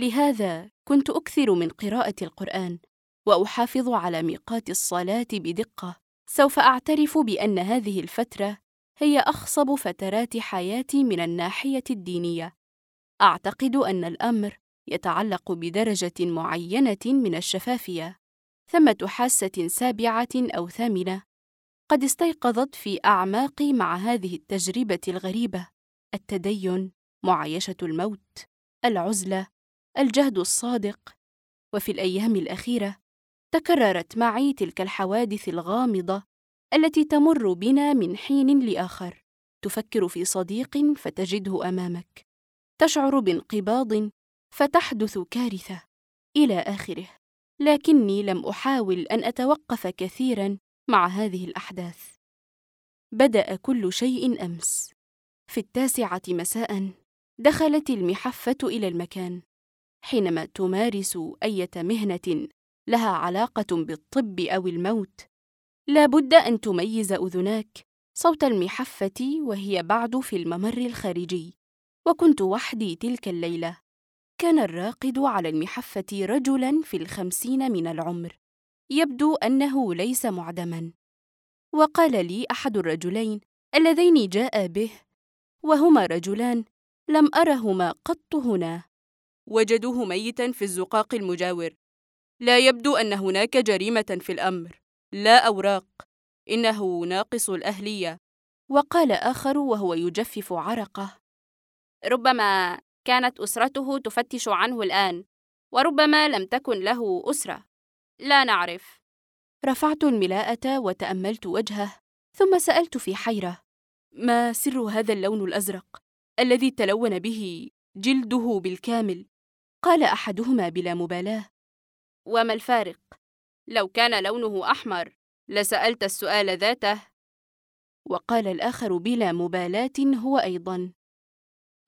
لهذا كنت أكثر من قراءة القرآن، وأحافظ على ميقات الصلاة بدقة. سوف أعترف بأن هذه الفترة هي أخصب فترات حياتي من الناحية الدينية. أعتقد أن الأمر يتعلق بدرجة معينة من الشفافية. ثمة حاسة سابعة أو ثامنة قد استيقظت في أعماقي مع هذه التجربة الغريبة: التدين، معايشة الموت، العزلة، الجهد الصادق. وفي الأيام الأخيرة تكررت معي تلك الحوادث الغامضة التي تمر بنا من حين لآخر. تفكر في صديق فتجده أمامك، تشعر بانقباض فتحدث كارثة، إلى آخره. لكني لم أحاول أن أتوقف كثيراً مع هذه الأحداث. بدأ كل شيء أمس. في 9 مساءً دخلت المحفة إلى المكان. حينما تمارس أي مهنة لها علاقة بالطب أو الموت، لا بد أن تميز أذناك صوت المحفة وهي بعد في الممر الخارجي. وكنت وحدي تلك الليلة. كان الراقد على المحفة رجلاً في 50 من العمر، يبدو أنه ليس معدماً. وقال لي أحد الرجلين اللذين جاء به، وهما رجلان لم أرهما قط هنا: وجدوه ميتاً في الزقاق المجاور. لا يبدو أن هناك جريمة في الأمر، لا أوراق، إنه ناقص الأهلية. وقال آخر وهو يجفف عرقه: ربما كانت أسرته تفتش عنه الآن، وربما لم تكن له أسرة، لا نعرف. رفعت الملاءة وتأملت وجهه، ثم سألت في حيرة: ما سر هذا اللون الأزرق الذي تلون به جلده بالكامل؟ قال أحدهما بلا مبالاة: وما الفارق؟ لو كان لونه أحمر لسألت السؤال ذاته. وقال الآخر بلا مبالاة هو أيضاً: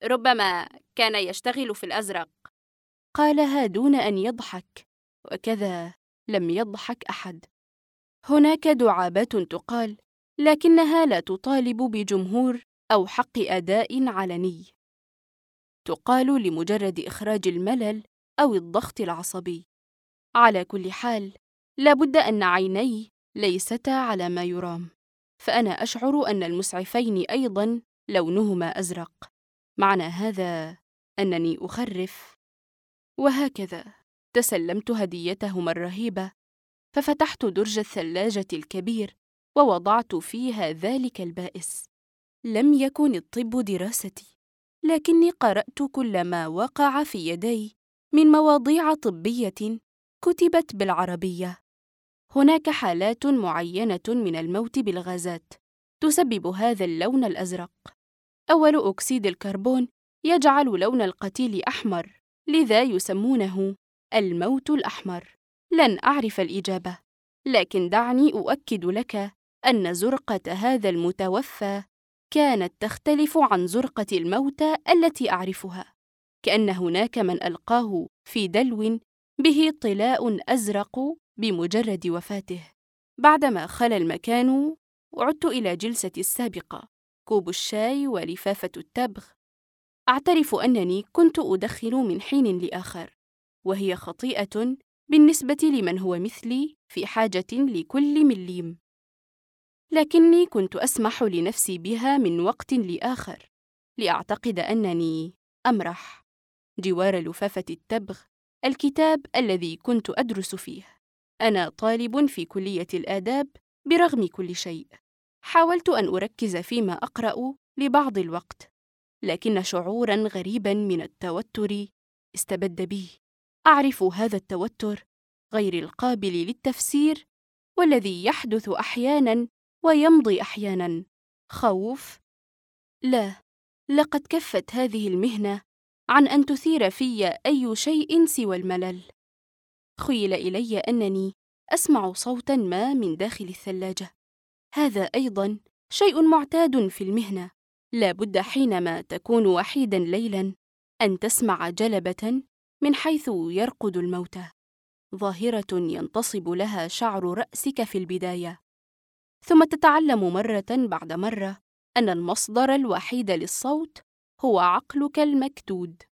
ربما كان يشتغل في الأزرق. قالها دون أن يضحك، وكذا لم يضحك أحد. هناك دعابات تقال، لكنها لا تطالب بجمهور أو حق أداء علني. تقال لمجرد إخراج الملل أو الضغط العصبي. على كل حال، لابد أن عيني ليستا على ما يرام، فأنا أشعر أن المسعفين أيضاً لونهما أزرق. معنى هذا أنني أخرف. وهكذا تسلمت هديتهما الرهيبة، ففتحت درج الثلاجة الكبير ووضعت فيها ذلك البائس. لم يكن الطب دراستي، لكني قرأت كل ما وقع في يدي من مواضيع طبية كتبت بالعربية. هناك حالات معينة من الموت بالغازات تسبب هذا اللون الأزرق. أول أكسيد الكربون يجعل لون القتيل أحمر، لذا يسمونه الموت الأحمر. لن أعرف الإجابة، لكن دعني أؤكد لك أن زرقة هذا المتوفى كانت تختلف عن زرقة الموتى التي أعرفها، كأن هناك من ألقاه في دلو به طلاء أزرق بمجرد وفاته. بعدما خلا المكان، عدت إلى جلستي السابقة، كوب الشاي ولفافة التبغ. أعترف أنني كنت أدخن من حين لآخر، وهي خطيئة بالنسبة لمن هو مثلي في حاجة لكل مليم، لكني كنت أسمح لنفسي بها من وقت لآخر لأعتقد أنني أمرح. جوار لفافة التبغ الكتاب الذي كنت أدرس فيه. أنا طالب في كلية الآداب برغم كل شيء. حاولت أن أركز فيما أقرأ لبعض الوقت، لكن شعوراً غريباً من التوتر استبد بي. أعرف هذا التوتر غير القابل للتفسير، والذي يحدث أحياناً ويمضي أحياناً. خوف؟ لا، لقد كفت هذه المهنة عن أن تثير في أي شيء سوى الملل. خيل إلي أنني أسمع صوتاً ما من داخل الثلاجة. هذا أيضاً شيء معتاد في المهنة. لا بد حينما تكون وحيداً ليلاً أن تسمع جلبة من حيث يرقد الموتى، ظاهرة ينتصب لها شعر رأسك في البداية، ثم تتعلم مرة بعد مرة أن المصدر الوحيد للصوت هو عقلك المكدود.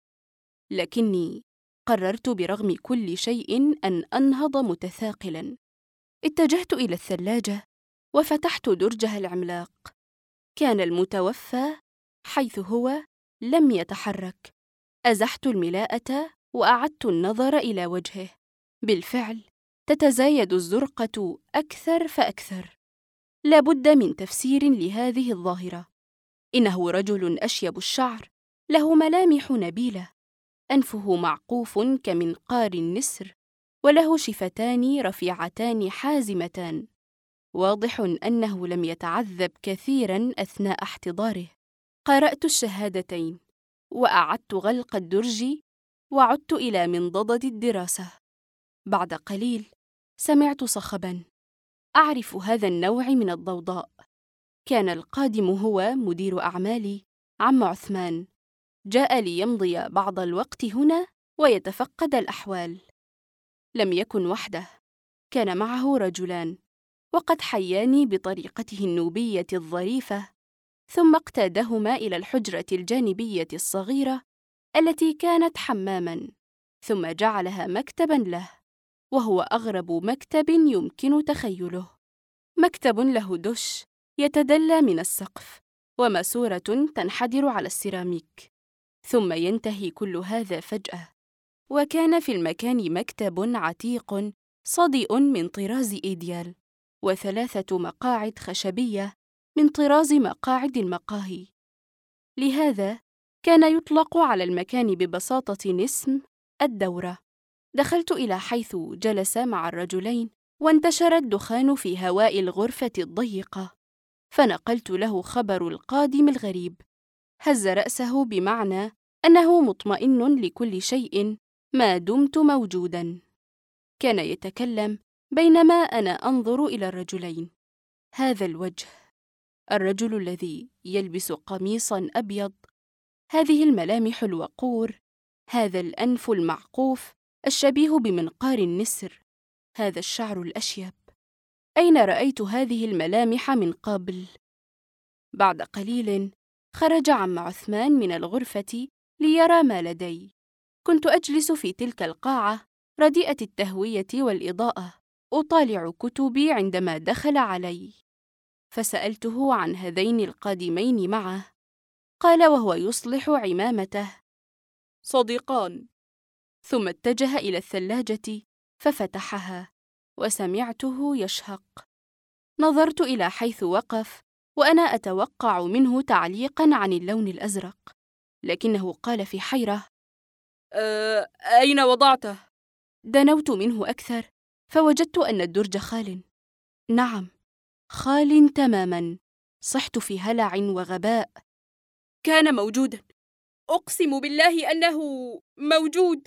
لكني قررت برغم كل شيء أن أنهض متثاقلاً. اتجهت إلى الثلاجة وفتحت درجها العملاق. كان المتوفى حيث هو لم يتحرك. أزحت الملاءة وأعدت النظر إلى وجهه. بالفعل تتزايد الزرقة أكثر فأكثر. لا بد من تفسير لهذه الظاهرة. إنه رجل أشيب الشعر، له ملامح نبيلة، أنفه معقوف كمنقار النسر، وله شفتان رفيعتان حازمتان. واضح أنه لم يتعذب كثيراً أثناء احتضاره. قرأت الشهادتين وأعدت غلق الدرج وعدت إلى منضدة الدراسة. بعد قليل سمعت صخباً. أعرف هذا النوع من الضوضاء. كان القادم هو مدير أعمالي، عم عثمان. جاء ليمضي بعض الوقت هنا ويتفقد الأحوال. لم يكن وحده، كان معه رجلان، وقد حياني بطريقته النوبية الظريفة، ثم اقتادهما إلى الحجرة الجانبية الصغيرة التي كانت حماماً، ثم جعلها مكتباً له، وهو أغرب مكتب يمكن تخيله. مكتب له دش يتدلى من السقف، وماسورة تنحدر على السيراميك، ثم ينتهي كل هذا فجأة. وكان في المكان مكتب عتيق صدئ من طراز إيديال، وثلاثة مقاعد خشبية من طراز مقاعد المقاهي. لهذا كان يطلق على المكان ببساطة اسم الدورة. دخلت إلى حيث جلس مع الرجلين، وانتشر الدخان في هواء الغرفة الضيقة، فنقلت له خبر القادم الغريب. هز رأسه بمعنى أنه مطمئن لكل شيء ما دمت موجوداً. كان يتكلم بينما أنا أنظر إلى الرجلين. هذا الوجه، الرجل الذي يلبس قميصاً أبيض هذه الملامح الوقور، هذا الأنف المعقوف الشبيه بمنقار النسر، هذا الشعر الأشيب، أين رأيت هذه الملامح من قبل؟ بعد قليل خرج عم عثمان من الغرفة ليرى ما لدي. كنت أجلس في تلك القاعة رديئة التهوية والإضاءة أطالع كتبي عندما دخل علي، فسألته عن هذين القادمين معه. قال وهو يصلح عمامته: صديقان. ثم اتجه إلى الثلاجة ففتحها وسمعته يشهق. نظرت إلى حيث وقف وأنا أتوقع منه تعليقاً عن اللون الأزرق، لكنه قال في حيرة: أين وضعته؟ دنوت منه أكثر فوجدت أن الدرج خال. نعم، خال تماماً. صحت في هلع وغباء. كان موجوداً، أقسم بالله أنه موجود.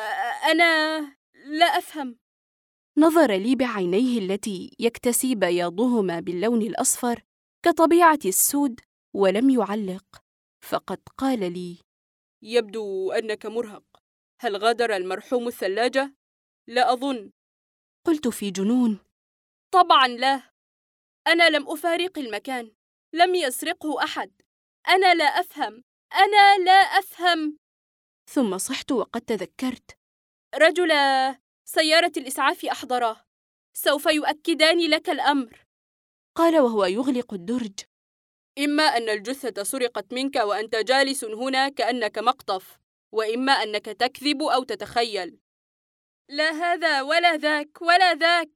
أنا لا أفهم. نظر لي بعينيه التي يكتسي بياضهما باللون الأصفر كطبيعة السود ولم يعلق، فقد قال لي: يبدو أنك مرهق. هل غادر المرحوم الثلاجة؟ لا أظن. قلت في جنون: طبعاً لا، أنا لم أفارق المكان، لم يسرقه أحد. أنا لا أفهم، أنا لا أفهم. ثم صحت وقد تذكرت: رجل سيارة الإسعاف أحضراه، سوف يؤكدان لك الأمر. قال وهو يغلق الدرج: إما أن الجثة سرقت منك وأنت جالس هنا كأنك مقطف، وإما أنك تكذب أو تتخيل. لا هذا ولا ذاك ولا ذاك.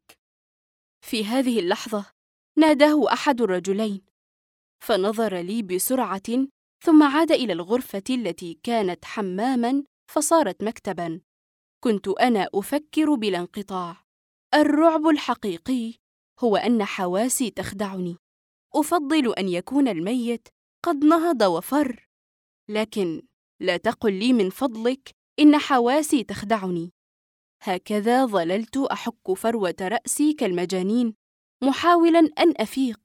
في هذه اللحظة ناداه أحد الرجلين، فنظر لي بسرعة ثم عاد إلى الغرفة التي كانت حماماً فصارت مكتباً. كنت أنا أفكر بلا انقطاع. الرعب الحقيقي هو أن حواسي تخدعني. أفضل أن يكون الميت قد نهض وفر، لكن لا تقل لي من فضلك إن حواسي تخدعني. هكذا ظللت أحك فروة رأسي كالمجانين، محاولاً أن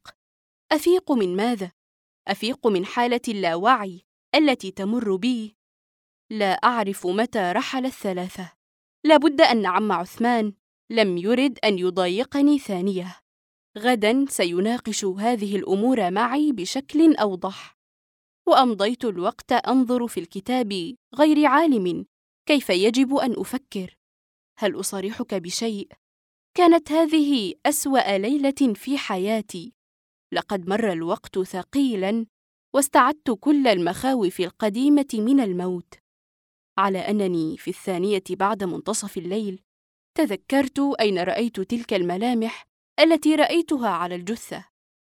أفيق من ماذا؟ أفيق من حالة اللاوعي التي تمر بي. لا أعرف متى رحل الثلاثة. لابد أن عم عثمان لم يرد أن يضايقني ثانية. غداً سيناقش هذه الأمور معي بشكل أوضح. وأمضيت الوقت أنظر في الكتاب غير عالم كيف يجب أن أفكر. هل أصارحك بشيء؟ كانت هذه أسوأ ليلة في حياتي. لقد مر الوقت ثقيلاً واستعدت كل المخاوف القديمة من الموت. على أنني في 2 بعد منتصف الليل تذكرت أين رأيت تلك الملامح التي رأيتها على الجثة.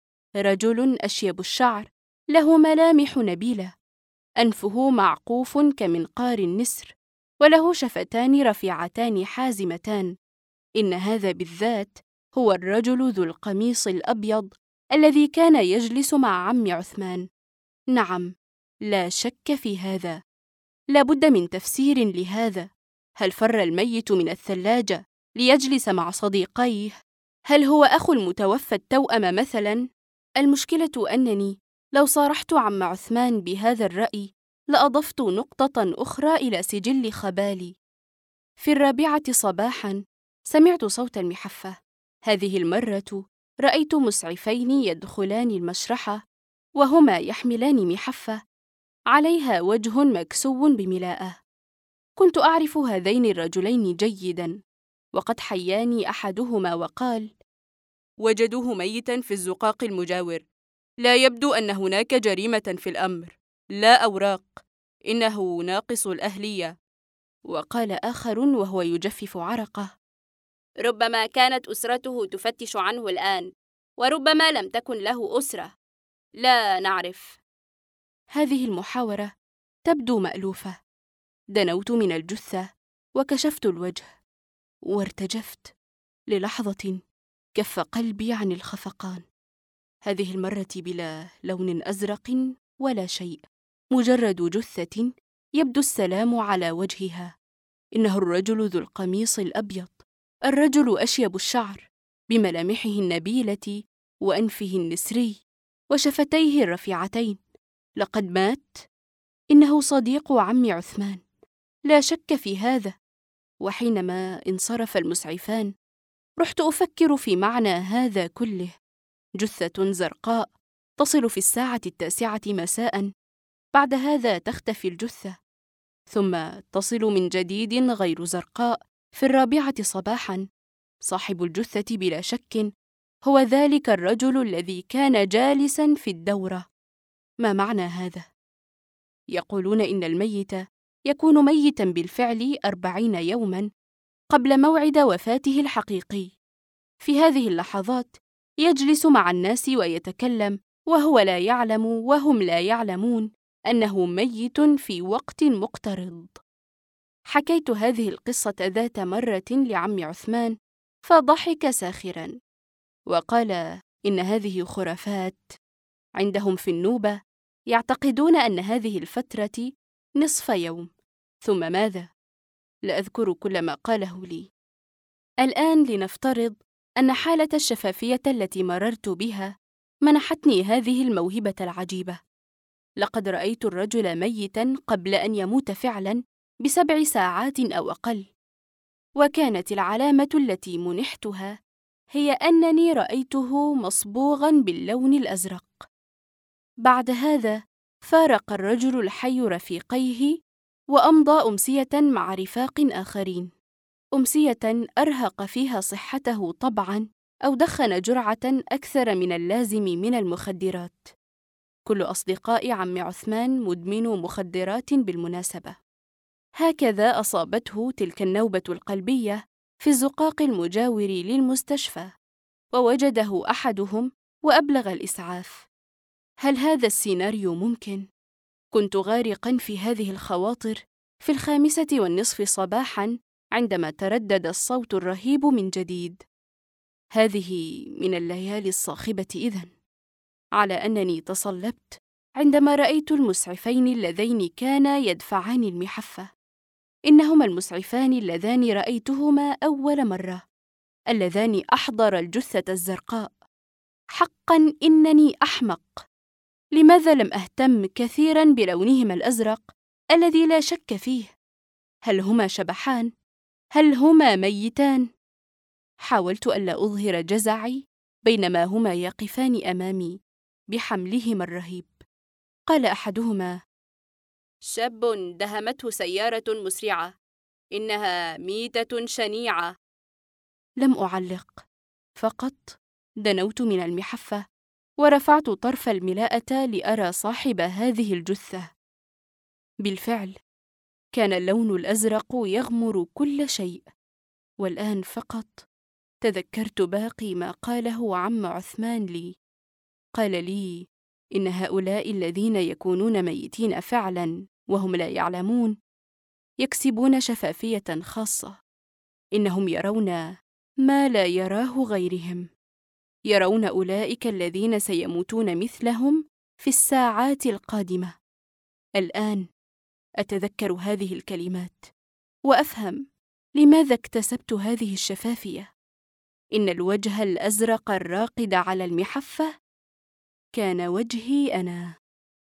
رجل أشيب الشعر، له ملامح نبيلة، أنفه معقوف كمنقار النسر، وله شفتان رفيعتان حازمتان. إن هذا بالذات هو الرجل ذو القميص الأبيض الذي كان يجلس مع عم عثمان. نعم، لا شك في هذا. لابد من تفسير لهذا. هل فر الميت من الثلاجة ليجلس مع صديقيه؟ هل هو أخو المتوفى التوأم مثلاً؟ المشكلة أنني لو صارحت عم عثمان بهذا الرأي لأضفت نقطة أخرى إلى سجل خبالي. في 4 صباحاً سمعت صوت المحفة. هذه المرة رأيت مسعفين يدخلان المشرحة وهما يحملان محفة عليها وجه مكسو بملاءة. كنت أعرف هذين الرجلين جيداً، وقد حياني أحدهما وقال: وجدوه ميتاً في الزقاق المجاور. لا يبدو أن هناك جريمة في الأمر، لا أوراق، إنه ناقص الأهلية. وقال آخر وهو يجفف عرقه: ربما كانت أسرته تفتش عنه الآن، وربما لم تكن له أسرة، لا نعرف. هذه المحاورة تبدو مألوفة. دنوت من الجثة وكشفت الوجه وارتجفت. للحظة كف قلبي عن الخفقان. هذه المرة بلا لون أزرق ولا شيء، مجرد جثة يبدو السلام على وجهها. إنه الرجل ذو القميص الأبيض، الرجل أشيب الشعر بملامحه النبيلة وأنفه النسري وشفتيه الرفيعتين. لقد مات إنه صديق عم عثمان، لا شك في هذا. وحينما انصرف المسعفان رحت أفكر في معنى هذا كله. جثة زرقاء تصل في 9:00 مساء، بعد هذا تختفي الجثة، ثم تصل من جديد غير زرقاء في 4 صباحاً. صاحب الجثة بلا شك هو ذلك الرجل الذي كان جالساً في الدورة. ما معنى هذا؟ يقولون إن الميت يكون ميتاً بالفعل 40 يوماً قبل موعد وفاته الحقيقي. في هذه اللحظات يجلس مع الناس ويتكلم، وهو لا يعلم وهم لا يعلمون أنه ميت في وقت مقترض. حكيت هذه القصة ذات مرة لعم عثمان، فضحك ساخراً وقال إن هذه خرافات. عندهم في النوبة يعتقدون أن هذه الفترة نصف يوم. ثم ماذا؟ لا أذكر كل ما قاله لي. الآن لنفترض أن حالة الشفافية التي مررت بها منحتني هذه الموهبة العجيبة. لقد رأيت الرجل ميتاً قبل أن يموت فعلاً ب7 ساعات أو أقل، وكانت العلامة التي منحتها هي أنني رأيته مصبوغاً باللون الأزرق. بعد هذا فارق الرجل الحي رفيقيه وأمضى أمسية مع رفاق آخرين، أمسية أرهق فيها صحته طبعاً، أو دخن جرعة أكثر من اللازم من المخدرات. كل أصدقاء عم عثمان مدمنو مخدرات بالمناسبة. هكذا أصابته تلك النوبة القلبية في الزقاق المجاور للمستشفى، ووجده أحدهم وأبلغ الإسعاف. هل هذا السيناريو ممكن؟ كنت غارقاً في هذه الخواطر في 5:30 صباحاً عندما تردد الصوت الرهيب من جديد. هذه من الليالي الصاخبة إذن، على أنني تصلبت عندما رأيت المسعفين اللذين كانا يدفعان المحفة. إنهما المسعفان اللذان رأيتهما أول مرة، اللذان أحضر الجثة الزرقاء. حقاً إنني أحمق. لماذا لم أهتم كثيراً بلونهما الأزرق الذي لا شك فيه؟ هل هما شبحان؟ هل هما ميتان؟ حاولت ألا أظهر جزعي بينما هما يقفان أمامي بحملهما الرهيب. قال أحدهما: شاب دهمته سيارة مسرعة، إنها ميتة شنيعة. لم أعلق، فقط دنوت من المحفة ورفعت طرف الملاءة لأرى صاحب هذه الجثة. بالفعل كان اللون الأزرق يغمر كل شيء. والآن فقط تذكرت باقي ما قاله عم عثمان لي. قال لي إن هؤلاء الذين يكونون ميتين فعلاً وهم لا يعلمون يكسبون شفافية خاصة. إنهم يرون ما لا يراه غيرهم، يرون أولئك الذين سيموتون مثلهم في الساعات القادمة. الآن أتذكر هذه الكلمات وأفهم لماذا اكتسبت هذه الشفافية. إن الوجه الأزرق الراقد على المحفة كان وجهي أنا.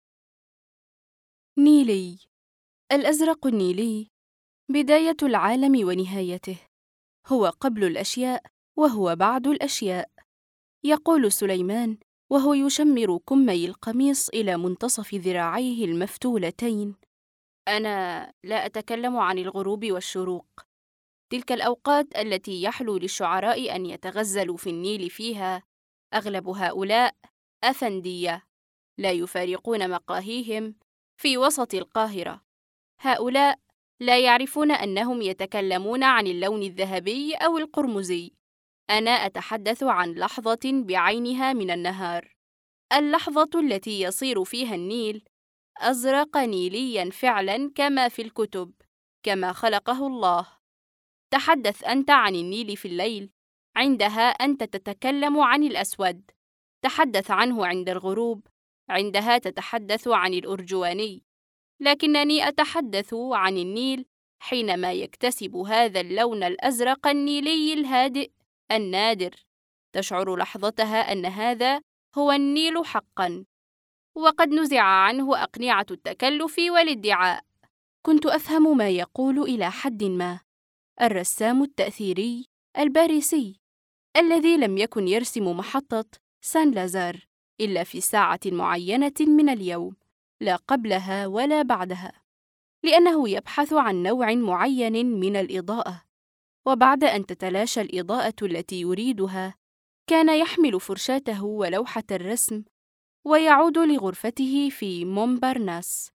نيلي. الأزرق النيلي بداية العالم ونهايته، هو قبل الأشياء وهو بعد الأشياء. يقول سليمان وهو يشمر كمي القميص إلى منتصف ذراعيه المفتولتين: أنا لا أتكلم عن الغروب والشروق، تلك الأوقات التي يحلو للشعراء أن يتغزلوا في النيل فيها. أغلب هؤلاء أفندية لا يفارقون مقاهيهم في وسط القاهرة. هؤلاء لا يعرفون أنهم يتكلمون عن اللون الذهبي أو القرمزي. أنا أتحدث عن لحظة بعينها من النهار، اللحظة التي يصير فيها النيل أزرق نيلياً فعلاً كما في الكتب، كما خلقه الله. تحدث أنت عن النيل في الليل، عندها أنت تتكلم عن الأسود. تحدث عنه عند الغروب، عندها تتحدث عن الأرجواني. لكنني أتحدث عن النيل حينما يكتسب هذا اللون الأزرق النيلي الهادئ النادر. تشعر لحظتها أن هذا هو النيل حقاً. وقد نزع عنه أقنعة التكلف والادعاء. كنت أفهم ما يقول إلى حد ما. الرسام التأثيري الباريسي الذي لم يكن يرسم محطة سان لازار إلا في ساعة معينة من اليوم، لا قبلها ولا بعدها، لأنه يبحث عن نوع معين من الإضاءة، وبعد أن تتلاشى الإضاءة التي يريدها كان يحمل فرشاته ولوحة الرسم ويعود لغرفته في مونبارناس.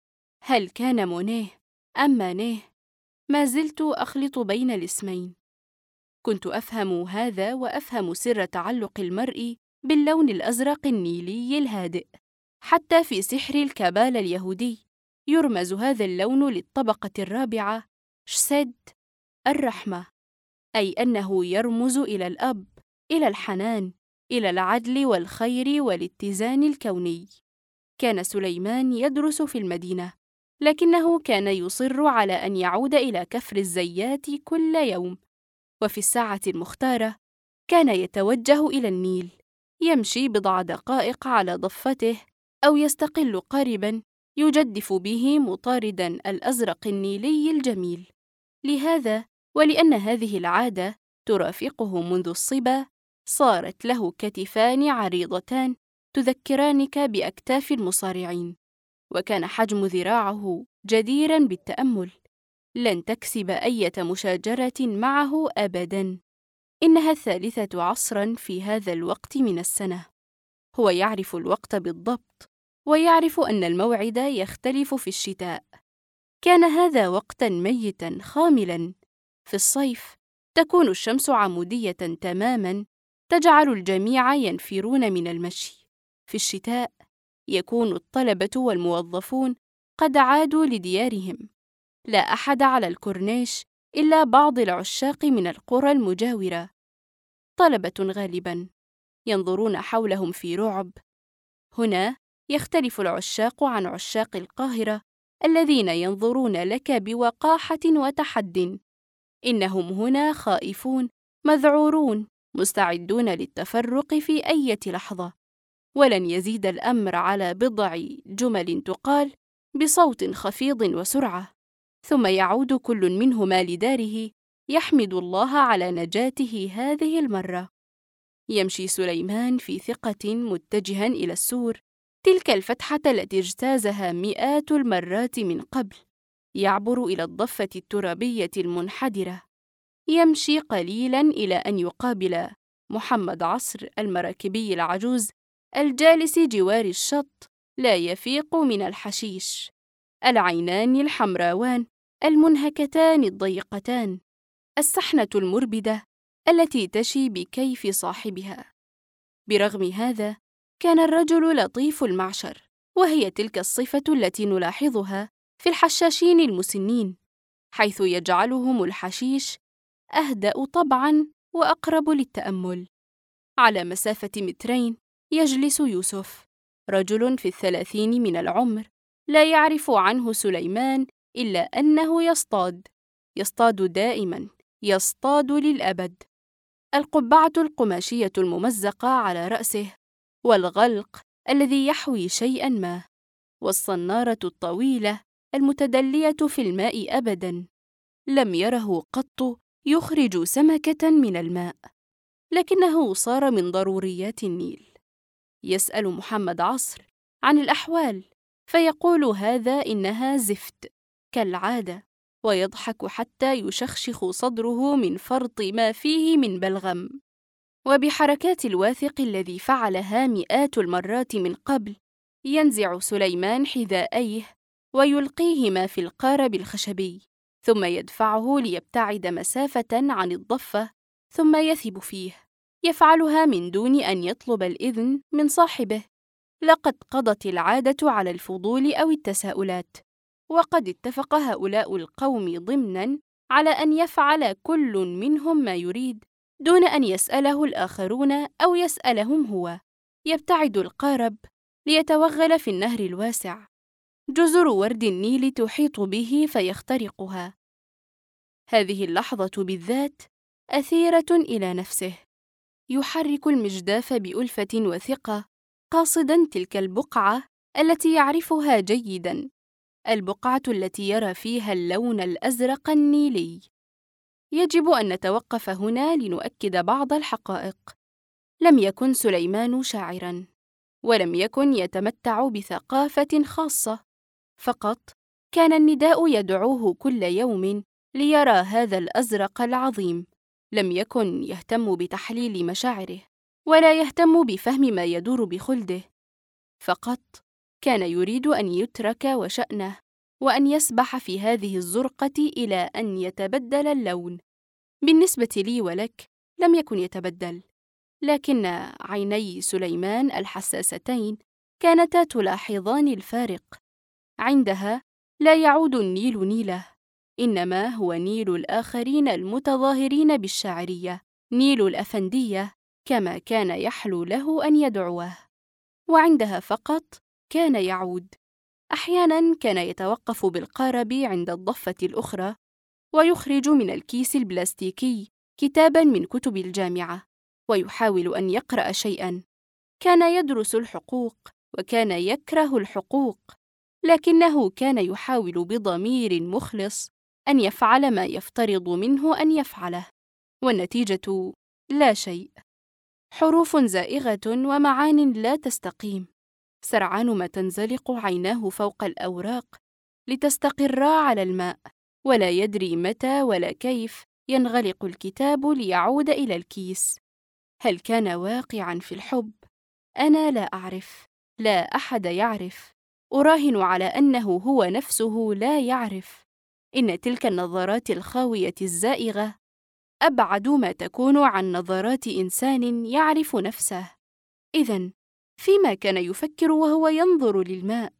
هل كان مونيه أم مانيه؟ ما زلت أخلط بين الاسمين. كنت أفهم هذا وأفهم سر تعلق المرء باللون الأزرق النيلي الهادئ. حتى في سحر الكابال اليهودي يرمز هذا اللون للطبقة الرابعة شسد، الرحمة، أي أنه يرمز إلى الأب، إلى الحنان، إلى العدل والخير والاتزان الكوني. كان سليمان يدرس في المدينة، لكنه كان يصر على أن يعود إلى كفر الزيات كل يوم، وفي الساعة المختارة كان يتوجه إلى النيل، يمشي بضع دقائق على ضفته أو يستقل قارباً يجدف به مطارداً الأزرق النيلي الجميل. لهذا ولأن هذه العادة ترافقه منذ الصبا صارت له كتفان عريضتان تذكرانك بأكتاف المصارعين، وكان حجم ذراعه جديراً بالتأمل. لن تكسب أية مشاجرة معه أبداً. إنها 13 في هذا الوقت من السنة. هو يعرف الوقت بالضبط، ويعرف أن الموعد يختلف في الشتاء. كان هذا وقتاً ميتاً خاملاً. في الصيف تكون الشمس عمودية تماماً، تجعل الجميع ينفرون من المشي. في الشتاء يكون الطلبة والموظفون قد عادوا لديارهم. لا أحد على الكورنيش إلا بعض العشاق من القرى المجاورة، طلبة غالباً، ينظرون حولهم في رعب. هنا يختلف العشاق عن عشاق القاهرة الذين ينظرون لك بوقاحة وتحد. إنهم هنا خائفون، مذعورون، مستعدون للتفرق في أي لحظة. ولن يزيد الأمر على بضع جمل تقال بصوت خفيض وسرعة، ثم يعود كل منهما لداره يحمد الله على نجاته هذه المرة. يمشي سليمان في ثقة متجها إلى السور، تلك الفتحة التي اجتازها مئات المرات من قبل. يعبر إلى الضفة الترابية المنحدرة، يمشي قليلا إلى أن يقابل محمد عصر المراكبي العجوز الجالس جوار الشط، لا يفيق من الحشيش، العينان الحمراوان المنهكتان الضيقتان، السحنة المربدة التي تشي بكيف صاحبها. برغم هذا كان الرجل لطيف المعشر، وهي تلك الصفة التي نلاحظها في الحشاشين المسنين، حيث يجعلهم الحشيش أهدأ طبعاً وأقرب للتأمل. على مسافة 2 متر يجلس يوسف، رجل في 30 من العمر، لا يعرف عنه سليمان إلا أنه يصطاد دائماً، يصطاد للأبد. القبعة القماشية الممزقة على رأسه، والغلق الذي يحوي شيئاً ما، والصنارة الطويلة المتدلية في الماء أبداً. لم يره قط يخرج سمكة من الماء، لكنه صار من ضروريات النيل. يسأل محمد عصر عن الأحوال، فيقول هذا إنها زفت كالعادة، ويضحك حتى يشخشخ صدره من فرط ما فيه من بلغم. وبحركات الواثق الذي فعلها مئات المرات من قبل، ينزع سليمان حذاءيه ويلقيهما في القارب الخشبي، ثم يدفعه ليبتعد مسافة عن الضفة، ثم يثب فيه. يفعلها من دون أن يطلب الإذن من صاحبه. لقد قضت العادة على الفضول أو التساؤلات، وقد اتفق هؤلاء القوم ضمناً على أن يفعل كل منهم ما يريد دون أن يسأله الآخرون أو يسألهم هو. يبتعد القارب ليتوغل في النهر الواسع، جزر ورد النيل تحيط به فيخترقها. هذه اللحظة بالذات أثيرة إلى نفسه. يحرك المجداف بألفة وثقة، قاصداً تلك البقعة التي يعرفها جيداً، البقعة التي يرى فيها اللون الأزرق النيلي. يجب أن نتوقف هنا لنؤكد بعض الحقائق. لم يكن سليمان شاعراً، ولم يكن يتمتع بثقافة خاصة، فقط كان النداء يدعوه كل يوم ليرى هذا الأزرق العظيم. لم يكن يهتم بتحليل مشاعره، ولا يهتم بفهم ما يدور بخلده، فقط كان يريد أن يترك وشأنه، وأن يسبح في هذه الزرقة إلى أن يتبدل اللون. بالنسبة لي ولك لم يكن يتبدل، لكن عيني سليمان الحساستين كانتا تلاحظان الفارق. عندها لا يعود النيل نيله، إنما هو نيل الآخرين المتظاهرين بالشاعرية، نيل الأفندية كما كان يحلو له أن يدعوه. وعندها فقط كان يعود. أحياناً كان يتوقف بالقارب عند الضفة الأخرى، ويخرج من الكيس البلاستيكي كتاباً من كتب الجامعة، ويحاول أن يقرأ شيئاً. كان يدرس الحقوق، وكان يكره الحقوق، لكنه كان يحاول بضمير مخلص أن يفعل ما يفترض منه أن يفعله، والنتيجة لا شيء. حروف زائغة ومعان لا تستقيم. سرعان ما تنزلق عيناه فوق الأوراق لتستقرا على الماء، ولا يدري متى ولا كيف ينغلق الكتاب ليعود إلى الكيس. هل كان واقعاً في الحب؟ أنا لا أعرف، لا أحد يعرف. أراهن على أنه هو نفسه لا يعرف. إن تلك النظرات الخاوية الزائغة أبعد ما تكون عن نظرات إنسان يعرف نفسه. إذن فيما كان يفكر وهو ينظر للماء؟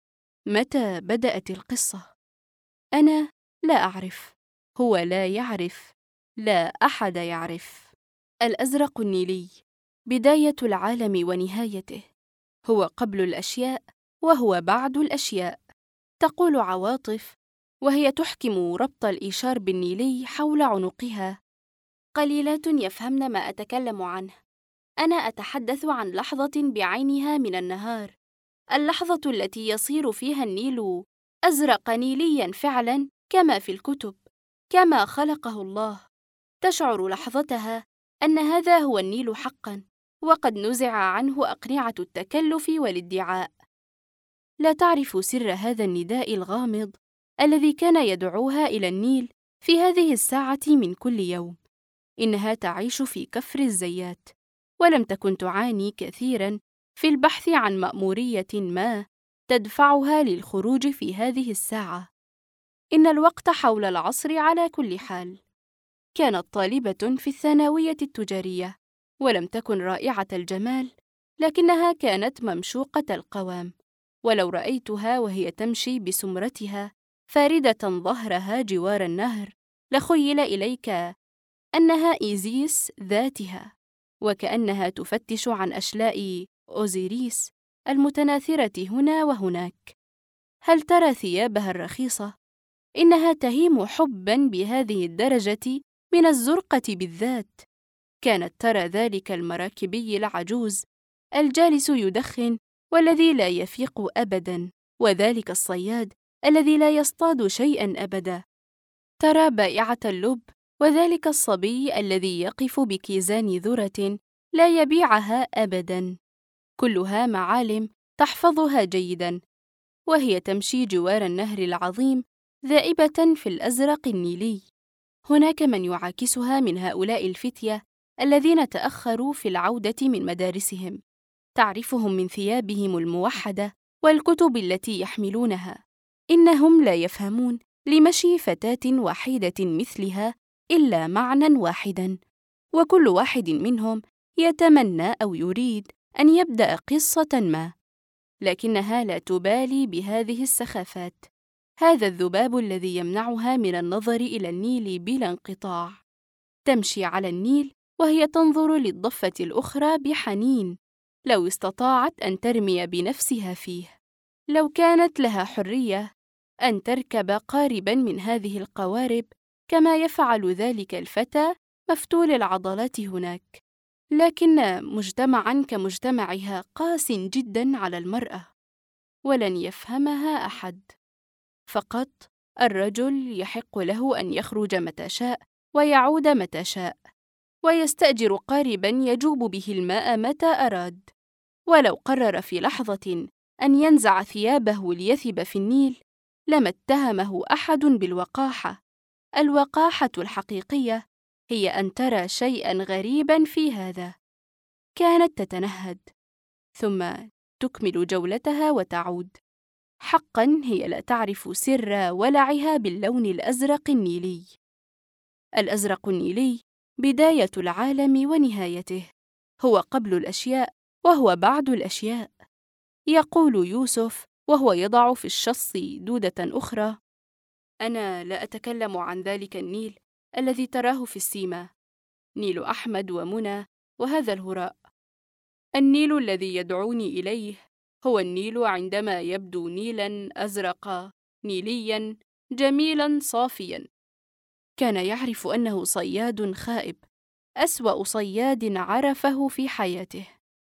متى بدأت القصة؟ أنا لا أعرف، هو لا يعرف، لا أحد يعرف. الأزرق النيلي بداية العالم ونهايته، هو قبل الأشياء وهو بعد الأشياء، تقول عواطف وهي تحكم ربط الإيشار بالنيلي حول عنقها. قليلات يفهمن ما أتكلم عنه. أنا أتحدث عن لحظة بعينها من النهار، اللحظة التي يصير فيها النيل أزرق نيلياً فعلاً كما في الكتب، كما خلقه الله. تشعر لحظتها أن هذا هو النيل حقاً، وقد نزع عنه أقنعة التكلف والادعاء. لا تعرف سر هذا النداء الغامض الذي كان يدعوها إلى النيل في هذه الساعة من كل يوم. إنها تعيش في كفر الزيات، ولم تكن تعاني كثيراً في البحث عن مأمورية ما تدفعها للخروج في هذه الساعة. إن الوقت حول العصر على كل حال. كانت طالبة في الثانوية التجارية، ولم تكن رائعة الجمال، لكنها كانت ممشوقة القوام. ولو رأيتها وهي تمشي بسمرتها فاردة ظهرها جوار النهر لخيل إليك أنها إيزيس ذاتها، وكأنها تفتش عن أشلاء أوزيريس المتناثرة هنا وهناك. هل ترى ثيابها الرخيصة؟ إنها تهيم حباً بهذه الدرجة من الزرقة بالذات. كانت ترى ذلك المراكبي العجوز الجالس يدخن والذي لا يفيق أبداً، وذلك الصياد الذي لا يصطاد شيئاً أبداً. ترى بائعة اللب وذلك الصبي الذي يقف بكيزان ذرة لا يبيعها أبداً. كلها معالم تحفظها جيداً، وهي تمشي جوار النهر العظيم ذائبة في الأزرق النيلي. هناك من يعاكسها من هؤلاء الفتية الذين تأخروا في العودة من مدارسهم. تعرفهم من ثيابهم الموحدة والكتب التي يحملونها. إنهم لا يفهمون لمشي فتاة وحيدة مثلها إلا معنى واحداً، وكل واحد منهم يتمنى أو يريد أن يبدأ قصة ما، لكنها لا تبالي بهذه السخافات. هذا الذباب الذي يمنعها من النظر إلى النيل بلا انقطاع. تمشي على النيل وهي تنظر للضفة الأخرى بحنين، لو استطاعت أن ترمي بنفسها فيه، لو كانت لها حرية أن تركب قارباً من هذه القوارب كما يفعل ذلك الفتى مفتول العضلات هناك، لكن مجتمعاً كمجتمعها قاس جداً على المرأة، ولن يفهمها أحد. فقط الرجل يحق له أن يخرج متى شاء ويعود متى شاء، ويستأجر قارباً يجوب به الماء متى أراد، ولو قرر في لحظة أن ينزع ثيابه ليثب في النيل لما اتهمه أحد بالوقاحة. الوقاحة الحقيقية هي أن ترى شيئاً غريباً في هذا. كانت تتنهد ثم تكمل جولتها وتعود. حقاً هي لا تعرف سر ولعها باللون الأزرق النيلي. الأزرق النيلي بداية العالم ونهايته، هو قبل الأشياء وهو بعد الأشياء. يقول يوسف وهو يضع في الشص دودة أخرى: أنا لا أتكلم عن ذلك النيل الذي تراه في السيما، نيل أحمد ومنى وهذا الهراء. النيل الذي يدعوني إليه هو النيل عندما يبدو نيلاً أزرق نيلياً جميلاً صافياً. كان يعرف أنه صياد خائب، أسوأ صياد عرفه في حياته.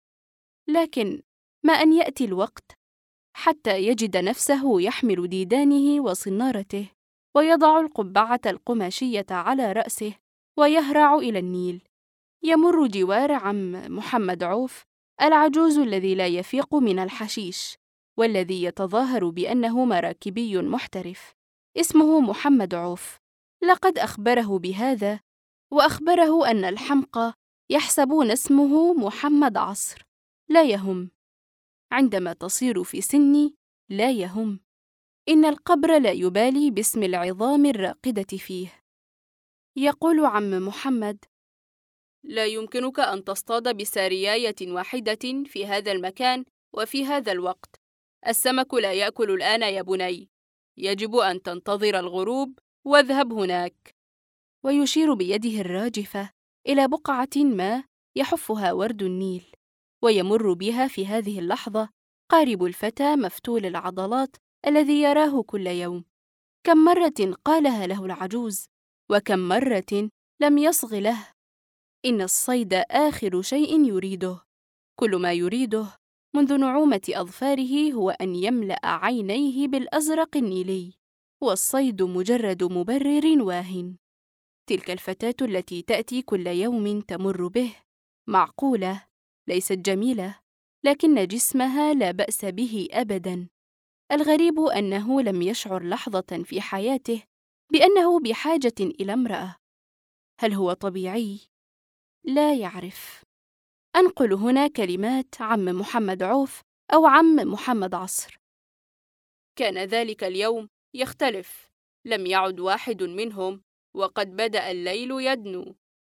لكن ما أن يأتي الوقت حتى يجد نفسه يحمل ديدانه وصنارته، ويضع القبعة القماشية على رأسه ويهرع إلى النيل. يمر جوار عم محمد عوف العجوز الذي لا يفيق من الحشيش، والذي يتظاهر بأنه مراكبي محترف، اسمه محمد عوف. لقد أخبره بهذا، وأخبره أن الحمقى يحسبون اسمه محمد عصر. لا يهم، عندما تصير في سني لا يهم، إن القبر لا يبالي باسم العظام الراقدة فيه. يقول عم محمد: لا يمكنك أن تصطاد بسارياية واحدة في هذا المكان وفي هذا الوقت. السمك لا يأكل الآن يا بني، يجب أن تنتظر الغروب واذهب هناك. ويشير بيده الراجفة إلى بقعة ما يحفها ورد النيل، ويمر بها في هذه اللحظة قارب الفتى مفتول العضلات الذي يراه كل يوم. كم مرة قالها له العجوز، وكم مرة لم يصغ له. إن الصيد آخر شيء يريده، كل ما يريده منذ نعومة أظفاره هو أن يملأ عينيه بالأزرق النيلي، والصيد مجرد مبرر واهٍ. تلك الفتاة التي تأتي كل يوم تمر به معقولة، ليست جميلة، لكن جسمها لا بأس به أبداً. الغريب أنه لم يشعر لحظة في حياته بأنه بحاجة إلى امرأة. هل هو طبيعي؟ لا يعرف. أنقل هنا كلمات عم محمد عوف أو عم محمد عصر: كان ذلك اليوم يختلف، لم يعد واحد منهم، وقد بدأ الليل يدنو.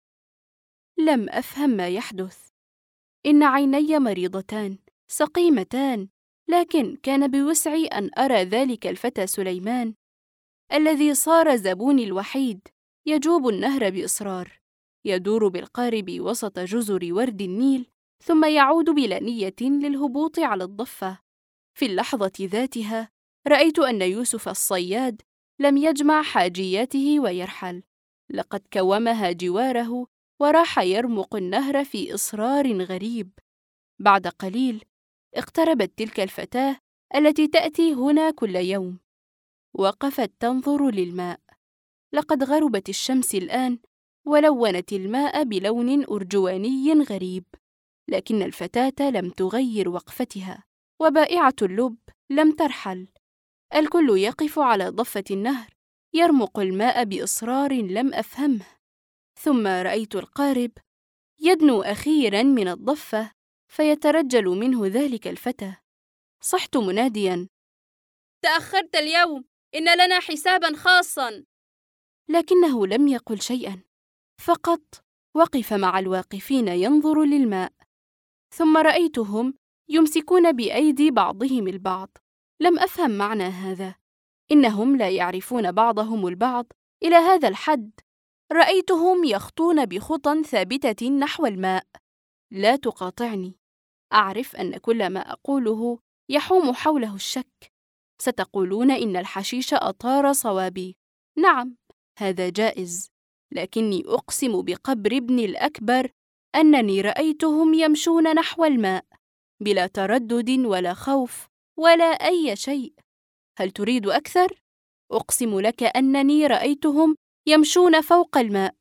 لم أفهم ما يحدث. إن عيني مريضتان سقيمتان، لكن كان بوسعي أن أرى ذلك الفتى سليمان الذي صار زبوني الوحيد، يجوب النهر بإصرار، يدور بالقارب وسط جزر ورد النيل، ثم يعود بلا نية للهبوط على الضفة. في اللحظة ذاتها رأيت أن يوسف الصياد لم يجمع حاجياته ويرحل، لقد كومها جواره وراح يرمق النهر في إصرار غريب. بعد قليل اقتربت تلك الفتاة التي تأتي هنا كل يوم، وقفت تنظر للماء. لقد غربت الشمس الآن ولونت الماء بلون أرجواني غريب، لكن الفتاة لم تغير وقفتها، وبائعة اللب لم ترحل. الكل يقف على ضفة النهر يرمق الماء بإصرار لم أفهمه. ثم رأيت القارب يدنو أخيراً من الضفة فيترجل منه ذلك الفتى. صحت منادياً: تأخرت اليوم، إن لنا حساباً خاصاً. لكنه لم يقل شيئاً، فقط وقف مع الواقفين ينظر للماء. ثم رأيتهم يمسكون بأيدي بعضهم البعض. لم أفهم معنى هذا، إنهم لا يعرفون بعضهم البعض إلى هذا الحد. رأيتهم يخطون بخطى ثابتة نحو الماء. لا تقاطعني، أعرف أن كل ما أقوله يحوم حوله الشك. ستقولون إن الحشيش أطار صوابي. نعم، هذا جائز، لكني أقسم بقبر ابني الأكبر أنني رأيتهم يمشون نحو الماء بلا تردد ولا خوف ولا أي شيء. هل تريد أكثر؟ أقسم لك أنني رأيتهم يمشون فوق الماء،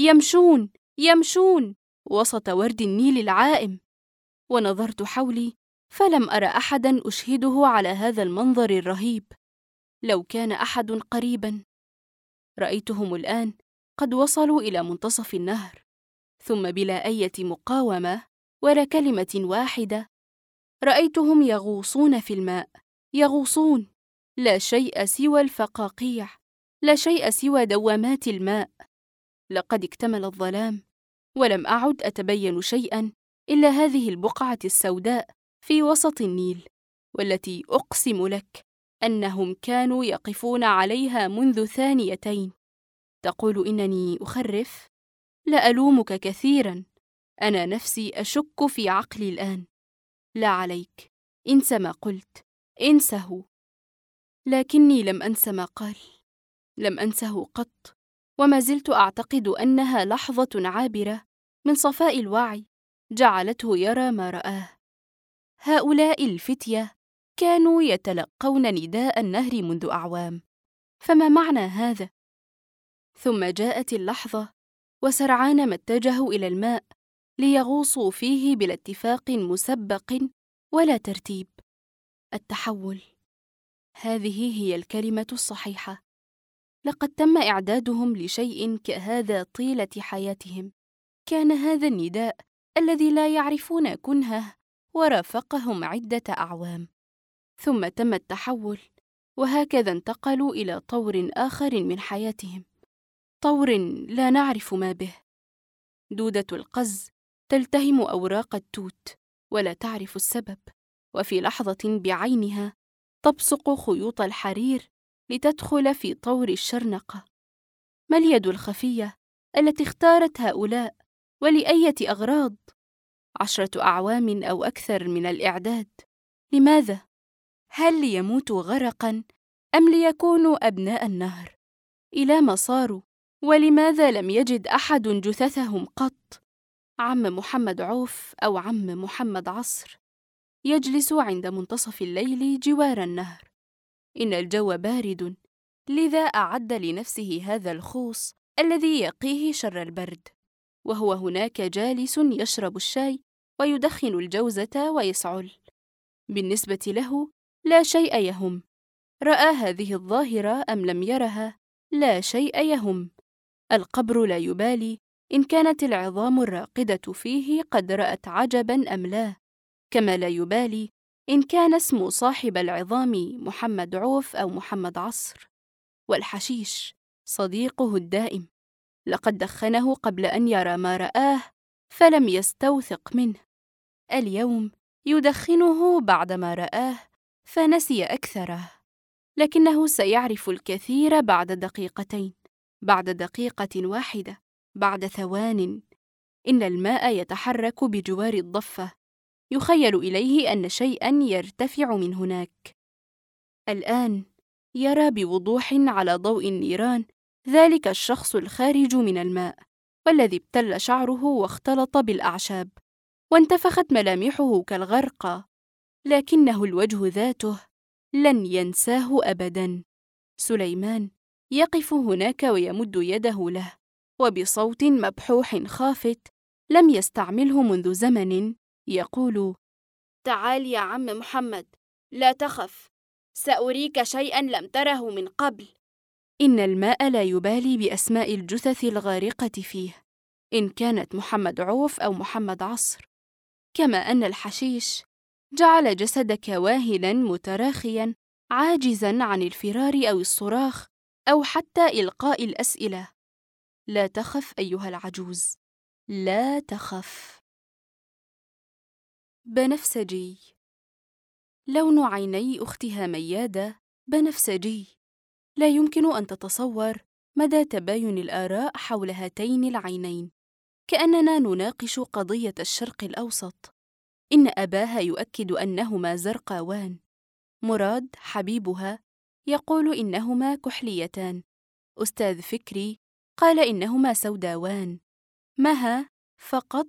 يمشون وسط ورد النيل العائم. ونظرت حولي فلم أر أحداً أشهده على هذا المنظر الرهيب. لو كان أحد قريباً. رأيتهم الآن قد وصلوا إلى منتصف النهر، ثم بلا أي مقاومة ولا كلمة واحدة رأيتهم يغوصون في الماء، يغوصون، لا شيء سوى الفقاقيع، لا شيء سوى دوامات الماء. لقد اكتمل الظلام، ولم أعد أتبين شيئاً إلا هذه البقعة السوداء في وسط النيل، والتي أقسم لك أنهم كانوا يقفون عليها منذ ثانيتين. تقول إنني أخرف؟ لا ألومك كثيراً، أنا نفسي أشك في عقلي الآن. لا عليك، انس ما قلت، انسه. لكني لم أنس ما قال، لم أنسه قط، وما زلت أعتقد أنها لحظة عابرة من صفاء الوعي جعلته يرى ما رآه. هؤلاء الفتية كانوا يتلقون نداء النهر منذ أعوام، فما معنى هذا؟ ثم جاءت اللحظة، وسرعان ما اتجهوا إلى الماء ليغوصوا فيه بلا اتفاق مسبق ولا ترتيب. التحول، هذه هي الكلمة الصحيحة. لقد تم إعدادهم لشيء كهذا طيلة حياتهم. كان هذا النداء الذي لا يعرفون كنهه ورافقهم عدة أعوام، ثم تم التحول، وهكذا انتقلوا إلى طور آخر من حياتهم، طور لا نعرف ما به. دودة القز تلتهم أوراق التوت ولا تعرف السبب، وفي لحظة بعينها تبصق خيوط الحرير لتدخل في طور الشرنقة. ما اليد الخفية التي اختارت هؤلاء ولأية أغراض؟ 10 أعوام أو أكثر من الإعداد. لماذا؟ هل ليموتوا غرقاً أم ليكونوا أبناء النهر؟ إلى ما صاروا؟ ولماذا لم يجد أحد جثثهم قط؟ عم محمد عوف أو عم محمد عصر يجلس عند منتصف الليل جوار النهر. إن الجو بارد، لذا أعد لنفسه هذا الخوص الذي يقيه شر البرد، وهو هناك جالس يشرب الشاي ويدخن الجوزة ويسعل. بالنسبة له لا شيء يهم، رأى هذه الظاهرة أم لم يرها، لا شيء يهم. القبر لا يبالي إن كانت العظام الراقدة فيه قد رأت عجباً أم لا، كما لا يبالي إن كان اسم صاحب العظام محمد عوف أو محمد عصر. والحشيش صديقه الدائم، لقد دخنه قبل أن يرى ما رآه فلم يستوثق منه. اليوم يدخنه بعدما رآه فنسي أكثره، لكنه سيعرف الكثير بعد دقيقتين، بعد دقيقة واحدة، بعد ثوان. إن الماء يتحرك بجوار الضفة، يخيل إليه أن شيئاً يرتفع من هناك. الآن يرى بوضوح على ضوء النيران ذلك الشخص الخارج من الماء، والذي ابتل شعره واختلط بالأعشاب، وانتفخت ملامحه كالغرقى، لكنه الوجه ذاته لن ينساه أبداً. سليمان يقف هناك ويمد يده له، وبصوت مبحوح خافت لم يستعمله منذ زمن يقول: تعال يا عم محمد، لا تخف، سأريك شيئا لم تره من قبل. إن الماء لا يبالي بأسماء الجثث الغارقة فيه، إن كانت محمد عوف أو محمد عصر، كما أن الحشيش جعل جسدك واهلاً متراخياً عاجزاً عن الفرار أو الصراخ أو حتى إلقاء الأسئلة. لا تخف أيها العجوز، لا تخف. بنفسجي. لون عيني أختها ميادة بنفسجي. لا يمكن أن تتصور مدى تباين الآراء حول هاتين العينين، كأننا نناقش قضية الشرق الأوسط. إن أباها يؤكد أنهما زرقاوان، مراد حبيبها يقول إنهما كحليتان، أستاذ فكري قال إنهما سوداوان، مها فقط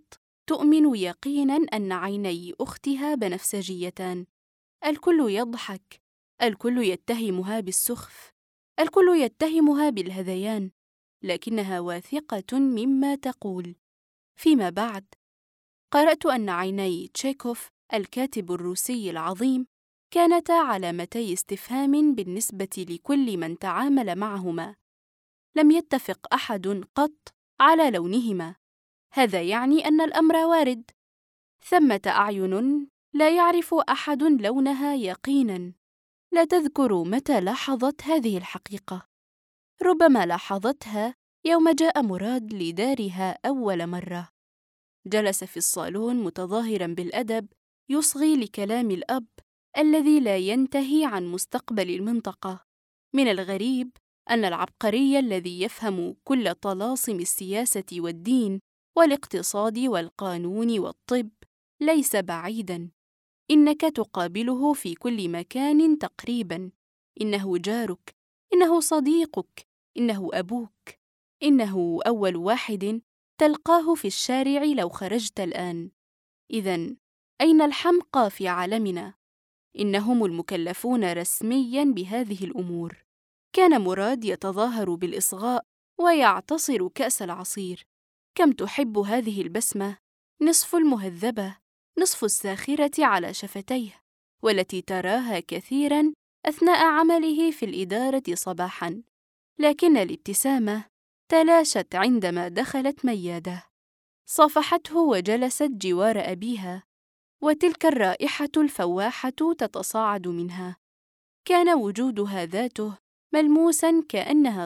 تؤمن يقيناً أن عيني أختها بنفسجيتان. الكل يضحك، الكل يتهمها بالسخف، الكل يتهمها بالهذيان، لكنها واثقة مما تقول. فيما بعد قرأت أن عيني تشيكوف الكاتب الروسي العظيم كانتا علامتي استفهام بالنسبة لكل من تعامل معهما. لم يتفق أحد قط على لونهما. هذا يعني أن الأمر وارد. ثمة أعين لا يعرف أحد لونها يقيناً. لا تذكر متى لاحظت هذه الحقيقة. ربما لاحظتها يوم جاء مراد لدارها أول مرة. جلس في الصالون متظاهراً بالأدب يصغي لكلام الأب الذي لا ينتهي عن مستقبل المنطقة. من الغريب أن العبقري الذي يفهم كل طلاسم السياسة والدين والاقتصاد والقانون والطب ليس بعيداً. إنك تقابله في كل مكان تقريباً. إنه جارك، إنه صديقك، إنه أبوك، إنه أول واحد تلقاه في الشارع لو خرجت الآن. إذن أين الحمقى في عالمنا؟ إنهم المكلفون رسمياً بهذه الأمور. كان مراد يتظاهر بالإصغاء ويعتصر كأس العصير. كم تحب هذه البسمة، نصف المهذبة، نصف الساخرة على شفتيه، والتي تراها كثيراً أثناء عمله في الإدارة صباحاً. لكن الابتسامة تلاشت عندما دخلت ميادة. صافحته وجلست جوار أبيها، وتلك الرائحة الفواحة تتصاعد منها. كان وجودها ذاته ملموساً كأنها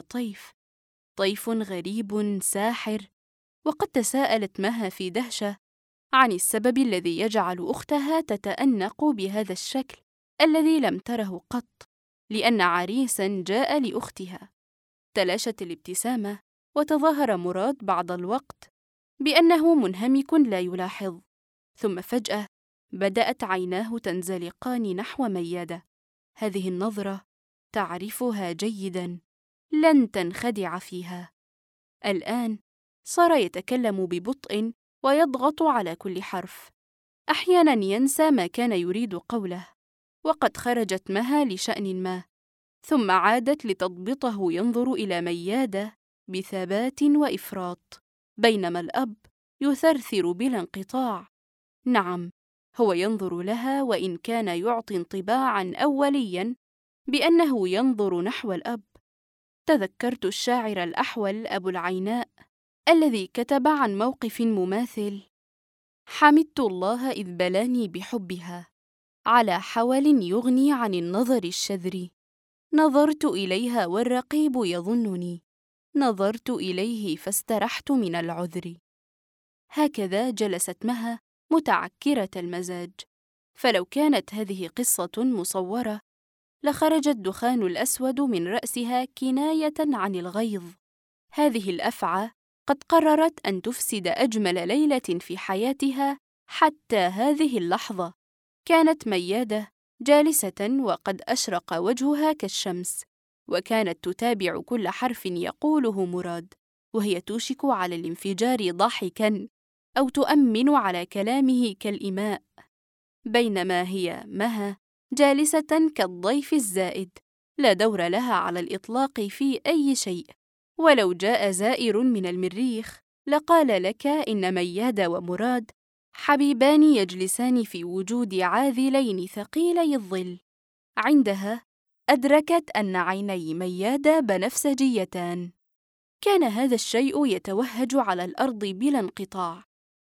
طيف غريب ساحر. وقد تساءلت مها في دهشة عن السبب الذي يجعل أختها تتأنق بهذا الشكل الذي لم تره قط، لأن عريساً جاء لأختها. تلاشت الابتسامة، وتظاهر مراد بعض الوقت بأنه منهمك لا يلاحظ. ثم فجأة بدأت عيناه تنزلقان نحو ميادة. هذه النظرة تعرفها جيداً، لن تنخدع فيها. الآن صار يتكلم ببطء ويضغط على كل حرف. أحياناً ينسى ما كان يريد قوله. وقد خرجت مها لشأن ما، ثم عادت لتضبطه ينظر إلى ميادة بثبات وإفراط، بينما الأب يثرثر بلا انقطاع. نعم، هو ينظر لها، وإن كان يعطي انطباعاً أولياً بأنه ينظر نحو الأب. تذكرت الشاعر الأحول أبو العيناء الذي كتب عن موقف مماثل: حمدت الله إذ بلاني بحبها على حول يغني عن النظر الشذر. نظرت إليها والرقيب يظنني، نظرت إليه فاسترحت من العذر. هكذا جلست مها متعكرة المزاج. فلو كانت هذه قصة مصورة لخرج الدخان الأسود من رأسها كناية عن الغيظ. هذه الأفعى قد قررت أن تفسد أجمل ليلة في حياتها حتى هذه اللحظة. كانت ميادة جالسة وقد أشرق وجهها كالشمس، وكانت تتابع كل حرف يقوله مراد، وهي توشك على الانفجار ضحكاً، أو تؤمن على كلامه كالإماء، بينما هي مها جالسة كالضيف الزائد، لا دور لها على الإطلاق في أي شيء. ولو جاء زائر من المريخ لقال لك إن ميادة ومراد حبيبان يجلسان في وجود عاذلين ثقيلي الظل. عندها أدركت أن عيني ميادة بنفسجيتان. كان هذا الشيء يتوهج على الأرض بلا انقطاع،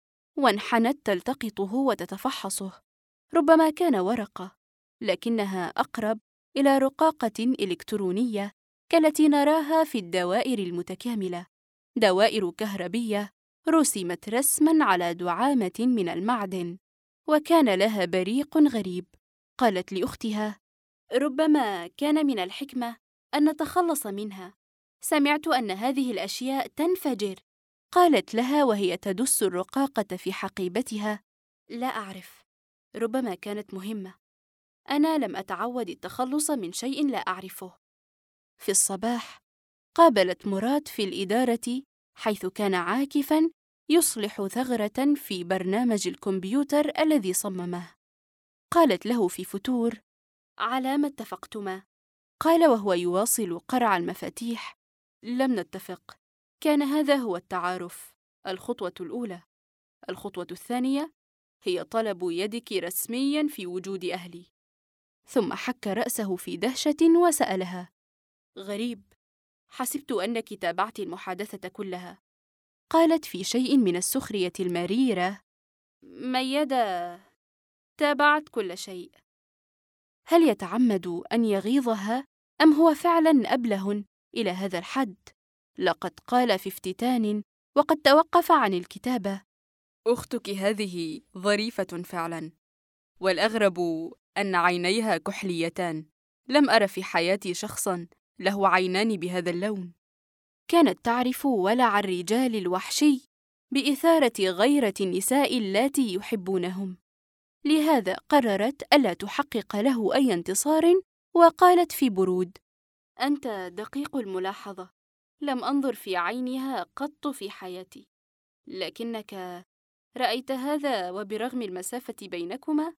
وانحنت تلتقطه وتتفحصه. ربما كان ورقة، لكنها أقرب إلى رقاقة إلكترونية كالتي نراها في الدوائر المتكاملة، دوائر كهربية رسمت رسماً على دعامة من المعدن، وكان لها بريق غريب. قالت لأختها: ربما كان من الحكمة أن نتخلص منها، سمعت أن هذه الأشياء تنفجر. قالت لها وهي تدس الرقاقة في حقيبتها: لا أعرف، ربما كانت مهمة. أنا لم أتعود التخلص من شيء لا أعرفه. في الصباح قابلت مراد في الإدارة، حيث كان عاكفاً يصلح ثغرة في برنامج الكمبيوتر الذي صممه. قالت له في فتور: على ما اتفقتما؟ قال وهو يواصل قرع المفاتيح: لم نتفق. كان هذا هو التعارف، الخطوة الأولى. الخطوة الثانية هي طلب يدك رسمياً في وجود أهلي. ثم حك رأسه في دهشة وسألها: غريب، حسبت أنك تابعت المحادثة كلها. قالت في شيء من السخرية المريرة: ميادة، تابعت كل شيء. هل يتعمد أن يغيظها أم هو فعلاً أبله إلى هذا الحد؟ لقد قال في افتتان وقد توقف عن الكتابة: أختك هذه ظريفة فعلاً، والأغرب أن عينيها كحليتان. لم أر في حياتي شخصاً له عينان بهذا اللون. كانت تعرف ولع الرجال الوحشي بإثارة غيرة النساء اللاتي يحبونهم، لهذا قررت ألا تحقق له أي انتصار، وقالت في برود: أنت دقيق الملاحظة، لم أنظر في عينها قط في حياتي، لكنك رأيت هذا وبرغم المسافة بينكما؟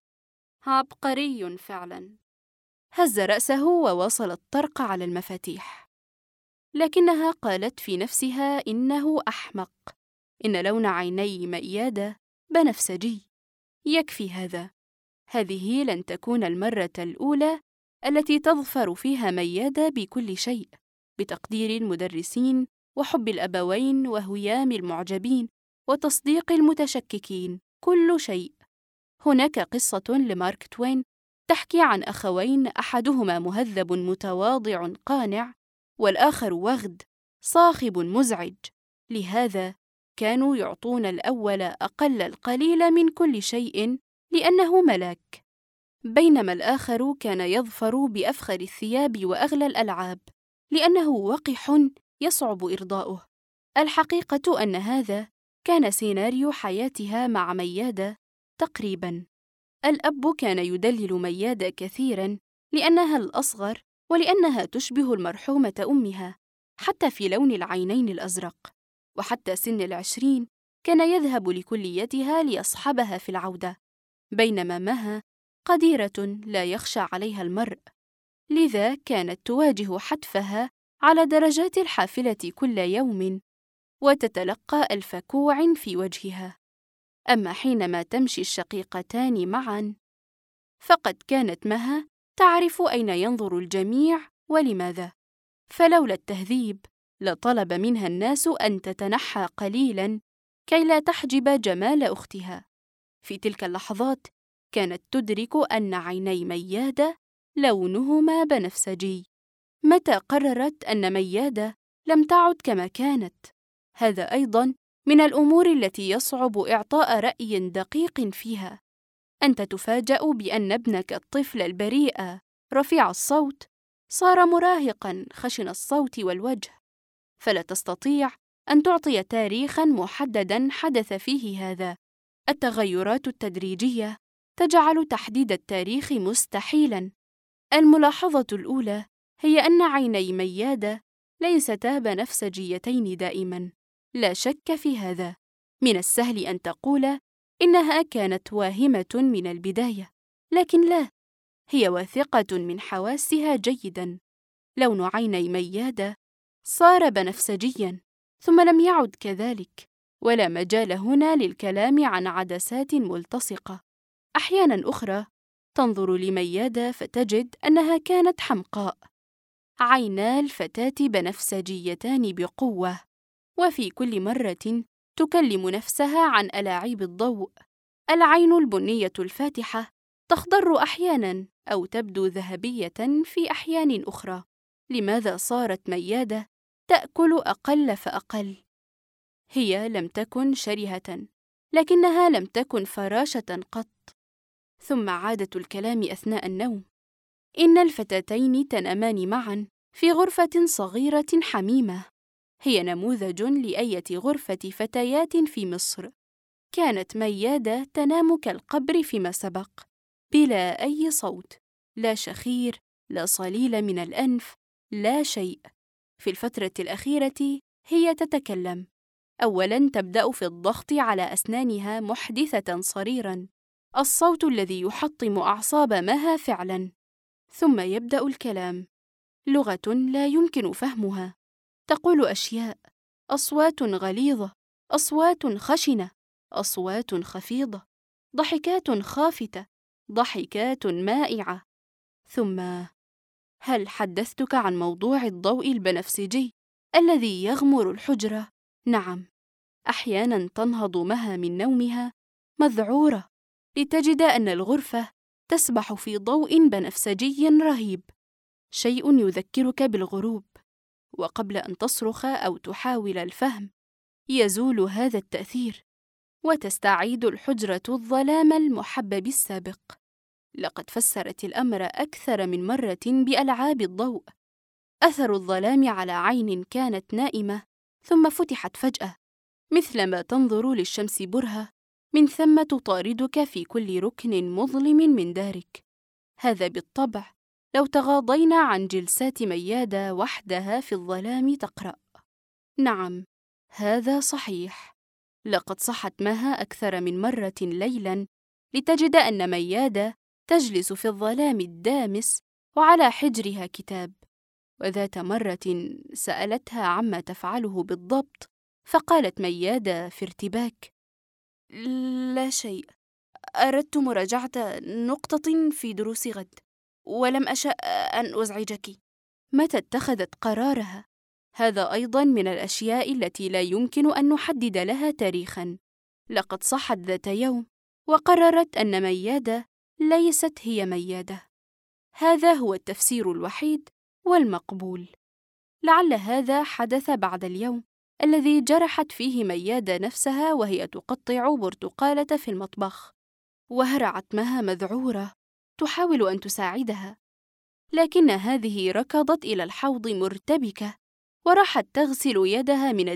عبقري فعلا. هز رأسه وواصل الطرق على المفاتيح، لكنها قالت في نفسها: إنه أحمق، إن لون عيني ميادة بنفسجي، يكفي هذا. هذه لن تكون المرة الأولى التي تظفر فيها ميادة بكل شيء، بتقدير المدرسين وحب الأبوين وهيام المعجبين وتصديق المتشككين، كل شيء. هناك قصة لمارك توين تحكي عن أخوين، أحدهما مهذب متواضع قانع، والآخر وغد صاخب مزعج، لهذا كانوا يعطون الأول أقل القليل من كل شيء لأنه ملاك، بينما الآخر كان يظفر بأفخر الثياب وأغلى الألعاب لأنه وقح يصعب إرضاؤه. الحقيقة أن هذا كان سيناريو حياتها مع ميادة تقريباً. الأب كان يدلل ميادة كثيراً لأنها الأصغر ولأنها تشبه المرحومة أمها، حتى في لون العينين الأزرق، وحتى سن 20 كان يذهب لكليتها ليصحبها في العودة، بينما مها قديرة لا يخشى عليها المرء، لذا كانت تواجه حتفها على درجات الحافلة كل يوم وتتلقى ألف كوع في وجهها. أما حينما تمشي الشقيقتان معاً فقد كانت مها تعرف أين ينظر الجميع ولماذا، فلولا التهذيب لطلب منها الناس أن تتنحى قليلاً كي لا تحجب جمال أختها. في تلك اللحظات كانت تدرك أن عيني ميادة لونهما بنفسجي. متى قررت أن ميادة لم تعد كما كانت؟ هذا أيضاً من الأمور التي يصعب إعطاء رأي دقيق فيها. أنت تفاجأ بأن ابنك الطفل البريء رفيع الصوت صار مراهقاً خشن الصوت والوجه، فلا تستطيع أن تعطي تاريخاً محدداً حدث فيه هذا. التغيرات التدريجية تجعل تحديد التاريخ مستحيلاً. الملاحظة الأولى هي أن عيني ميادة ليستا بنفسجيتين دائماً، لا شك في هذا. من السهل أن تقول إنها كانت واهمة من البداية، لكن لا، هي واثقة من حواسها جيداً. لون عيني ميادة صار بنفسجياً ثم لم يعد كذلك، ولا مجال هنا للكلام عن عدسات ملتصقة. أحياناً أخرى تنظر لميادة فتجد أنها كانت حمقاء. عينا الفتاة بنفسجيتان بقوة، وفي كل مرة تكلم نفسها عن ألاعيب الضوء. العين البنية الفاتحة تخضر أحياناً أو تبدو ذهبية في أحيان أخرى. لماذا صارت ميادة تأكل أقل فأقل؟ هي لم تكن شرهة، لكنها لم تكن فراشة قط. ثم عادة الكلام أثناء النوم. إن الفتاتين تنامان معاً في غرفة صغيرة حميمة، هي نموذج لأية غرفة فتيات في مصر. كانت ميادة تنام كالقبر فيما سبق، بلا أي صوت، لا شخير، لا صليل من الأنف، لا شيء. في الفترة الأخيرة هي تتكلم، أولاً تبدأ في الضغط على أسنانها محدثة صريراً، الصوت الذي يحطم أعصاب مها فعلاً. ثم يبدأ الكلام، لغة لا يمكن فهمها، تقول أشياء، أصوات غليظة، أصوات خشنة، أصوات خفيضة، ضحكات خافتة، ضحكات مائعة. ثم: هل حدثتك عن موضوع الضوء البنفسجي الذي يغمر الحجرة؟ نعم، أحياناً تنهض مها من نومها مذعورة لتجد أن الغرفة تسبح في ضوء بنفسجي رهيب، شيء يذكرك بالغروب، وقبل أن تصرخ أو تحاول الفهم يزول هذا التأثير، وتستعيد الحجرة الظلام المحبب السابق. لقد فسرت الأمر أكثر من مرة بألعاب الضوء، أثر الظلام على عين كانت نائمة ثم فتحت فجأة، مثلما تنظر للشمس برهة، من ثم تطاردك في كل ركن مظلم من دارك. هذا بالطبع لو تغاضينا عن جلسات ميادة وحدها في الظلام تقرأ. نعم، هذا صحيح، لقد صحت مها أكثر من مرة ليلاً لتجد أن ميادة تجلس في الظلام الدامس وعلى حجرها كتاب. وذات مرة سألتها عما تفعله بالضبط، فقالت ميادة في ارتباك: لا شيء، أردت مراجعة نقطة في دروس غد، ولم أشأ أن أزعجك. متى اتخذت قرارها؟ هذا أيضاً من الأشياء التي لا يمكن أن نحدد لها تاريخاً. لقد صحت ذات يوم وقررت أن ميادة ليست هي ميادة. هذا هو التفسير الوحيد والمقبول. لعل هذا حدث بعد اليوم الذي جرحت فيه ميادة نفسها وهي تقطع برتقالة في المطبخ، وهرعت مها مذعورة تحاول أن تساعدها، لكن هذه ركضت إلى الحوض مرتبكة وراحت تغسل يدها من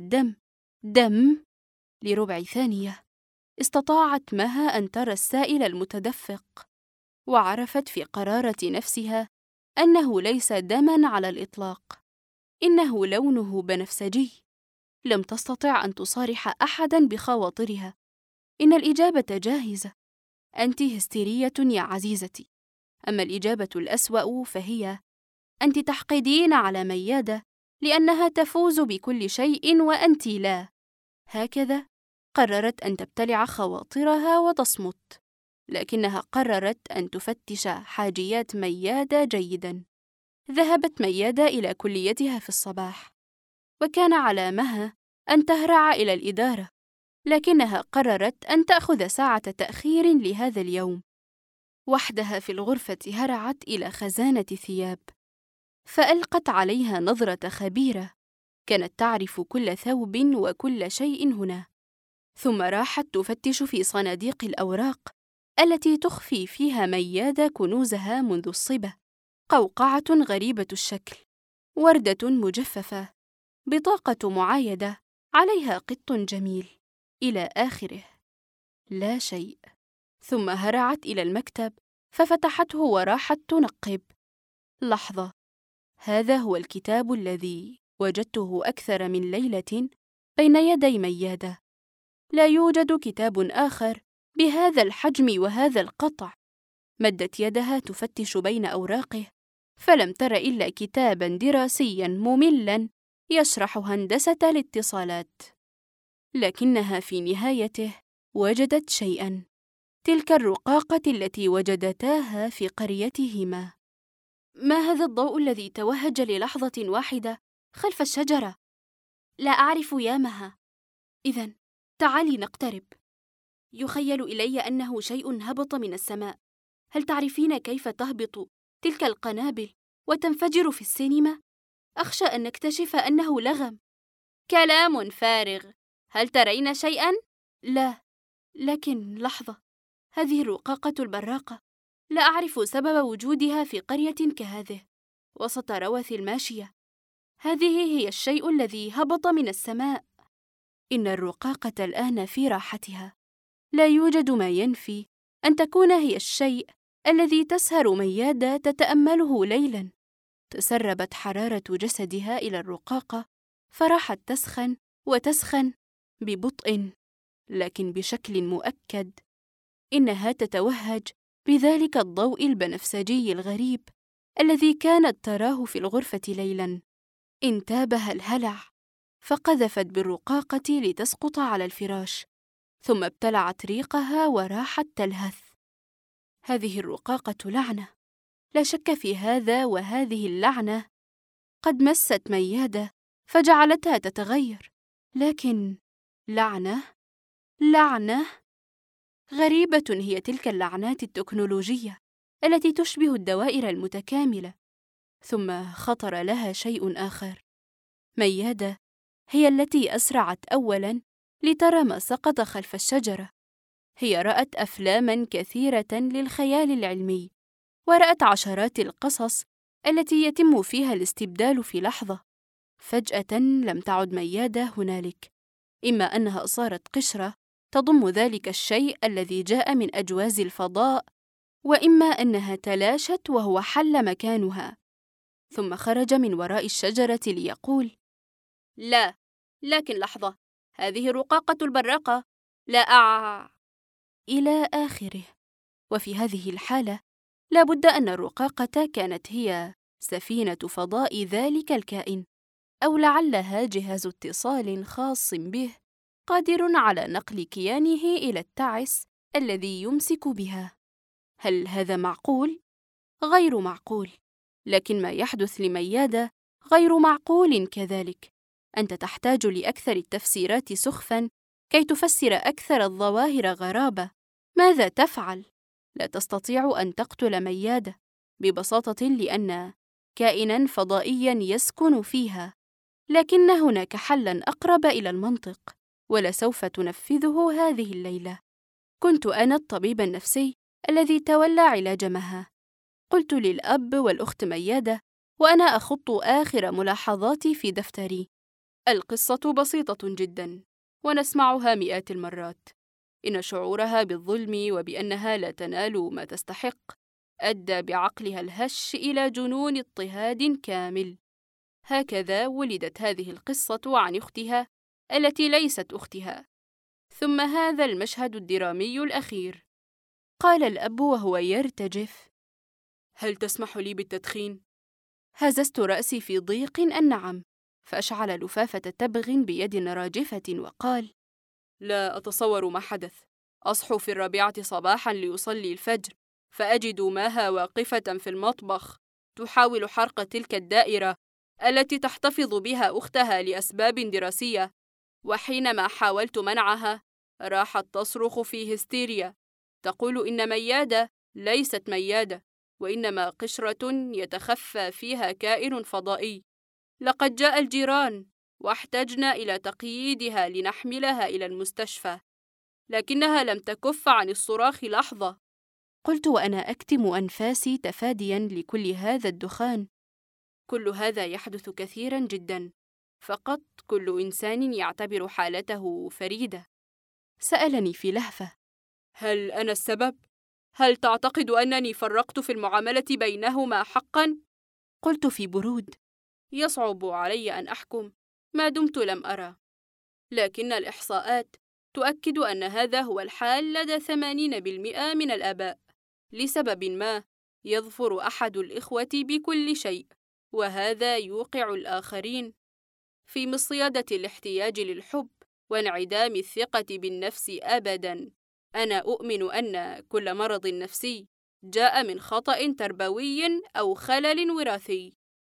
دم لربع ثانية. استطاعت مها أن ترى السائل المتدفق، وعرفت في قرارة نفسها أنه ليس دماً على الإطلاق، إنه لونه بنفسجي. لم تستطع أن تصارح أحداً بخواطرها. إن الإجابة جاهزة، أنت هستيرية يا عزيزتي. أما الإجابة الأسوأ فهي: أنت تحقدين على ميادة لأنها تفوز بكل شيء وأنت لا. هكذا قررت أن تبتلع خواطرها وتصمت، لكنها قررت أن تفتش حاجيات ميادة جيداً. ذهبت ميادة إلى كليتها في الصباح، وكان على مها أن تهرع إلى الإدارة، لكنها قررت أن تأخذ ساعة تأخير لهذا اليوم. وحدها في الغرفة هرعت إلى خزانة ثياب، فألقت عليها نظرة خبيرة، كانت تعرف كل ثوب وكل شيء هنا. ثم راحت تفتش في صناديق الأوراق التي تخفي فيها ميادة كنوزها منذ الصبا: قوقعة غريبة الشكل، وردة مجففة، بطاقة معايدة عليها قط جميل، إلى آخره. لا شيء. ثم هرعت إلى المكتب ففتحته وراحت تنقب. لحظة، هذا هو الكتاب الذي وجدته أكثر من ليلة بين يدي ميادة. لا يوجد كتاب آخر بهذا الحجم وهذا القطع. مدت يدها تفتش بين أوراقه، فلم تر إلا كتاباً دراسياً مملاً يشرح هندسة الاتصالات. لكنها في نهايته وجدت شيئاً، تلك الرقاقة التي وجدتاها في قريتهما. ما هذا الضوء الذي توهج للحظة واحدة خلف الشجرة؟ لا أعرف يا مها. إذن تعالي نقترب. يخيل إلي أنه شيء هبط من السماء. هل تعرفين كيف تهبط تلك القنابل وتنفجر في السينما؟ أخشى أن نكتشف أنه لغم. كلام فارغ. هل ترين شيئاً؟ لا، لكن لحظة، هذه الرقاقة البراقة، لا أعرف سبب وجودها في قرية كهذه وسط روث الماشية. هذه هي الشيء الذي هبط من السماء. إن الرقاقة الآن في راحتها. لا يوجد ما ينفي أن تكون هي الشيء الذي تسهر ميادة تتأمله ليلاً. تسربت حرارة جسدها إلى الرقاقة، فراحت تسخن وتسخن ببطء لكن بشكل مؤكد. إنها تتوهج بذلك الضوء البنفسجي الغريب الذي كانت تراه في الغرفة ليلاً. انتابها الهلع، فقذفت بالرقاقة لتسقط على الفراش، ثم ابتلعت ريقها وراحت تلهث. هذه الرقاقة لعنة، لا شك في هذا، وهذه اللعنة قد مست ميادة فجعلتها تتغير. لكن لعنة غريبة هي تلك اللعنات التكنولوجية التي تشبه الدوائر المتكاملة. ثم خطر لها شيء آخر. ميادة هي التي أسرعت أولاً لترى ما سقط خلف الشجرة. هي رأت أفلاماً كثيرة للخيال العلمي، ورأت عشرات القصص التي يتم فيها الاستبدال في لحظة. فجأة لم تعد ميادة هنالك، إما أنها صارت قشرة تضم ذلك الشيء الذي جاء من أجواز الفضاء، وإما أنها تلاشت وهو حل مكانها. ثم خرج من وراء الشجرة ليقول: لا، لكن لحظة، هذه الرقاقة البراقة لا إلى آخره. وفي هذه الحالة لا بد أن الرقاقة كانت هي سفينة فضاء ذلك الكائن، أو لعلها جهاز اتصال خاص به قادر على نقل كيانه إلى التعس الذي يمسك بها. هل هذا معقول؟ غير معقول. لكن ما يحدث لميادة غير معقول كذلك. أنت تحتاج لأكثر التفسيرات سخفاً كي تفسر أكثر الظواهر غرابة. ماذا تفعل؟ لا تستطيع أن تقتل ميادة ببساطة لأن كائناً فضائياً يسكن فيها، لكن هناك حلاً أقرب إلى المنطق، ولسوف تنفذه هذه الليلة. كنت أنا الطبيب النفسي الذي تولى علاج مها. قلت للأب والأخت ميادة وأنا أخط آخر ملاحظاتي في دفتري: القصة بسيطة جداً، ونسمعها مئات المرات. إن شعورها بالظلم وبأنها لا تنال ما تستحق أدى بعقلها الهش إلى جنون اضطهاد كامل. هكذا ولدت هذه القصة عن أختها التي ليست أختها. ثم هذا المشهد الدرامي الأخير. قال الأب وهو يرتجف: هل تسمح لي بالتدخين؟ هززت رأسي في ضيق النعم، فأشعل لفافة تبغ بيد راجفة وقال: لا أتصور ما حدث. أصحو في 4 صباحاً ليصلي الفجر، فأجد ماها واقفة في المطبخ تحاول حرق تلك الدائرة التي تحتفظ بها أختها لأسباب دراسية، وحينما حاولت منعها راحت تصرخ في هستيريا، تقول إن ميادة ليست ميادة، وإنما قشرة يتخفى فيها كائن فضائي. لقد جاء الجيران واحتجنا إلى تقييدها لنحملها إلى المستشفى، لكنها لم تكف عن الصراخ لحظة. قلت وأنا أكتم أنفاسي تفادياً لكل هذا الدخان: كل هذا يحدث كثيراً جداً، فقط كل إنسان يعتبر حالته فريدة. سألني في لهفة: هل أنا السبب؟ هل تعتقد أنني فرقت في المعاملة بينهما حقاً؟ قلت في برود: يصعب علي أن أحكم ما دمت لم أرى، لكن الإحصاءات تؤكد أن هذا هو الحال لدى 80% من الآباء. لسبب ما يظفر أحد الإخوة بكل شيء، وهذا يوقع الآخرين في مصيدة الاحتياج للحب وانعدام الثقة بالنفس أبداً. أنا أؤمن أن كل مرض نفسي جاء من خطأ تربوي أو خلل وراثي،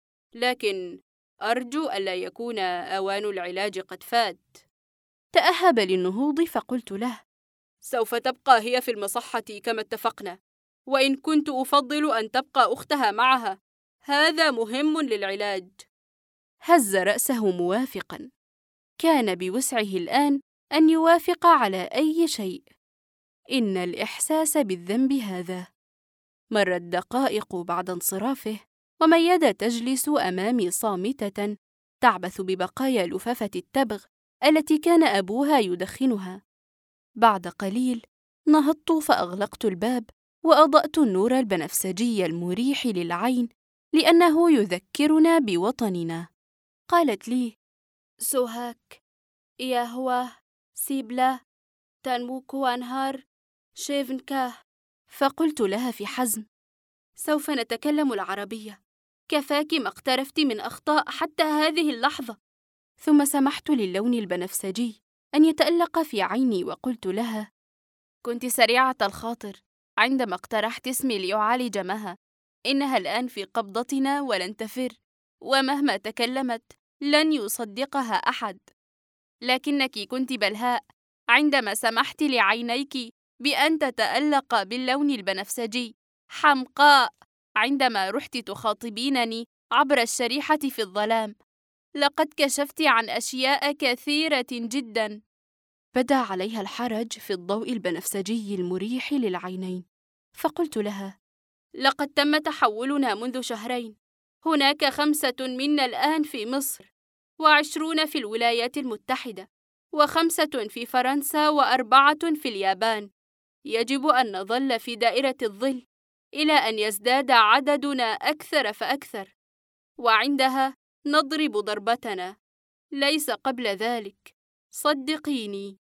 لكن أرجو ألا يكون أوان العلاج قد فات. تأهب للنهوض، فقلت له: سوف تبقى هي في المصحة كما اتفقنا، وإن كنت أفضل أن تبقى أختها معها، هذا مهم للعلاج. هز رأسه موافقاً. كان بوسعه الآن أن يوافق على أي شيء. إن الإحساس بالذنب هذا. مرت دقائق بعد انصرافه، وميادة تجلس أمامي صامتة تعبث ببقايا لفافة التبغ التي كان أبوها يدخنها. بعد قليل نهضت فأغلقت الباب وأضأت النور البنفسجي المريح للعين لأنه يذكرنا بوطننا. قالت لي: سوهاك، يا هو سيبلا تانموك وانهار شيفنكاه. فقلت لها في حزم: سوف نتكلم العربية، كفاك ما اقترفت من أخطاء حتى هذه اللحظة. ثم سمحت للون البنفسجي أن يتألق في عيني وقلت لها: كنت سريعة الخاطر عندما اقترحت اسمي ليعالج مها. إنها الآن في قبضتنا ولن تفر، ومهما تكلمت لن يصدقها أحد. لكنك كنت بلهاء عندما سمحت لعينيك بأن تتألق باللون البنفسجي، حمقاء عندما رحت تخاطبينني عبر الشريحة في الظلام. لقد كشفت عن أشياء كثيرة جدا. بدا عليها الحرج في الضوء البنفسجي المريح للعينين، فقلت لها: لقد تم تحولنا منذ شهرين. هناك 5 منا الآن في مصر، 20 في الولايات المتحدة، 5 في فرنسا، 4 في اليابان. يجب أن نظل في دائرة الظل إلى أن يزداد عددنا أكثر فأكثر، وعندها نضرب ضربتنا، ليس قبل ذلك. صدقيني.